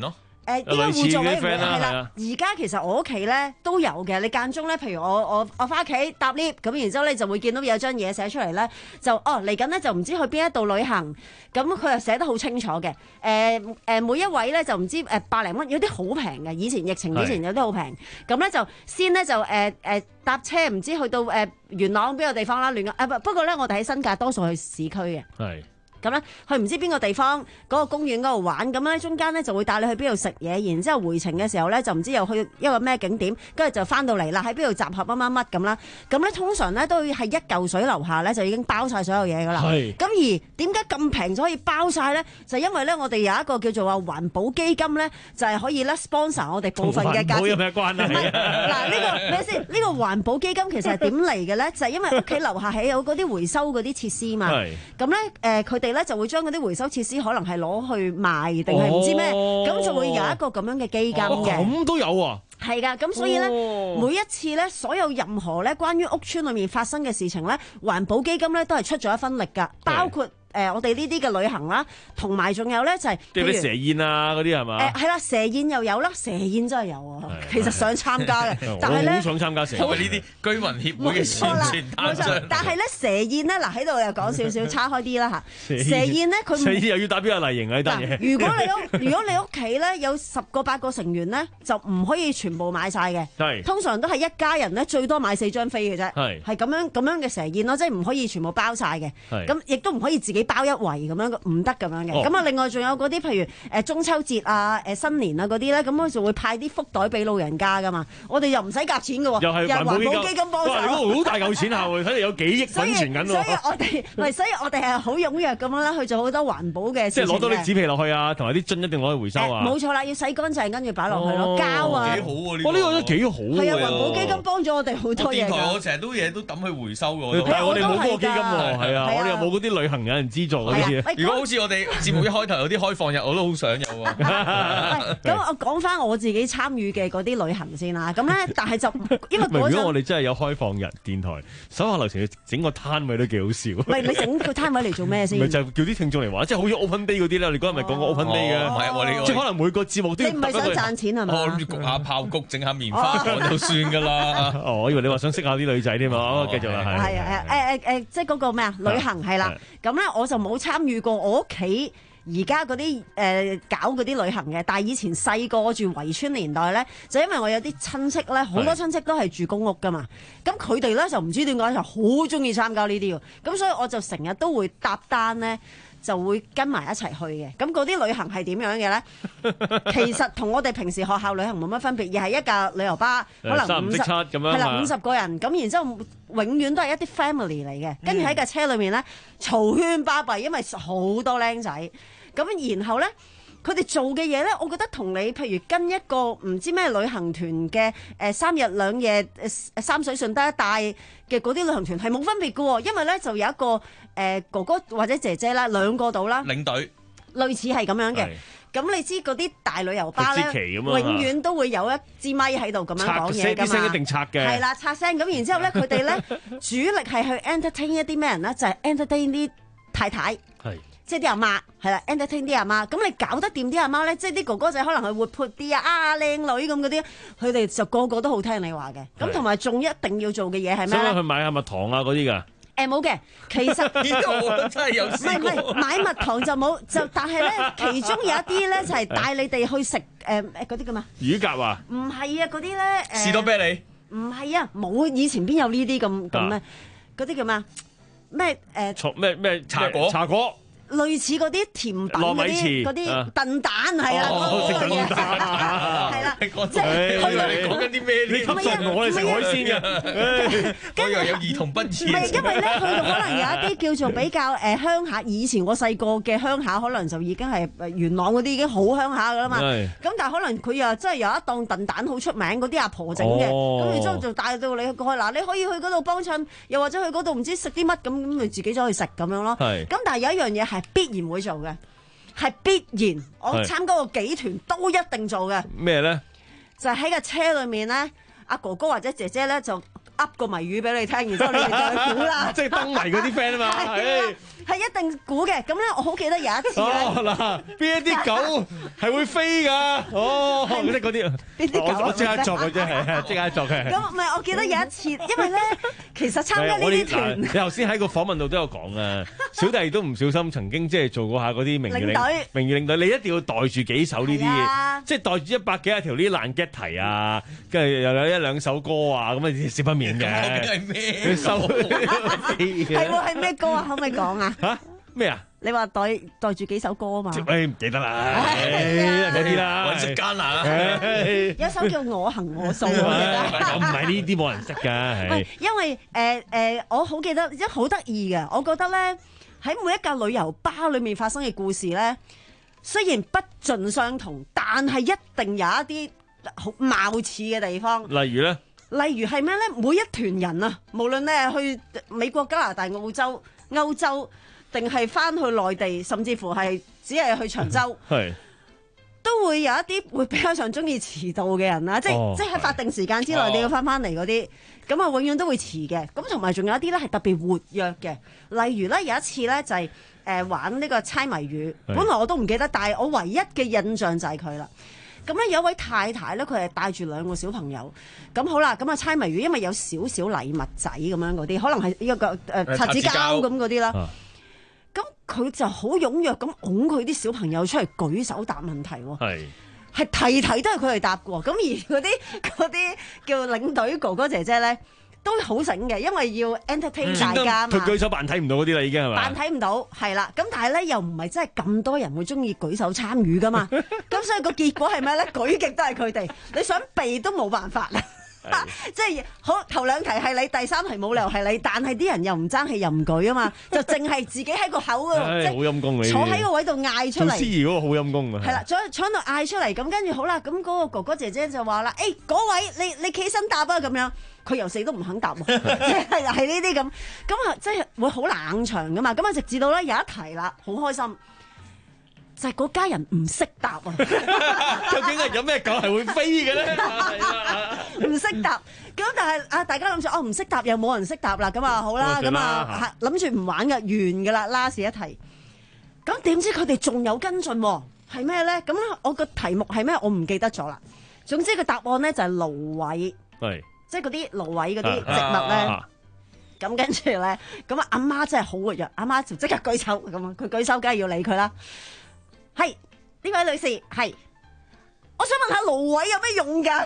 誒應該互助委員會類似啲 friend 啦係啦係啊。 而家其實我屋企咧都有嘅，你間中咧，譬如我我我翻屋企搭 lift 咁，然之後咧就會見到有張嘢寫出嚟咧，就哦嚟緊咧就唔知去邊一度旅行，咁佢又寫得好清楚嘅。誒、誒每一位咧就唔知誒百零蚊，有啲好平嘅。以前疫情以前有啲好平，咁咧就先咧就誒誒搭車唔知去到誒元朗邊個地方啦，亂啊不不過咧我哋喺新界多數去市區嘅。 係。 咁咧，去唔知邊個地方嗰個公園嗰度玩，咁咧中間咧就會帶你去邊度食嘢，然之後回程嘅時候咧就唔知又去一個咩景點，跟住就翻到嚟啦，喺邊度集合乜乜乜咁啦。咁咧通常咧都係一嚿水樓下咧就已經包晒所有嘢噶啦。 係。 咁而點解咁平就可以包晒咧？就因為咧我哋有一個叫做話環保基金咧，就係可以咧 sponsor 我哋部分嘅價錢。 同環保有咩關係？ 唔係嗱，呢個咩先？呢個環保基金其實係點嚟嘅咧？就係因為屋企樓下係有嗰啲回收嗰啲設施嘛。 係。 咁咧誒，佢哋咧就會將嗰啲回收設施可能係攞去賣定係唔知咩，咁、 哦、 就會有一個咁樣嘅基金嘅。 咁都有啊？ 係㗎，咁所以咧， 哦、 每一次咧，所有任何咧關於屋邨裏面發生嘅事情咧，環保基金咧都係出咗一分力㗎，包括。誒、呃，我哋呢啲嘅旅行啦，同埋仲有咧就係、 即係啲蛇宴啊嗰啲係嘛？ 誒係啦，蛇宴又有啦，蛇宴真係有啊，其實想參加嘅，但係咧好想參加蛇宴。 因為呢啲居民協會嘅宣傳單張。 但係咧蛇宴咧嗱喺度又講少少，叉開啲啦嚇。蛇宴咧佢蛇宴又要打邊個麗型啊呢單嘢？ 如果你屋如果你屋企咧有十個八個成員咧，就唔可以全部買晒嘅。 係。 通常都係一家人咧，最多買四張飛嘅啫。 係。 係咁樣咁樣嘅蛇宴咯，即係唔可以全部包晒嘅。 係。 咁亦都唔可以自己包一圍咁。咁樣唔得咁樣嘅，咁啊、哦、另外仲有嗰啲譬如誒中秋節啊、誒新年啊嗰啲咧，咁我就會派啲福袋俾老人家噶嘛，我哋又唔使夾錢嘅喎， 又係環保基金幫手， 好大嚿錢下喎，睇嚟有幾億滾存緊喎。 所以我哋唔係，所以我哋係好踴躍咁樣啦，去做好多環保嘅事情。 即係攞多啲紙皮落去啊，同埋啲樽一定攞去回收啊。 冇、呃、錯啦，要洗乾淨跟住擺落去咯，哦、膠啊。 幾好喎呢、 這個！呢、哦這個都幾好喎。 係啊，環保基金幫咗我哋好多嘢。 電台我成日都嘢都抌去回收嘅， 但係我哋冇嗰個基金喎，係啊，我哋又冇嗰啲旅行有人資助嗰啲。 如果好似我哋節目一開頭有啲開放日，我都好想有喎。 咁我講翻我自己參與嘅嗰啲旅行先啦。咁咧，但係就因為嗰陣， 如果我哋真係有開放日電台，手下留情整個攤位都幾好笑。 唔係你整個攤位嚟做咩先？ 唔係就叫啲聽眾嚟玩，即係好似 open day 嗰啲咧。你嗰日咪講過 open day 嘅？ 唔係喎，你即係可能每個節目都要。 你唔係想賺錢係嘛？ 我諗住焗下炮谷，整下棉花糖就算㗎啦。 哦，我以為你話想識下啲女仔添嘛。哦，繼續啦，係。 係啊，誒誒誒，即係嗰個咩啊？旅行係啦。咁咧我就冇參與過我屋企。而家嗰啲誒搞嗰啲旅行嘅，但係以前細個住圍村年代咧，就因為我有啲親戚咧，好多親戚都係住公屋噶嘛，咁佢哋咧就唔知點解就好中意參加呢啲喎，咁所以我就成日都會搭單咧，就會跟埋一齊去嘅。咁嗰啲旅行係點樣嘅咧？其實同我哋平時學校旅行冇乜分別，而係一架旅遊巴，可能五十係啦，五十個人，咁然之後永遠都係一啲 family 嚟嘅，跟住喺架車裏面咧嘈喧巴閉，因為好多僆仔。咁然後咧，佢哋做嘅嘢咧，我覺得同你譬如跟一個唔知咩旅行團嘅誒三日兩夜誒三水順德一帶嘅嗰啲旅行團係冇分別嘅喎，因為咧就有一個誒、呃、哥哥或者姐姐啦，兩個到啦， 領隊類似係咁樣嘅。咁你知嗰啲大旅遊巴咧，永遠都會有一支咪喺度咁樣講嘢㗎嘛， 啲聲一定拆嘅。 係啦，拆聲咁，然之後咧，佢哋咧主力係去 entertain 一啲咩人咧？就係、是、entertain 啲太太。係。即係啲阿媽係啦 entertain 啲阿媽，咁你搞得掂啲阿媽咧，即係啲哥哥仔可能係活潑啲啊，啊靚女咁嗰啲，佢哋就個個都好聽你話嘅。咁同埋仲一定要做嘅嘢係咩咧？ 去買下蜜糖啊嗰啲㗎？ 誒冇嘅，其實呢個我真係有試過。 唔係唔係買蜜糖就冇，就但係咧其中有一啲咧就係帶你哋去食誒誒嗰啲㗎嘛。 乳鴿啊？ 唔係啊，嗰啲咧誒。 士多啤梨？ 唔係啊，冇以前邊有呢啲咁咁咩？嗰啲叫咩？咩誒？ 咩咩茶果？茶果。 類似嗰啲甜品嗰啲嗰啲燉蛋係啊，嗰個嘢係啦，即係你講緊啲咩？ 你吸引我哋食海鮮嘅， 我又有兒童不宜。 唔係因為咧，佢可能有一啲叫做比較誒鄉下，以前我細個嘅鄉下，可能就已經係元朗嗰啲已經好鄉下噶啦嘛。咁但係可能佢又真係有一檔燉蛋好出名，嗰啲阿婆整嘅，咁然之後就帶到你過去。嗱，你可以去嗰度幫襯，又或者去嗰度唔知食啲乜咁，咁咪自己走去食咁樣咯。咁但係有一樣嘢係必然會做嘅，係必然。我參加過幾團都一定做嘅。咩咧？就係喺個車裏面咧，阿哥哥或者姐姐咧就噏個謎語俾你聽，然之後你哋再估啦。 即係燈謎嗰啲 friend 啊嘛。 係一定估嘅。咁咧，我好記得有一次咧。 哦嗱，邊一啲狗係會飛㗎？哦，嗰啲嗰啲。 邊啲狗？ 我即刻作嘅啫，係即刻作嘅。 咁唔係，我記得有一次，因為咧，其實參加呢啲團， 你頭先喺個訪問度都有講啊，小弟都唔小心曾經即係做過下嗰啲名譽領名譽領隊，你一定要袋住幾首呢啲嘢，即係袋住一百幾廿條呢啲爛 get 題啊，跟住又有一兩首歌啊，咁啊少不免嘅。 係咩？ 收係喎，係咩歌啊？可唔可以講啊？ 嚇咩啊？ 你話袋袋住幾首歌啊嘛？ 誒唔記得啦，嗰啲啦， 揾食艱難啊！ 有首叫我行我素，我記得。 唔係呢啲冇人識㗎。 喂，因為誒誒，我好記得，一好得意嘅。我覺得咧，喺每一架旅遊巴裏面發生嘅故事咧，雖然不盡相同，但係一定有一啲好貌似嘅地方。 例如咧？ 例如係咩咧？每一團人啊，無論咧去美國、加拿大、澳洲、歐洲，定係翻去內地，甚至乎係只係去長洲， 係都會有一啲會比較上中意遲到嘅人啦。即係、哦、即係喺法定時間之內你要翻翻嚟嗰啲，咁啊、哦、永遠都會遲嘅。咁同埋仲有一啲咧係特別活躍嘅，例如咧有一次咧就係、是、誒、呃、玩呢個猜謎語，本來我都唔記得，但係我唯一嘅印象就係佢啦。咁咧有一位太太咧，佢係帶住兩個小朋友。咁好啦，咁啊猜謎語，因為有少少禮物仔咁樣嗰啲，可能係一個誒擦紙膠咁嗰啲啦。咁佢、啊、就好踴躍咁擁佢啲小朋友出嚟舉手答問題喎。係係題題都係佢哋答嘅。咁而嗰啲嗰啲叫領隊哥哥姐姐咧，都好醒嘅，因為要 entertain 大家嘛。 佢舉手扮睇唔到嗰啲啦，已經係咪？ 扮睇唔到，係啦。咁但係咧，又唔係真係咁多人會中意舉手參與噶嘛。咁所以個結果係咩咧？舉極都係佢哋，你想避都冇辦法啦。即係好頭兩題係你，第三題冇理由係你，但係啲人又唔爭氣又唔舉啊嘛，就淨係自己喺個口嗰度，即係好陰功你坐喺個位度嗌出嚟。 做司儀嗰個好陰功啊！ 係啦，坐坐喺度嗌出嚟，咁跟住好啦，咁嗰個哥哥姐姐就話啦：，誒、欸，嗰位你你企身答啊，咁樣。佢由死都唔肯答喎，即係係呢啲咁，咁啊，即係會好冷場噶嘛。咁啊，直至到咧有一題啦，好開心。就係嗰家人唔識答啊！ 究竟係有咩狗係會飛嘅咧？ 唔識答，咁但係啊，大家諗住哦，唔識答又冇人識答啦，咁啊好啦，咁啊諗住唔玩嘅，完㗎啦，last一題。咁點知佢哋仲有跟進喎？係咩咧？咁我個題目係咩？我唔記得咗啦。總之個答案咧就係蘆葦，係即係嗰啲蘆葦嗰啲植物咧。咁跟住咧，咁啊阿媽真係好活躍，阿媽就即刻舉手，咁啊佢舉手梗係要理佢啦。係呢位女士，係我想問下蘆葦有咩用㗎？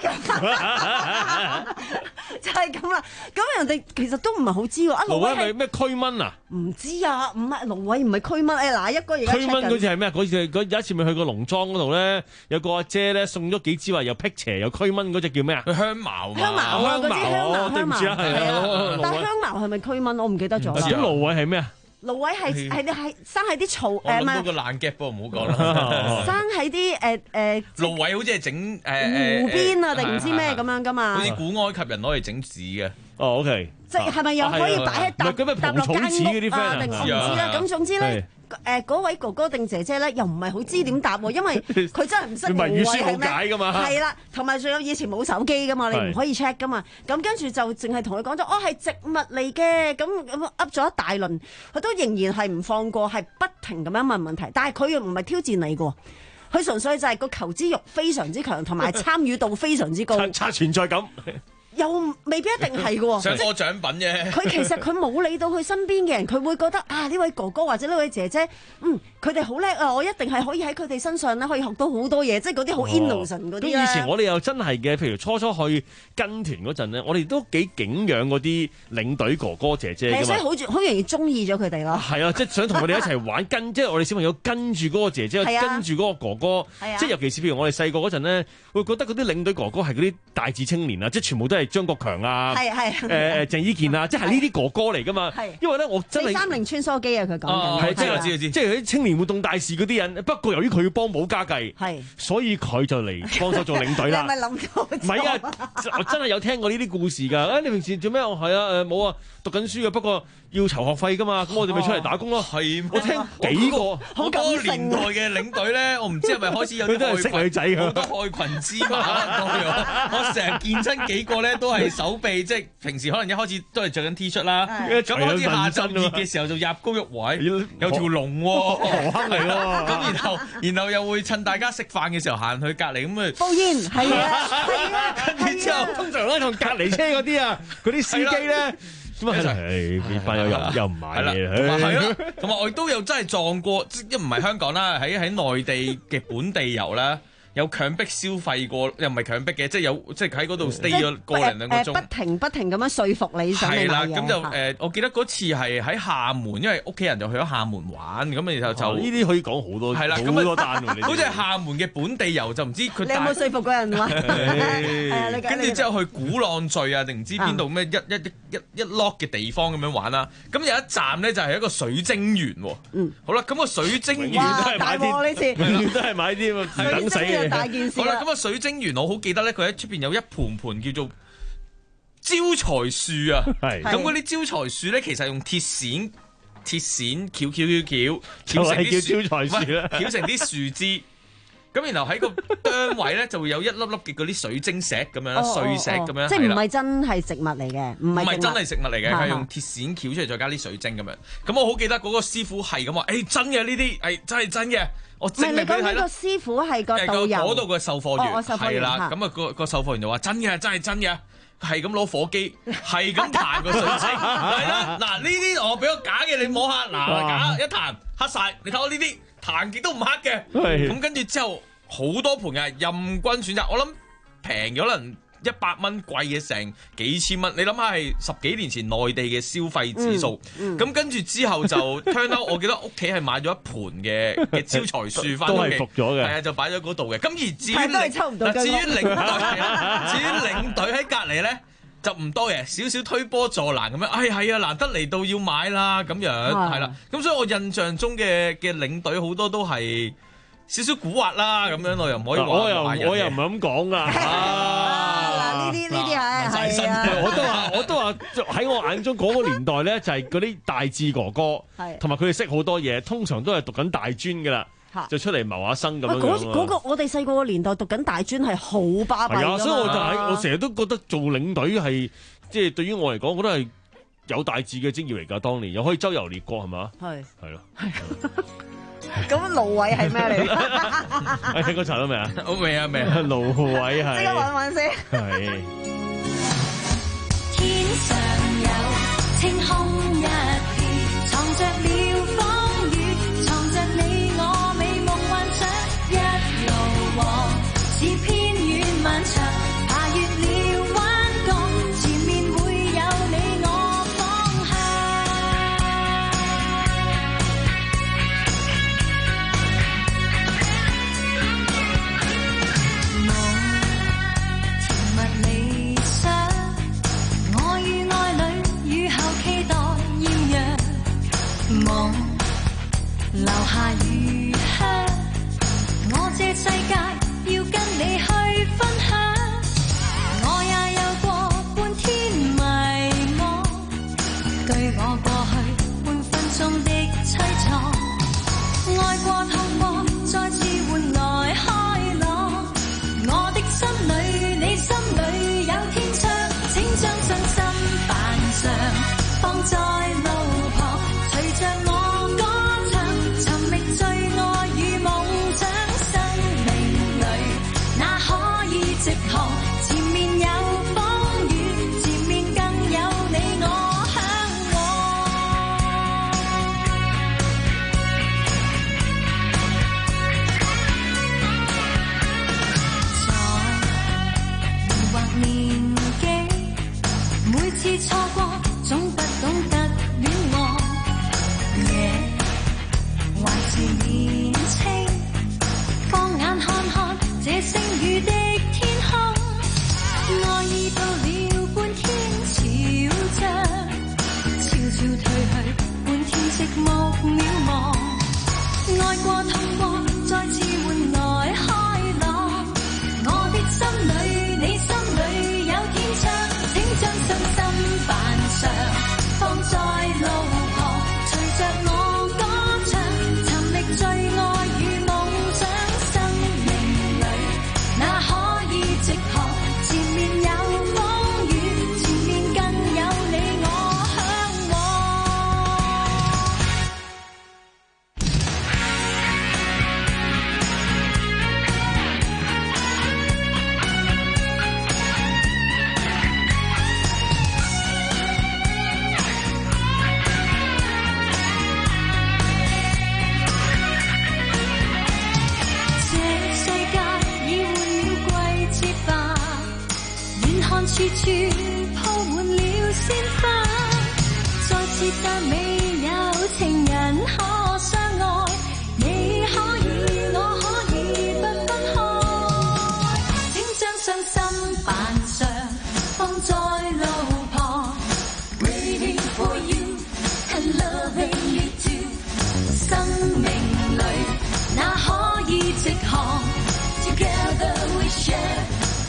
就係咁啦。咁人哋其實都唔係好知喎。啊， 蘆葦係咩驅蚊啊？ 唔知啊，唔係蘆葦唔係驅蚊。誒嗱，一個而家驅蚊嗰次係咩？嗰次有一次咪去過農莊嗰度咧，有個阿姐咧送咗幾支話又辟邪又驅蚊嗰隻叫咩啊？ 香茅， 香茅啊，嗰支香茅， 對唔住啊，係啊。 但香茅係咪驅蚊？我唔記得咗啦。 咁蘆葦係咩啊？ 蘆葦係係係生喺啲草誒， 唔係嗰個爛 gap 噃，唔好講啦。 生喺啲誒誒， 蘆葦好似係整誒湖邊啊，定唔知咩咁樣噶嘛？ 好似古埃及人攞嚟整紙嘅。 哦，OK。 即係係咪又可以擺喺搭搭落間屋啊？定我唔知啦。咁總之咧。誒嗰位哥哥定姐姐咧，又唔係好知點答喎，因為佢真係唔識蘆葦係咩？係啦，同埋仲有以前冇手機噶嘛，你唔可以 check 噶嘛。咁跟住就淨係同佢講咗，哦係植物嚟嘅，咁咁噏咗一大輪，佢都仍然係唔放過，係不停咁樣問問題。但係佢又唔係挑戰你嘅，佢純粹就係個求知欲非常之強，同埋參與度非常之高， 刷存在感。 又未必一定係嘅喎， 想攞獎品啫。 佢其實佢冇理到佢身邊嘅人，佢會覺得啊呢位哥哥或者呢位姐姐，嗯，佢哋好叻啊！我一定係可以喺佢哋身上咧，可以學到好多嘢，即係嗰啲好 innocent 嗰啲咧。 咁以前我哋又真係嘅，譬如初初去跟團嗰陣咧，我哋都幾敬仰嗰啲領隊哥哥姐姐㗎嘛。 所以好好容易中意咗佢哋咯。 係啊，即係想同佢哋一齊玩，跟即係我哋小朋友跟住嗰個姐姐，跟住嗰個哥哥。即係尤其是譬如我哋細個嗰陣咧，會覺得嗰啲領隊哥哥係嗰啲大志青年啊，即係全部都係張國強啊。係係誒誒鄭伊健啊，即係呢啲哥哥嚟噶嘛？因為咧我真係四三零穿梭機啊，佢講緊係即係我知我知，即係啲青年活動大使嗰啲人。不過由於佢要幫補家計，係所以佢就嚟幫手做領隊啦。 你係咪諗到？ 唔係啊，我真係有聽過呢啲故事㗎。誒，你平時做咩？我係啊誒冇啊，讀緊書嘅。不過要籌學費噶嘛，咁我哋咪出嚟打工咯。 係， 我聽幾個好多年代嘅領隊咧，我唔知係咪開始有啲都係識女仔㗎， 好多害群之馬我成日見親幾個咧，都係手臂，即係平時可能一開始都係着緊 T 恤啦，咁開始下晝熱嘅時候就入高肉位，有條龍喎， 河坑嚟喎。 咁然後然後又會趁大家食飯嘅時候行去隔離咁啊煲煙，係啊，係啊， 跟住之後通常咧同隔離車嗰啲啊，嗰啲司機咧。咁啊，係變翻又又又唔買嘢， 同埋係咯，同埋我亦都有真係撞過，即唔係香港啦，喺喺內地嘅本地遊啦，有強迫消費過，又唔係強迫嘅，即係有即係喺嗰度 stay 咗個零兩個鐘， 不停不停咁樣說服你想你買嘢。係啦， 咁就誒，我記得嗰次係喺廈門，因為屋企人就去咗廈門玩，咁然後就呢啲可以講好多， 係啦， 好多單喎。 好似係廈門嘅本地遊，就唔知佢你有冇說服過人話？ 跟住之後去鼓浪嶼啊，定唔知邊度咩一一一一一 lock 嘅地方咁樣玩啦。咁有一站咧就係一個水晶園喎。嗯，好啦，咁個水晶園都係買啲呢次， 都係買啲唔等死嘅。 大件事好啦，咁啊水晶園我好記得咧，佢喺出邊有一盤盤叫做招財樹啊。係，咁嗰啲招財樹咧，其實用鐵線鐵線翹翹翹翹，翹成啲叫招財樹啦， 翹成啲樹枝。咁然後喺個端位咧就會有一粒粒嘅嗰啲水晶石咁樣啦，碎石咁樣， 即係唔係真係植物嚟嘅，唔係真係植物嚟嘅，係用鐵線翹出嚟再加啲水晶咁樣。咁我好記得嗰個師傅係咁話，誒真嘅呢啲係真係真嘅。我證明俾你睇啦。 你講個師傅係個導遊， 嗰度個售貨員係啦，咁啊個個售貨員就話真嘅，真係真嘅，係咁攞火機，係咁彈個水晶，係啦。嗱呢啲我俾個假嘅你摸下，嗱假一彈黑晒，你睇我呢啲彈極都唔黑嘅。咁跟住之後好多盤嘅任君選擇，我諗平咗可能一百蚊，貴嘅成幾千蚊。你諗下係十幾年前內地嘅消費指數，咁跟住之後就 turn out，我記得屋企係買咗一盤嘅嘅招財樹翻屋企， 都係服咗嘅， 係啊，就擺咗嗰度嘅。咁而至於領， 至於領隊，至於領隊喺隔離咧就唔多嘅，少少推波助瀾咁樣。哎係啊，難得嚟到要買啦，咁樣係啦。咁所以我印象中嘅嘅領隊好多都係少少蠱惑啦，咁樣我又唔可以話。 我又我又唔係咁講噶。 嗱呢啲呢啲係係啊！ 我都話我都話喺我眼中嗰個年代咧，就係嗰啲大志哥哥，同埋佢哋識好多嘢，通常都係讀緊大專噶啦，就出嚟謀下生咁樣。 嗰嗰個我哋細個個年代讀緊大專係好巴閉㗎嘛。 係啊，所以我就係我成日都覺得做領隊係即係對於我嚟講，我覺得係有大志嘅職業嚟㗎。當年又可以周遊列國係嘛？係係咯。 咁蘆葦係咩嚟？ 你聽過查到未啊？ 好未啊？未啊？ 蘆葦係。 即刻揾揾先。 係。 天上有青空一片，藏着了風雨，藏着你我美夢幻想，一路往是偏遠漫長，爬越了彎角，前面會有你我方向。留下餘香，我這世界要跟你去分享。我也有過半天迷惘，對我過去半分鐘的凄愴，愛過痛過，再次換來開朗。我的心裏，你心裏有天窗，請將信心扮上，放在路旁，隨着我。前面有風雨，前面更有你我向往。在疑惑年紀，每次錯過，總不懂得戀愛。夜懷住年青，放眼看看這星雨的愛已到了半天潮漲，悄悄退去，半天寂寞渺茫。愛過痛過，再次換來開朗。我的心裏，你心裏有天窗，請將信心扮上，放在路鮮花，再次但未有情人可相愛，你可以我可以不分開，請將傷心扮上放在路旁 ，waiting for you and loving you too， 生命裏哪可以直航 ，Together we share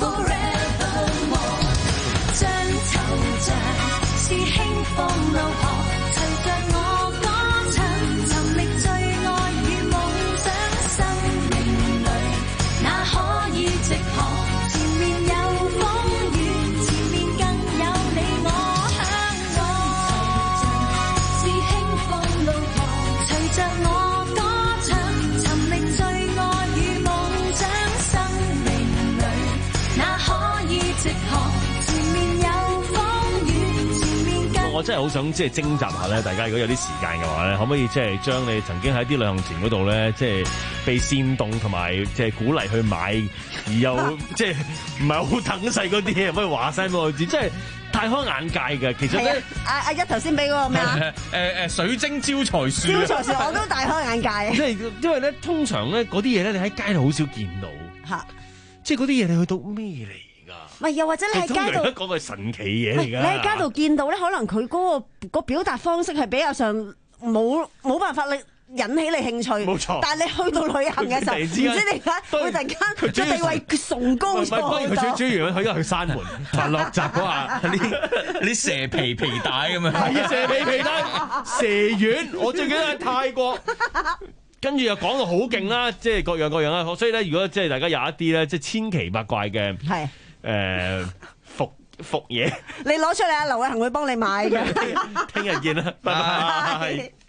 forevermore， 將惆悵是輕放路旁，隨着我歌唱，尋覓最愛與夢想，生命裏哪可以直航，前面有風雨，前面更有你我相愛，是輕放路旁，隨着我歌唱，尋覓最愛與夢想，生命裏哪可以直航，前面有風雨，前面更我真係好想即係徵集下咧，大家如果有啲時間嘅話咧，可唔可以即係將你曾經喺啲旅行團嗰度咧，即係被煽動同埋即係鼓勵去買，而又即係唔係好等勢嗰啲嘢，可以話聲俾我知，即係大開眼界嘅。其實咧， 阿阿一頭先俾嗰個咩啊？ 誒誒水晶招財樹， 招財樹我都大開眼界。 即係因為咧，通常咧嗰啲嘢咧，你喺街度好少見到嚇， 即係嗰啲嘢你去到咩嚟？ 唔係，又或者你喺街度講個神奇嘢嚟㗎。 你喺街度見到咧，可能佢嗰個個表達方式係比較上冇冇辦法你引起你興趣。冇錯。但係你去到旅行嘅時候，唔知點解會突然間個地位崇高咗好多。 佢最主要佢因為去山門滑落閘嗰下， 啲啲蛇皮皮帶咁樣。 係啊，蛇皮皮帶、蛇丸，我最記得喺泰國。跟住又講到好勁啦，即係各樣各樣啦。所以咧，如果即係大家有一啲咧，即係千奇百怪嘅。 係。 誒服服嘢， 你攞出嚟啊！劉偉恒會幫你買嘅。 聽日見啦，拜拜。